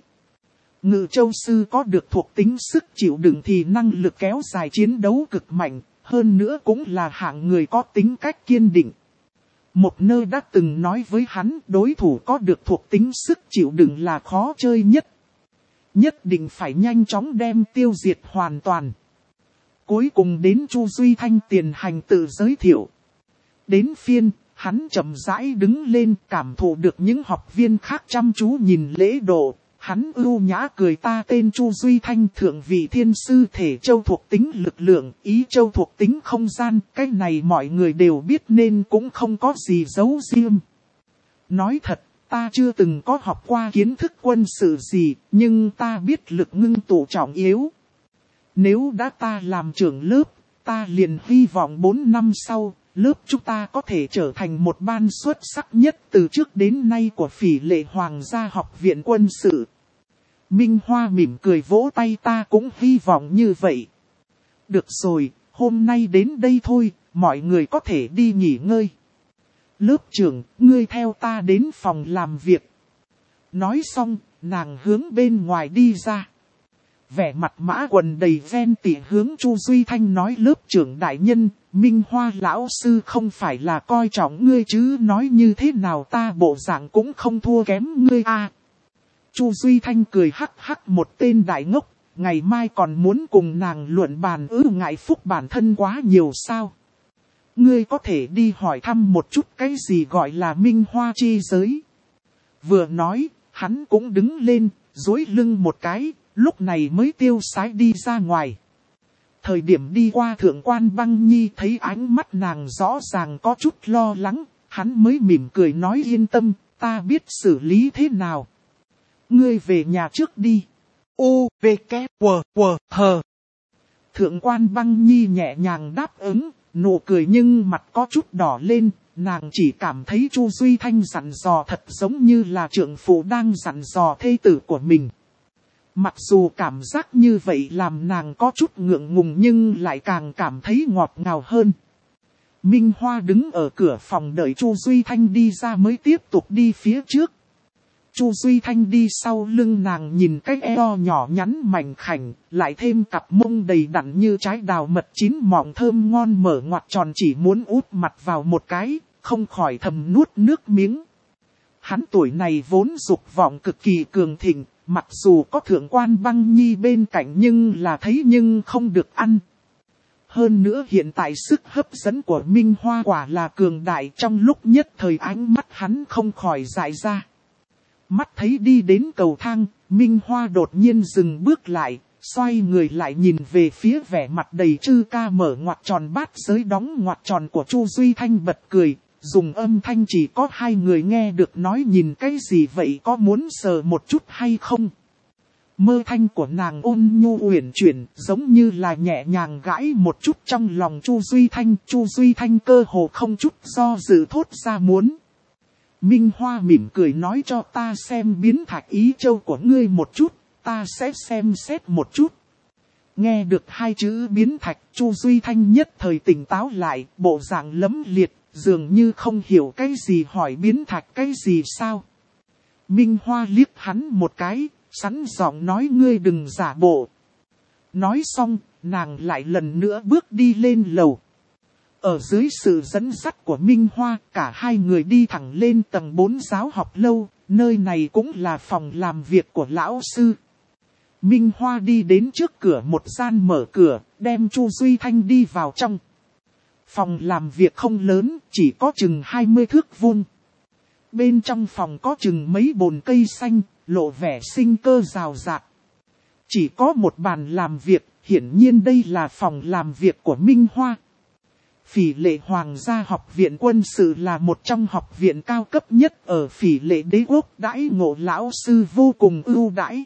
Ngự châu sư có được thuộc tính sức chịu đựng thì năng lực kéo dài chiến đấu cực mạnh, hơn nữa cũng là hạng người có tính cách kiên định. Một nơi đã từng nói với hắn đối thủ có được thuộc tính sức chịu đựng là khó chơi nhất. Nhất định phải nhanh chóng đem tiêu diệt hoàn toàn. Cuối cùng đến Chu Duy Thanh tiền hành tự giới thiệu. Đến phiên, hắn chậm rãi đứng lên cảm thụ được những học viên khác chăm chú nhìn lễ độ. Hắn ưu nhã cười ta tên Chu Duy Thanh thượng vị thiên sư thể châu thuộc tính lực lượng, ý châu thuộc tính không gian, cái này mọi người đều biết nên cũng không có gì giấu riêng. Nói thật, ta chưa từng có học qua kiến thức quân sự gì, nhưng ta biết lực ngưng tụ trọng yếu. Nếu đã ta làm trưởng lớp, ta liền hy vọng 4 năm sau, lớp chúng ta có thể trở thành một ban xuất sắc nhất từ trước đến nay của Phỉ Lệ Hoàng gia học viện quân sự. Minh Hoa mỉm cười vỗ tay ta cũng hy vọng như vậy. Được rồi, hôm nay đến đây thôi, mọi người có thể đi nghỉ ngơi. Lớp trưởng, ngươi theo ta đến phòng làm việc. Nói xong, nàng hướng bên ngoài đi ra. Vẻ mặt Mã Quần đầy ghen tị hướng Chu Duy Thanh nói lớp trưởng đại nhân, Minh Hoa lão sư không phải là coi trọng ngươi chứ nói như thế nào ta bộ dạng cũng không thua kém ngươi à. Chu Duy Thanh cười hắc hắc một tên đại ngốc, ngày mai còn muốn cùng nàng luận bàn ngại phúc bản thân quá nhiều sao. Ngươi có thể đi hỏi thăm một chút cái gì gọi là Minh Hoa chi giới. Vừa nói, hắn cũng đứng lên, duỗi lưng một cái, lúc này mới tiêu sái đi ra ngoài. Thời điểm đi qua Thượng Quan Băng Nhi thấy ánh mắt nàng rõ ràng có chút lo lắng, hắn mới mỉm cười nói yên tâm, ta biết xử lý thế nào. Ngươi về nhà trước đi. U, V, K, W, W, H. Thượng Quan Băng Nhi nhẹ nhàng đáp ứng, nụ cười nhưng mặt có chút đỏ lên, nàng chỉ cảm thấy Chu Duy Thanh dặn dò thật giống như là trượng phu đang dặn dò thê tử của mình. Mặc dù cảm giác như vậy làm nàng có chút ngượng ngùng nhưng lại càng cảm thấy ngọt ngào hơn. Minh Hoa đứng ở cửa phòng đợi Chu Duy Thanh đi ra mới tiếp tục đi phía trước. Chu Duy Thanh đi sau lưng nàng nhìn cái eo nhỏ nhắn mảnh khảnh, lại thêm cặp mông đầy đặn như trái đào mật chín mọng thơm ngon mở ngoặt tròn chỉ muốn úp mặt vào một cái, không khỏi thầm nuốt nước miếng. Hắn tuổi này vốn dục vọng cực kỳ cường thịnh, mặc dù có Thượng Quan Băng Nhi bên cạnh nhưng là thấy nhưng không được ăn. Hơn nữa hiện tại sức hấp dẫn của Minh Hoa quả là cường đại trong lúc nhất thời ánh mắt hắn không khỏi dại ra. Mắt thấy đi đến cầu thang, Minh Hoa đột nhiên dừng bước lại, xoay người lại nhìn về phía vẻ mặt đầy trư ca mở ngoặt tròn bát giới đóng ngoặt tròn của Chu Duy Thanh bật cười, dùng âm thanh chỉ có hai người nghe được nói nhìn cái gì vậy có muốn sờ một chút hay không. Mơ thanh của nàng ôn nhu uyển chuyển giống như là nhẹ nhàng gãi một chút trong lòng Chu Duy Thanh cơ hồ không chút do dự thốt ra muốn. Minh Hoa mỉm cười nói cho ta xem biến thạch ý châu của ngươi một chút, ta sẽ xem xét một chút. Nghe được hai chữ biến thạch, Chu Duy Thanh nhất thời tỉnh táo lại, bộ dạng lấm liệt, dường như không hiểu cái gì hỏi biến thạch cái gì sao. Minh Hoa liếc hắn một cái, sẵn giọng nói ngươi đừng giả bộ. Nói xong, nàng lại lần nữa bước đi lên lầu. Ở dưới sự dẫn dắt của Minh Hoa, cả hai người đi thẳng lên tầng 4 giáo học lâu, nơi này cũng là phòng làm việc của lão sư. Minh Hoa đi đến trước cửa một gian mở cửa, đem Chu Duy Thanh đi vào trong. Phòng làm việc không lớn, chỉ có chừng 20 thước vuông. Bên trong phòng có chừng mấy bồn cây xanh, lộ vẻ sinh cơ rào rạt. Chỉ có một bàn làm việc, hiển nhiên đây là phòng làm việc của Minh Hoa. Phỉ Lệ Hoàng gia học viện quân sự là một trong học viện cao cấp nhất ở Phỉ Lệ đế quốc, đãi ngộ lão sư vô cùng ưu đãi.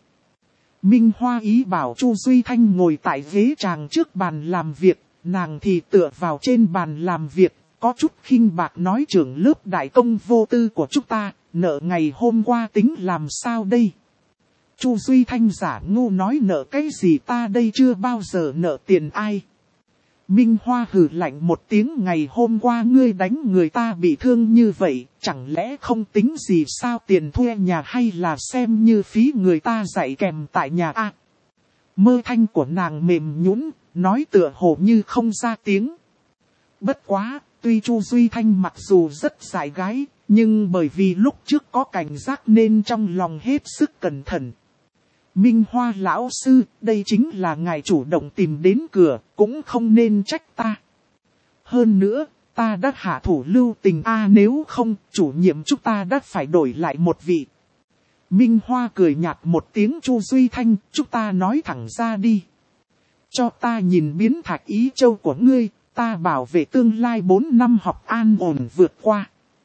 Minh Hoa ý bảo Chu Duy Thanh ngồi tại ghế tràng trước bàn làm việc, nàng thì tựa vào trên bàn làm việc, có chút khinh bạc nói trưởng lớp đại công vô tư của chúng ta, nợ ngày hôm qua tính làm sao đây? Chu Duy Thanh giả ngu nói nợ cái gì, ta đây chưa bao giờ nợ tiền ai. Minh Hoa hừ lạnh một tiếng, ngày hôm qua ngươi đánh người ta bị thương như vậy, chẳng lẽ không tính gì sao, tiền thuê nhà hay là xem như phí người ta dạy kèm tại nhà a? Mơ thanh của nàng mềm nhũn, nói tựa hồ như không ra tiếng. Bất quá, tuy Chu Duy Thanh mặc dù rất dại gái, nhưng bởi vì lúc trước có cảnh giác nên trong lòng hết sức cẩn thận. Minh Hoa lão sư, đây chính là ngài chủ động tìm đến cửa, cũng không nên trách ta. Hơn nữa, ta đã hạ thủ lưu tình nếu không, chủ nhiệm chúng ta đã phải đổi lại một vị. Minh Hoa cười nhạt một tiếng, Chu Duy Thanh, chúng ta nói thẳng ra đi. Cho ta nhìn biến Thạch Ý Châu của ngươi, ta bảo vệ tương lai 4 năm học an ổn vượt qua.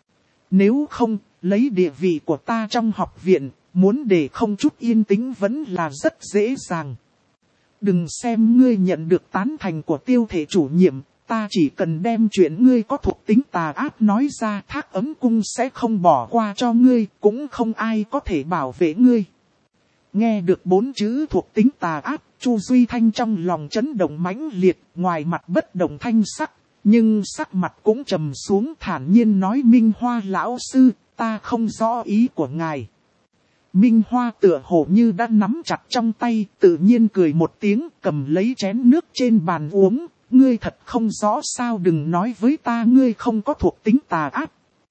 Nếu không, lấy địa vị của ta trong học viện, muốn để không chút yên tĩnh vẫn là rất dễ dàng. Đừng xem ngươi nhận được tán thành của Tiêu thể chủ nhiệm, ta chỉ cần đem chuyện ngươi có thuộc tính tà ác nói ra, Thác Ấm Cung sẽ không bỏ qua cho ngươi, cũng không ai có thể bảo vệ ngươi. Nghe được 4 chữ thuộc tính tà ác, Chu Duy Thanh trong lòng chấn động mãnh liệt, ngoài mặt bất động thanh sắc, nhưng sắc mặt cũng trầm xuống, thản nhiên nói Minh Hoa lão sư, ta không rõ ý của ngài. Minh Hoa tựa hồ như đã nắm chặt trong tay, tự nhiên cười một tiếng, cầm lấy chén nước trên bàn uống, ngươi thật không rõ sao, đừng nói với ta ngươi không có thuộc tính tà ác.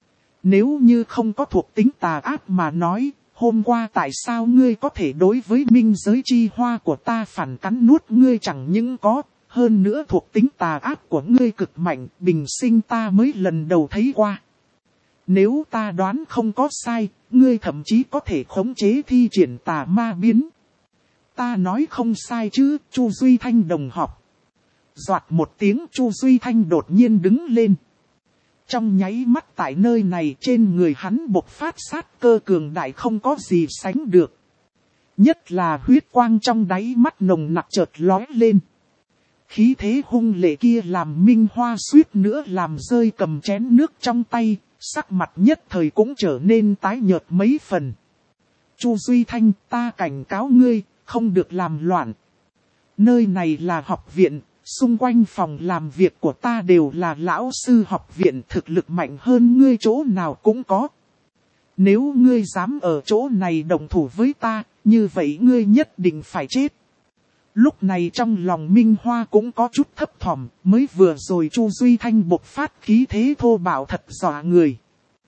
Nếu như không có thuộc tính tà ác mà nói, hôm qua tại sao ngươi có thể đối với minh giới chi hoa của ta phản cắn nuốt, ngươi chẳng những có, hơn nữa thuộc tính tà ác của ngươi cực mạnh, bình sinh ta mới lần đầu thấy qua. Nếu ta đoán không có sai, ngươi thậm chí có thể khống chế thi triển tà ma biến. Ta nói không sai chứ, Chu Duy Thanh đồng học. Doạt một tiếng, Chu Duy Thanh đột nhiên đứng lên. Trong nháy mắt tại nơi này, trên người hắn bộc phát sát cơ cường đại không có gì sánh được. Nhất là huyết quang trong đáy mắt nồng nặc chợt lóe lên. Khí thế hung lệ kia làm Minh Hoa suýt nữa làm rơi cầm chén nước trong tay, sắc mặt nhất thời cũng trở nên tái nhợt mấy phần. Chu Duy Thanh, ta cảnh cáo ngươi, không được làm loạn. Nơi này là học viện, xung quanh phòng làm việc của ta đều là lão sư học viện, thực lực mạnh hơn ngươi chỗ nào cũng có. Nếu ngươi dám ở chỗ này đồng thủ với ta, như vậy ngươi nhất định phải chết. Lúc này trong lòng Minh Hoa cũng có chút thấp thỏm, mới vừa rồi Chu Duy Thanh bộc phát khí thế thô bạo thật dọa người.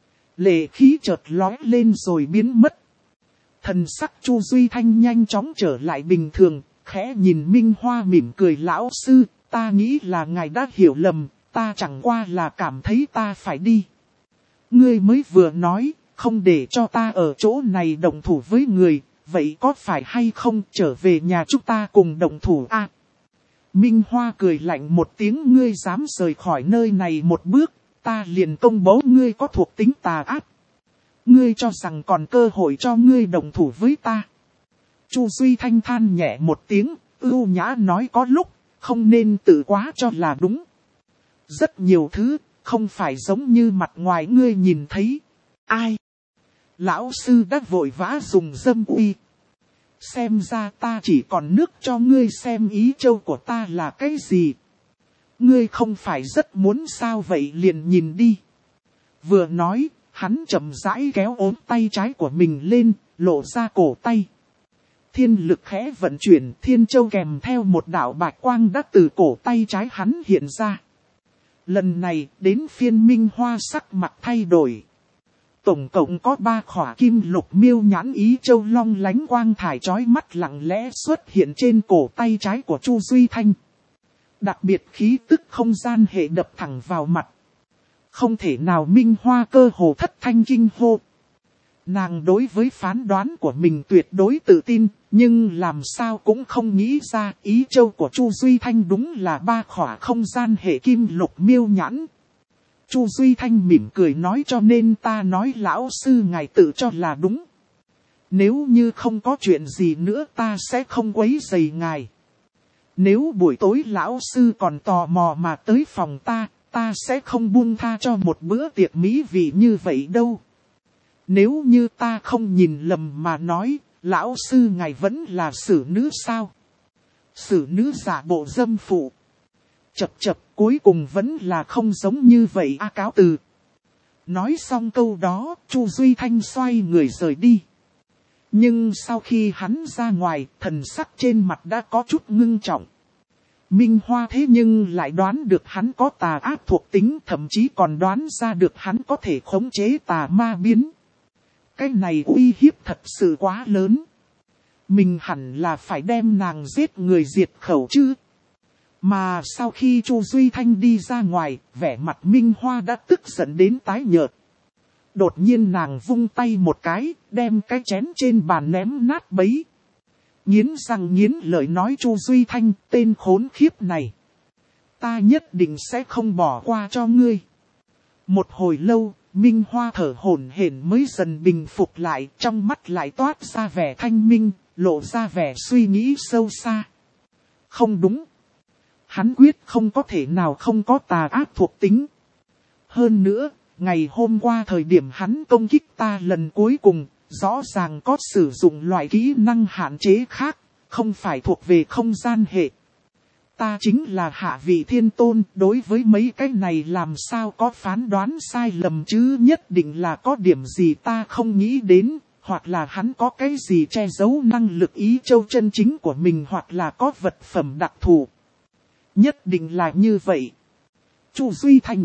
Lệ khí chợt lóe lên rồi biến mất. Thần sắc Chu Duy Thanh nhanh chóng trở lại bình thường, khẽ nhìn Minh Hoa mỉm cười, lão sư, ta nghĩ là ngài đã hiểu lầm, ta chẳng qua là cảm thấy ta phải đi. Ngươi mới vừa nói, không để cho ta ở chỗ này đồng thủ với người. Vậy có phải hay không, trở về nhà chúng ta cùng đồng thủ a? Minh Hoa cười lạnh một tiếng, ngươi dám rời khỏi nơi này một bước, ta liền công bố ngươi có thuộc tính tà ác. Ngươi cho rằng còn cơ hội cho ngươi đồng thủ với ta. Chu Duy Thanh than nhẹ một tiếng, ưu nhã nói có lúc, không nên tự quá cho là đúng. Rất nhiều thứ, không phải giống như mặt ngoài ngươi nhìn thấy. Ai? Lão sư đã vội vã dùng dâm uy. Xem ra ta chỉ còn nước cho ngươi xem Ý Châu của ta là cái gì. Ngươi không phải rất muốn sao, vậy liền nhìn đi. Vừa nói, hắn chậm rãi kéo ốm tay trái của mình lên, lộ ra cổ tay. Thiên lực khẽ vận chuyển, Thiên Châu kèm theo một đạo bạch quang đã từ cổ tay trái hắn hiện ra. Lần này, đến phiên Minh Hoa sắc mặt thay đổi. Tổng cộng có 3 khỏa kim lục miêu nhãn Ý Châu long lánh quang thải chói mắt lặng lẽ xuất hiện trên cổ tay trái của Chu Duy Thanh. Đặc biệt khí tức không gian hệ đập thẳng vào mặt. Không thể nào, Minh Hoa cơ hồ thất thanh kinh hô. Nàng đối với phán đoán của mình tuyệt đối tự tin, nhưng làm sao cũng không nghĩ ra Ý Châu của Chu Duy Thanh đúng là 3 khỏa không gian hệ kim lục miêu nhãn. Chu Duy Thanh mỉm cười nói, cho nên ta nói lão sư ngài tự cho là đúng. Nếu như không có chuyện gì nữa ta sẽ không quấy rầy ngài. Nếu buổi tối lão sư còn tò mò mà tới phòng ta ta sẽ không buông tha cho một bữa tiệc mỹ vị như vậy đâu. Nếu như ta không nhìn lầm mà nói, lão sư ngài vẫn là xử nữ sao? Xử nữ giả bộ dâm phụ. Chập cuối cùng vẫn là không giống như vậy cáo từ. Nói xong câu đó, Chu Duy Thanh xoay người rời đi. Nhưng sau khi hắn ra ngoài, thần sắc trên mặt đã có chút ngưng trọng. Minh Hoa thế nhưng lại đoán được hắn có tà ác thuộc tính, thậm chí còn đoán ra được hắn có thể khống chế tà ma biến. Cái này uy hiếp thật sự quá lớn. Mình hẳn là phải đem nàng giết người diệt khẩu chứ. Mà sau khi Chu Duy Thanh đi ra ngoài, vẻ mặt Minh Hoa đã tức giận đến tái nhợt. Đột nhiên nàng vung tay một cái, đem cái chén trên bàn ném nát bấy. Nghiến răng nghiến lợi nói Chu Duy Thanh, tên khốn khiếp này. Ta nhất định sẽ không bỏ qua cho ngươi. Một hồi lâu, Minh Hoa thở hổn hển mới dần bình phục lại, trong mắt lại toát ra vẻ thanh minh, lộ ra vẻ suy nghĩ sâu xa. Không đúng. Hắn quyết không có thể nào không có tà ác thuộc tính. Hơn nữa, ngày hôm qua thời điểm hắn công kích ta lần cuối cùng, rõ ràng có sử dụng loại kỹ năng hạn chế khác, không phải thuộc về không gian hệ. Ta chính là hạ vị thiên tôn, đối với mấy cái này làm sao có phán đoán sai lầm chứ, nhất định là có điểm gì ta không nghĩ đến, hoặc là hắn có cái gì che giấu năng lực ý châu chân chính của mình, hoặc là có vật phẩm đặc thù. Nhất định là như vậy. Chu Duy Thanh,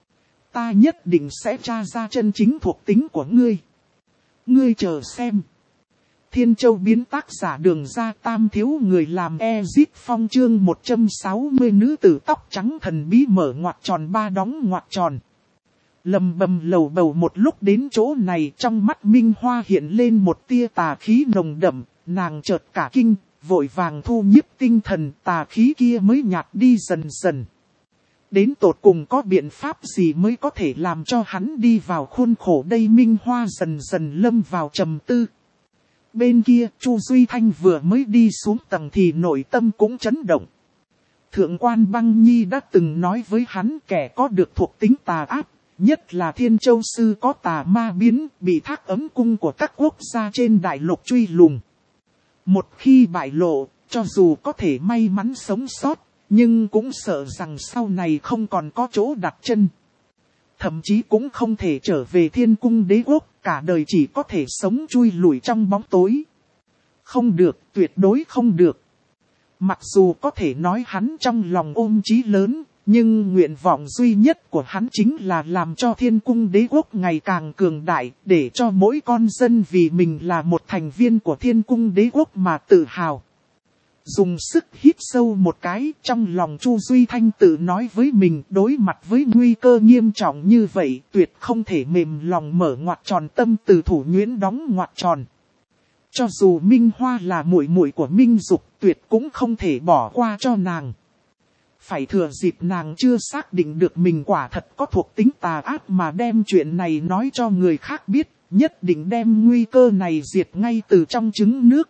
ta nhất định sẽ tra ra chân chính thuộc tính của ngươi. Ngươi chờ xem. Thiên Châu biến tác giả Đường Ra Tam thiếu người làm Ezit Phong chương 160 nữ tử tóc trắng thần bí mở ngoặc tròn ba đóng ngoặc tròn. Lầm bầm lầu bầu một lúc đến chỗ này, trong mắt Minh Hoa hiện lên một tia tà khí nồng đậm, nàng chợt cả kinh, vội vàng thu nhiếp tinh thần, tà khí kia mới nhạt đi dần dần. Đến tột cùng có biện pháp gì mới có thể làm cho hắn đi vào khuôn khổ đây, Minh Hoa dần dần lâm vào trầm tư. Bên kia, Chu Duy Thanh vừa mới đi xuống tầng thì nội tâm cũng chấn động. Thượng quan Băng Nhi đã từng nói với hắn kẻ có được thuộc tính tà ác, nhất là Thiên Châu Sư có tà ma biến, bị thác ấm cung của các quốc gia trên đại lục truy lùng. Một khi bại lộ, cho dù có thể may mắn sống sót, nhưng cũng sợ rằng sau này không còn có chỗ đặt chân. Thậm chí cũng không thể trở về Thiên Cung Đế Quốc, cả đời chỉ có thể sống chui lủi trong bóng tối. Không được, tuyệt đối không được. Mặc dù có thể nói hắn trong lòng ôm chí lớn, nhưng nguyện vọng duy nhất của hắn chính là làm cho Thiên Cung Đế Quốc ngày càng cường đại, để cho mỗi con dân vì mình là một thành viên của Thiên Cung Đế Quốc mà tự hào. Dùng sức hít sâu một cái, trong lòng Chu Duy Thanh tự nói với mình, đối mặt với nguy cơ nghiêm trọng như vậy, tuyệt không thể mềm lòng mở ngoặc tròn tâm từ thủ nhuyễn đóng ngoặc tròn. Cho dù Minh Hoa là muội muội của Minh Dục, tuyệt cũng không thể bỏ qua cho nàng. Phải thừa dịp nàng chưa xác định được mình quả thật có thuộc tính tà ác mà đem chuyện này nói cho người khác biết, nhất định đem nguy cơ này diệt ngay từ trong trứng nước.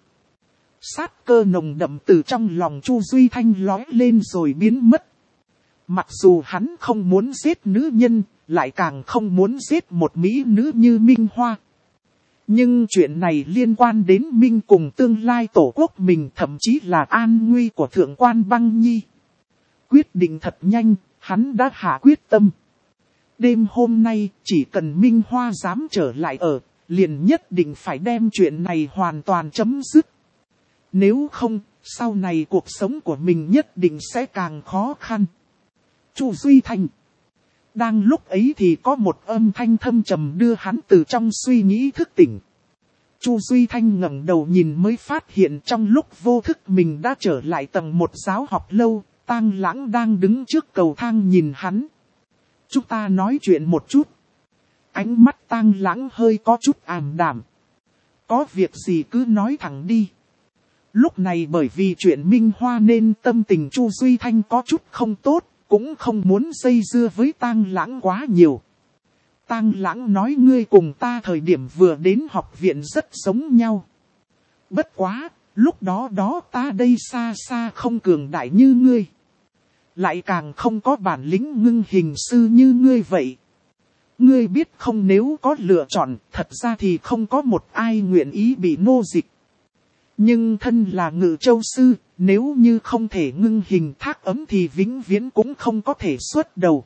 Sát cơ nồng đậm từ trong lòng Chu Duy Thanh lói lên rồi biến mất. Mặc dù hắn không muốn giết nữ nhân, lại càng không muốn giết một mỹ nữ như Minh Hoa. Nhưng chuyện này liên quan đến Minh cùng tương lai tổ quốc mình, thậm chí là an nguy của Thượng quan Băng Nhi. Quyết định thật nhanh, hắn đã hạ quyết tâm. Đêm hôm nay, chỉ cần Minh Hoa dám trở lại ở, liền nhất định phải đem chuyện này hoàn toàn chấm dứt. Nếu không, sau này cuộc sống của mình nhất định sẽ càng khó khăn. Chu Duy Thanh. Đang lúc ấy thì có một âm thanh thâm trầm đưa hắn từ trong suy nghĩ thức tỉnh. Chu Duy Thanh ngẩng đầu nhìn mới phát hiện trong lúc vô thức mình đã trở lại tầng 1 giáo học lâu, Tang Lãng đang đứng trước cầu thang nhìn hắn. Chúng ta nói chuyện một chút. Ánh mắt Tang Lãng hơi có chút ảm đạm. Có việc gì cứ nói thẳng đi. Lúc này bởi vì chuyện Minh Hoa nên tâm tình Chu Duy Thanh có chút không tốt, cũng không muốn dây dưa với Tang Lãng quá nhiều. Tang Lãng nói ngươi cùng ta thời điểm vừa đến học viện rất giống nhau. Bất quá, lúc đó ta đây xa xa không cường đại như ngươi. lại càng không có bản lĩnh ngưng hình sư như ngươi vậy. Ngươi biết không, nếu có lựa chọn, thật ra thì không có một ai nguyện ý bị nô dịch. Nhưng thân là Ngự Châu sư, nếu như không thể ngưng hình thác ấm thì vĩnh viễn cũng không có thể xuất đầu.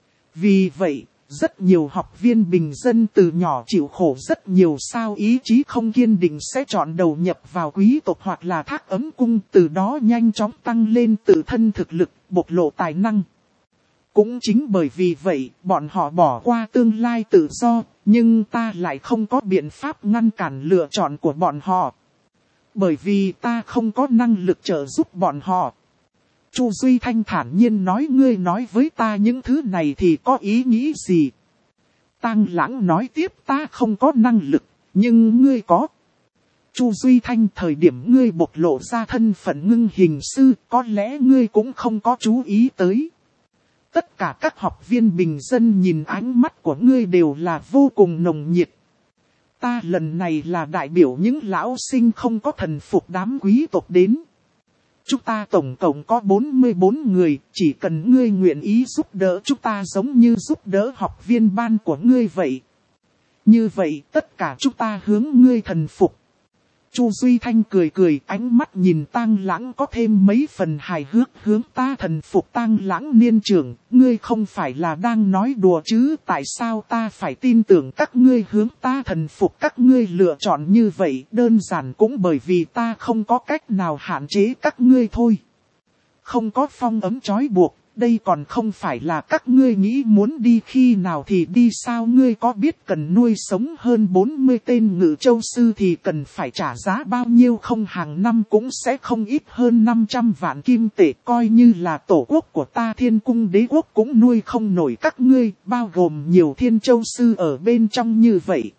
Vì vậy, rất nhiều học viên bình dân từ nhỏ chịu khổ rất nhiều, sao ý chí không kiên định sẽ chọn đầu nhập vào quý tộc hoặc là thác ấm cung, từ đó nhanh chóng tăng lên tự thân thực lực, bộc lộ tài năng. Cũng chính bởi vì vậy, bọn họ bỏ qua tương lai tự do, nhưng ta lại không có biện pháp ngăn cản lựa chọn của bọn họ. Bởi vì ta không có năng lực trợ giúp bọn họ. Chu Duy Thanh thản nhiên nói, ngươi nói với ta những thứ này thì có ý nghĩ gì? Tang Lãng nói tiếp, ta không có năng lực, nhưng ngươi có. Chu Duy Thanh, thời điểm ngươi bộc lộ ra thân phận ngưng hình sư, có lẽ ngươi cũng không có chú ý tới. Tất cả các học viên bình dân nhìn ánh mắt của ngươi đều là vô cùng nồng nhiệt. Ta lần này là đại biểu những lão sinh không có thần phục đám quý tộc đến. Chúng ta tổng cộng có 44 người, chỉ cần ngươi nguyện ý giúp đỡ chúng ta giống như giúp đỡ học viên ban của ngươi vậy. Như vậy tất cả chúng ta hướng ngươi thần phục. Chu Duy Thanh cười cười, ánh mắt nhìn Tang Lãng có thêm mấy phần hài hước, hướng ta thần phục. Tang Lãng niên trưởng, ngươi không phải là đang nói đùa chứ? Tại sao ta phải tin tưởng các ngươi hướng ta thần phục? Các ngươi lựa chọn như vậy đơn giản cũng bởi vì ta không có cách nào hạn chế các ngươi thôi. Không có phong ấm trói buộc. Đây còn không phải là các ngươi nghĩ muốn đi khi nào thì đi sao? Ngươi có biết cần nuôi sống hơn 40 tên Ngự Châu sư thì cần phải trả giá bao nhiêu không? Hàng năm cũng sẽ không ít hơn 500 vạn kim tệ, coi như là tổ quốc của ta Thiên Cung Đế quốc cũng nuôi không nổi các ngươi, bao gồm nhiều Thiên Châu sư ở bên trong như vậy.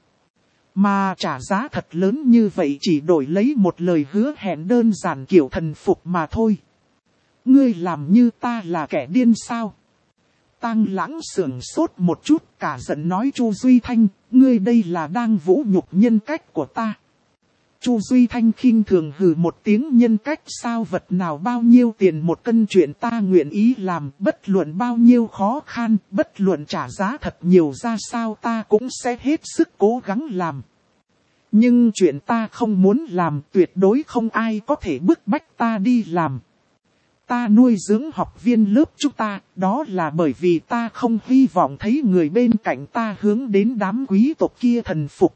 Mà trả giá thật lớn như vậy chỉ đổi lấy một lời hứa hẹn đơn giản kiểu thần phục mà thôi. Ngươi làm như ta là kẻ điên sao? Tang Lãng sưởng sốt một chút, cả giận nói, Chu Duy Thanh, ngươi đây là đang vũ nhục nhân cách của ta. Chu Duy Thanh khinh thường hừ một tiếng, nhân cách sao? Vật nào bao nhiêu tiền một cân, chuyện ta nguyện ý làm, bất luận bao nhiêu khó khăn, bất luận trả giá thật nhiều ra sao ta cũng sẽ hết sức cố gắng làm. Nhưng chuyện ta không muốn làm tuyệt đối không ai có thể bức bách ta đi làm. Ta nuôi dưỡng học viên lớp chúng ta, đó là bởi vì ta không hy vọng thấy người bên cạnh ta hướng đến đám quý tộc kia thần phục.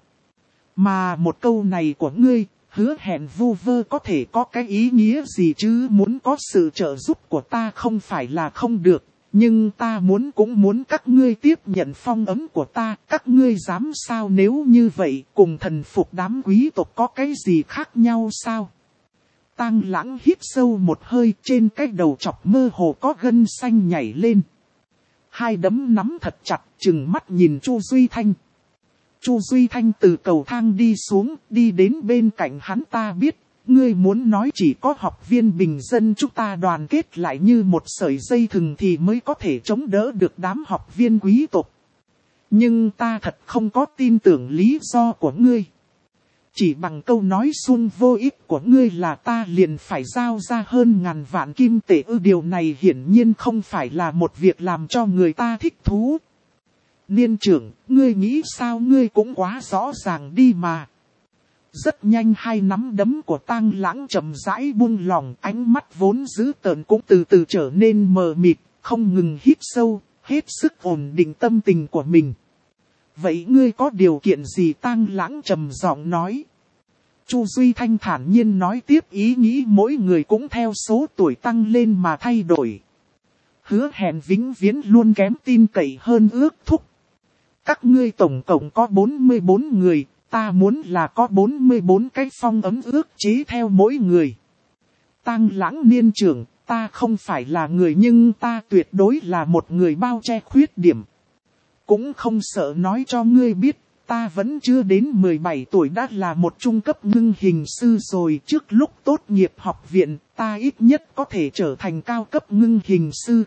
Mà một câu này của ngươi, hứa hẹn vu vơ có thể có cái ý nghĩa gì chứ? Muốn có sự trợ giúp của ta không phải là không được, nhưng ta cũng muốn các ngươi tiếp nhận phong ấm của ta. Các ngươi dám sao? Nếu như vậy, cùng thần phục đám quý tộc có cái gì khác nhau sao? Tang Lãng hít sâu một hơi, trên cái đầu chọc mơ hồ có gân xanh nhảy lên. Hai đấm nắm thật chặt, trừng mắt nhìn Chu Duy Thanh. Chu Duy Thanh từ cầu thang đi xuống, đi đến bên cạnh hắn. Ta biết, ngươi muốn nói chỉ có học viên bình dân chúng ta đoàn kết lại như một sợi dây thừng thì mới có thể chống đỡ được đám học viên quý tộc. Nhưng ta thật không có tin tưởng lý do của ngươi. Chỉ bằng câu nói suông vô ích của ngươi là ta liền phải giao ra hơn ngàn vạn kim tệ ư? Điều này hiển nhiên không phải là một việc làm cho người ta thích thú. Niên trưởng, ngươi nghĩ sao? Ngươi cũng quá rõ ràng đi mà. Rất nhanh hai nắm đấm của Tang Lãng chậm rãi buông lỏng, ánh mắt vốn dữ tợn cũng từ từ trở nên mờ mịt, không ngừng hít sâu, hết sức ổn định tâm tình của mình. Vậy ngươi có điều kiện gì? Tang Lãng trầm giọng nói. Chu Duy Thanh thản nhiên nói tiếp, ý nghĩ mỗi người cũng theo số tuổi tăng lên mà thay đổi. Hứa hẹn vĩnh viễn luôn kém tin cậy hơn ước thúc. Các ngươi tổng cộng có 44 người, ta muốn là có 44 cái phong ấm ước chế theo mỗi người. Tang Lãng niên trưởng, ta không phải là người nhưng ta tuyệt đối là một người bao che khuyết điểm. Cũng không sợ nói cho ngươi biết, ta vẫn chưa đến 17 tuổi đã là một trung cấp ngưng hình sư rồi. Trước lúc tốt nghiệp học viện, ta ít nhất có thể trở thành cao cấp ngưng hình sư.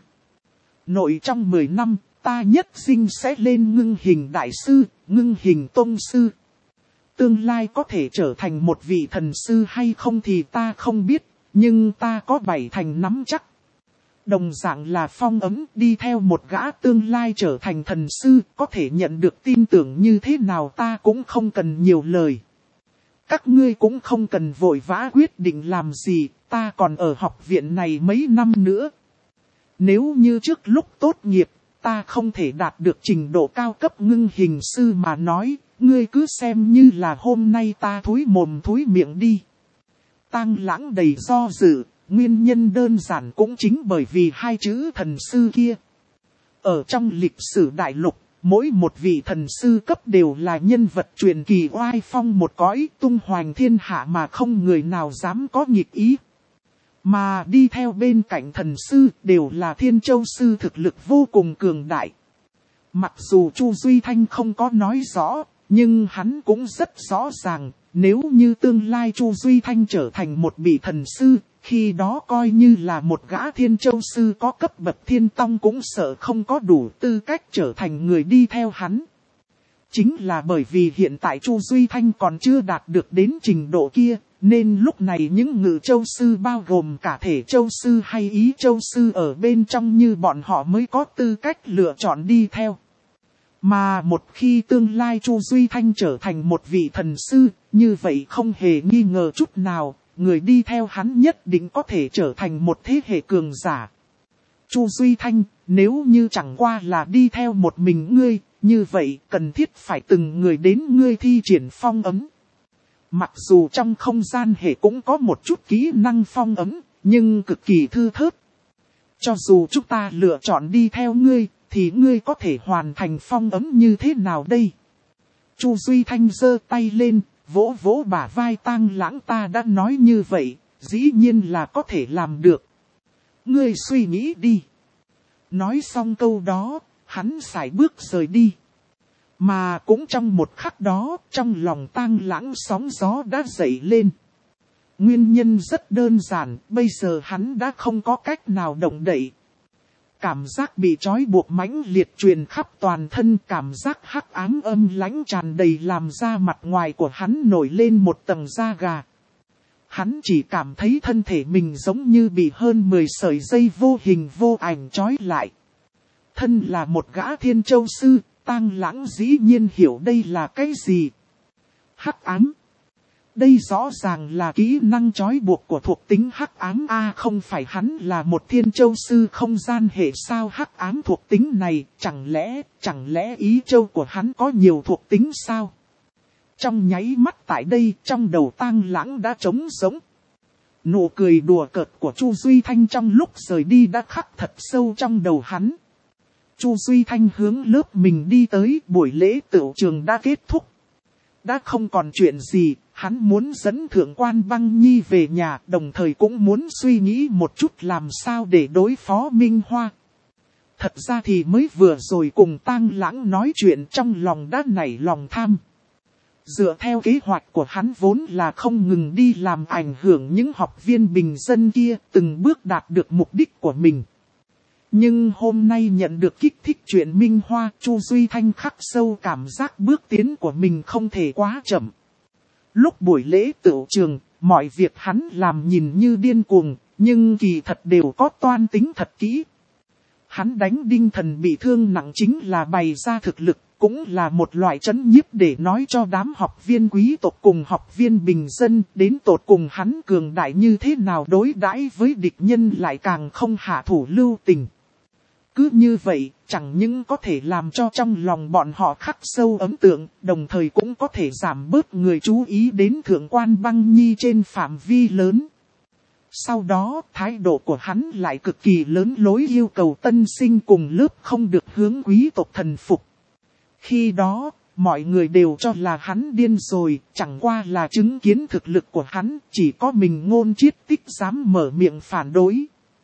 Nội trong 10 năm, ta nhất sinh sẽ lên ngưng hình đại sư, ngưng hình tông sư. Tương lai có thể trở thành một vị thần sư hay không thì ta không biết, nhưng ta có 7 thành nắm chắc. đồng dạng là phong ấm đi theo một gã tương lai trở thành thần sư, có thể nhận được tin tưởng như thế nào ta cũng không cần nhiều lời. Các ngươi cũng không cần vội vã quyết định làm gì, ta còn ở học viện này mấy năm nữa. Nếu như trước lúc tốt nghiệp, ta không thể đạt được trình độ cao cấp ngưng hình sư mà nói, ngươi cứ xem như là hôm nay ta thúi mồm thúi miệng đi. Tang Lãng đầy do dự, nguyên nhân đơn giản cũng chính bởi vì hai chữ thần sư kia. Ở trong lịch sử đại lục, mỗi một vị thần sư cấp đều là nhân vật truyền kỳ oai phong một cõi tung hoành thiên hạ mà không người nào dám có nghịch ý. Mà đi theo bên cạnh thần sư đều là Thiên Châu Sư thực lực vô cùng cường đại. Mặc dù Chu Duy Thanh không có nói rõ, nhưng hắn cũng rất rõ ràng, nếu như tương lai Chu Duy Thanh trở thành một vị thần sư, khi đó coi như là một gã Thiên Châu Sư có cấp bậc thiên tông cũng sợ không có đủ tư cách trở thành người đi theo hắn. Chính là bởi vì hiện tại Chu Duy Thanh còn chưa đạt được đến trình độ kia, nên lúc này những Ngự Châu Sư bao gồm cả Thể Châu Sư hay Ý Châu Sư ở bên trong như bọn họ mới có tư cách lựa chọn đi theo. Mà một khi tương lai Chu Duy Thanh trở thành một vị thần sư, như vậy không hề nghi ngờ chút nào, người đi theo hắn nhất định có thể trở thành một thế hệ cường giả. Chu Duy Thanh, nếu như chẳng qua là đi theo một mình ngươi, như vậy cần thiết phải từng người đến ngươi thi triển phong ấm. Mặc dù trong không gian hệ cũng có một chút kỹ năng phong ấm, nhưng cực kỳ thưa thớt. Cho dù chúng ta lựa chọn đi theo ngươi, thì ngươi có thể hoàn thành phong ấm như thế nào đây? Chu Duy Thanh giơ tay lên, vỗ vỗ bả vai Tang Lãng, ta đã nói như vậy, dĩ nhiên là có thể làm được. Ngươi suy nghĩ đi. Nói xong câu đó, hắn sải bước rời đi. Mà cũng trong một khắc đó, trong lòng Tang Lãng sóng gió đã dậy lên. Nguyên nhân rất đơn giản, bây giờ hắn đã không có cách nào động đậy. Cảm giác bị trói buộc mãnh liệt truyền khắp toàn thân, cảm giác hắc ám âm lãnh tràn đầy làm ra mặt ngoài của hắn nổi lên một tầng da gà. Hắn chỉ cảm thấy thân thể mình giống như bị hơn 10 sợi dây vô hình vô ảnh trói lại. Thân là một gã Thiên Châu Sư, Tang Lãng dĩ nhiên hiểu đây là cái gì. Hắc ám. Đây rõ ràng là kỹ năng trói buộc của thuộc tính hắc ám a, không phải hắn là một Thiên Châu Sư không gian hệ sao? Hắc ám thuộc tính này, chẳng lẽ Ý Châu của hắn có nhiều thuộc tính sao? Trong nháy mắt tại đây, trong đầu Tang Lãng đã trống rỗng. Nụ cười đùa cợt của Chu Duy Thanh trong lúc rời đi đã khắc thật sâu trong đầu hắn. Chu Duy Thanh hướng lớp mình đi tới, buổi lễ tửu trường đã kết thúc. Đã không còn chuyện gì, hắn muốn dẫn Thượng quan Băng Nhi về nhà, đồng thời cũng muốn suy nghĩ một chút làm sao để đối phó Minh Hoa. Thật ra thì mới vừa rồi cùng Tang Lãng nói chuyện, trong lòng đã nảy lòng tham. Dựa theo kế hoạch của hắn vốn là không ngừng đi làm ảnh hưởng những học viên bình dân kia, từng bước đạt được mục đích của mình. Nhưng hôm nay nhận được kích thích chuyện Minh Hoa, Chu Duy Thanh khắc sâu cảm giác bước tiến của mình không thể quá chậm. Lúc buổi lễ tửu trường, mọi việc hắn làm nhìn như điên cuồng, nhưng kỳ thật đều có toan tính thật kỹ. Hắn đánh Đinh Thần bị thương nặng chính là bày ra thực lực, cũng là một loại trấn nhiếp để nói cho đám học viên quý tộc cùng học viên bình dân đến tột cùng hắn cường đại như thế nào, đối đãi với địch nhân lại càng không hạ thủ lưu tình. Cứ như vậy, chẳng những có thể làm cho trong lòng bọn họ khắc sâu ấn tượng, đồng thời cũng có thể giảm bớt người chú ý đến Thượng quan Băng Nhi trên phạm vi lớn. Sau đó, thái độ của hắn lại cực kỳ lớn lối, yêu cầu tân sinh cùng lớp không được hướng quý tộc thần phục. Khi đó, mọi người đều cho là hắn điên rồi, chẳng qua là chứng kiến thực lực của hắn, chỉ có mình Ngôn Chiết Tích dám mở miệng phản đối.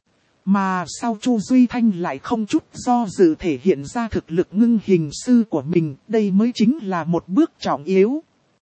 Mà sau Chu Duy Thanh lại không chút do dự thể hiện ra thực lực ngưng hình sư của mình, đây mới chính là một bước trọng yếu.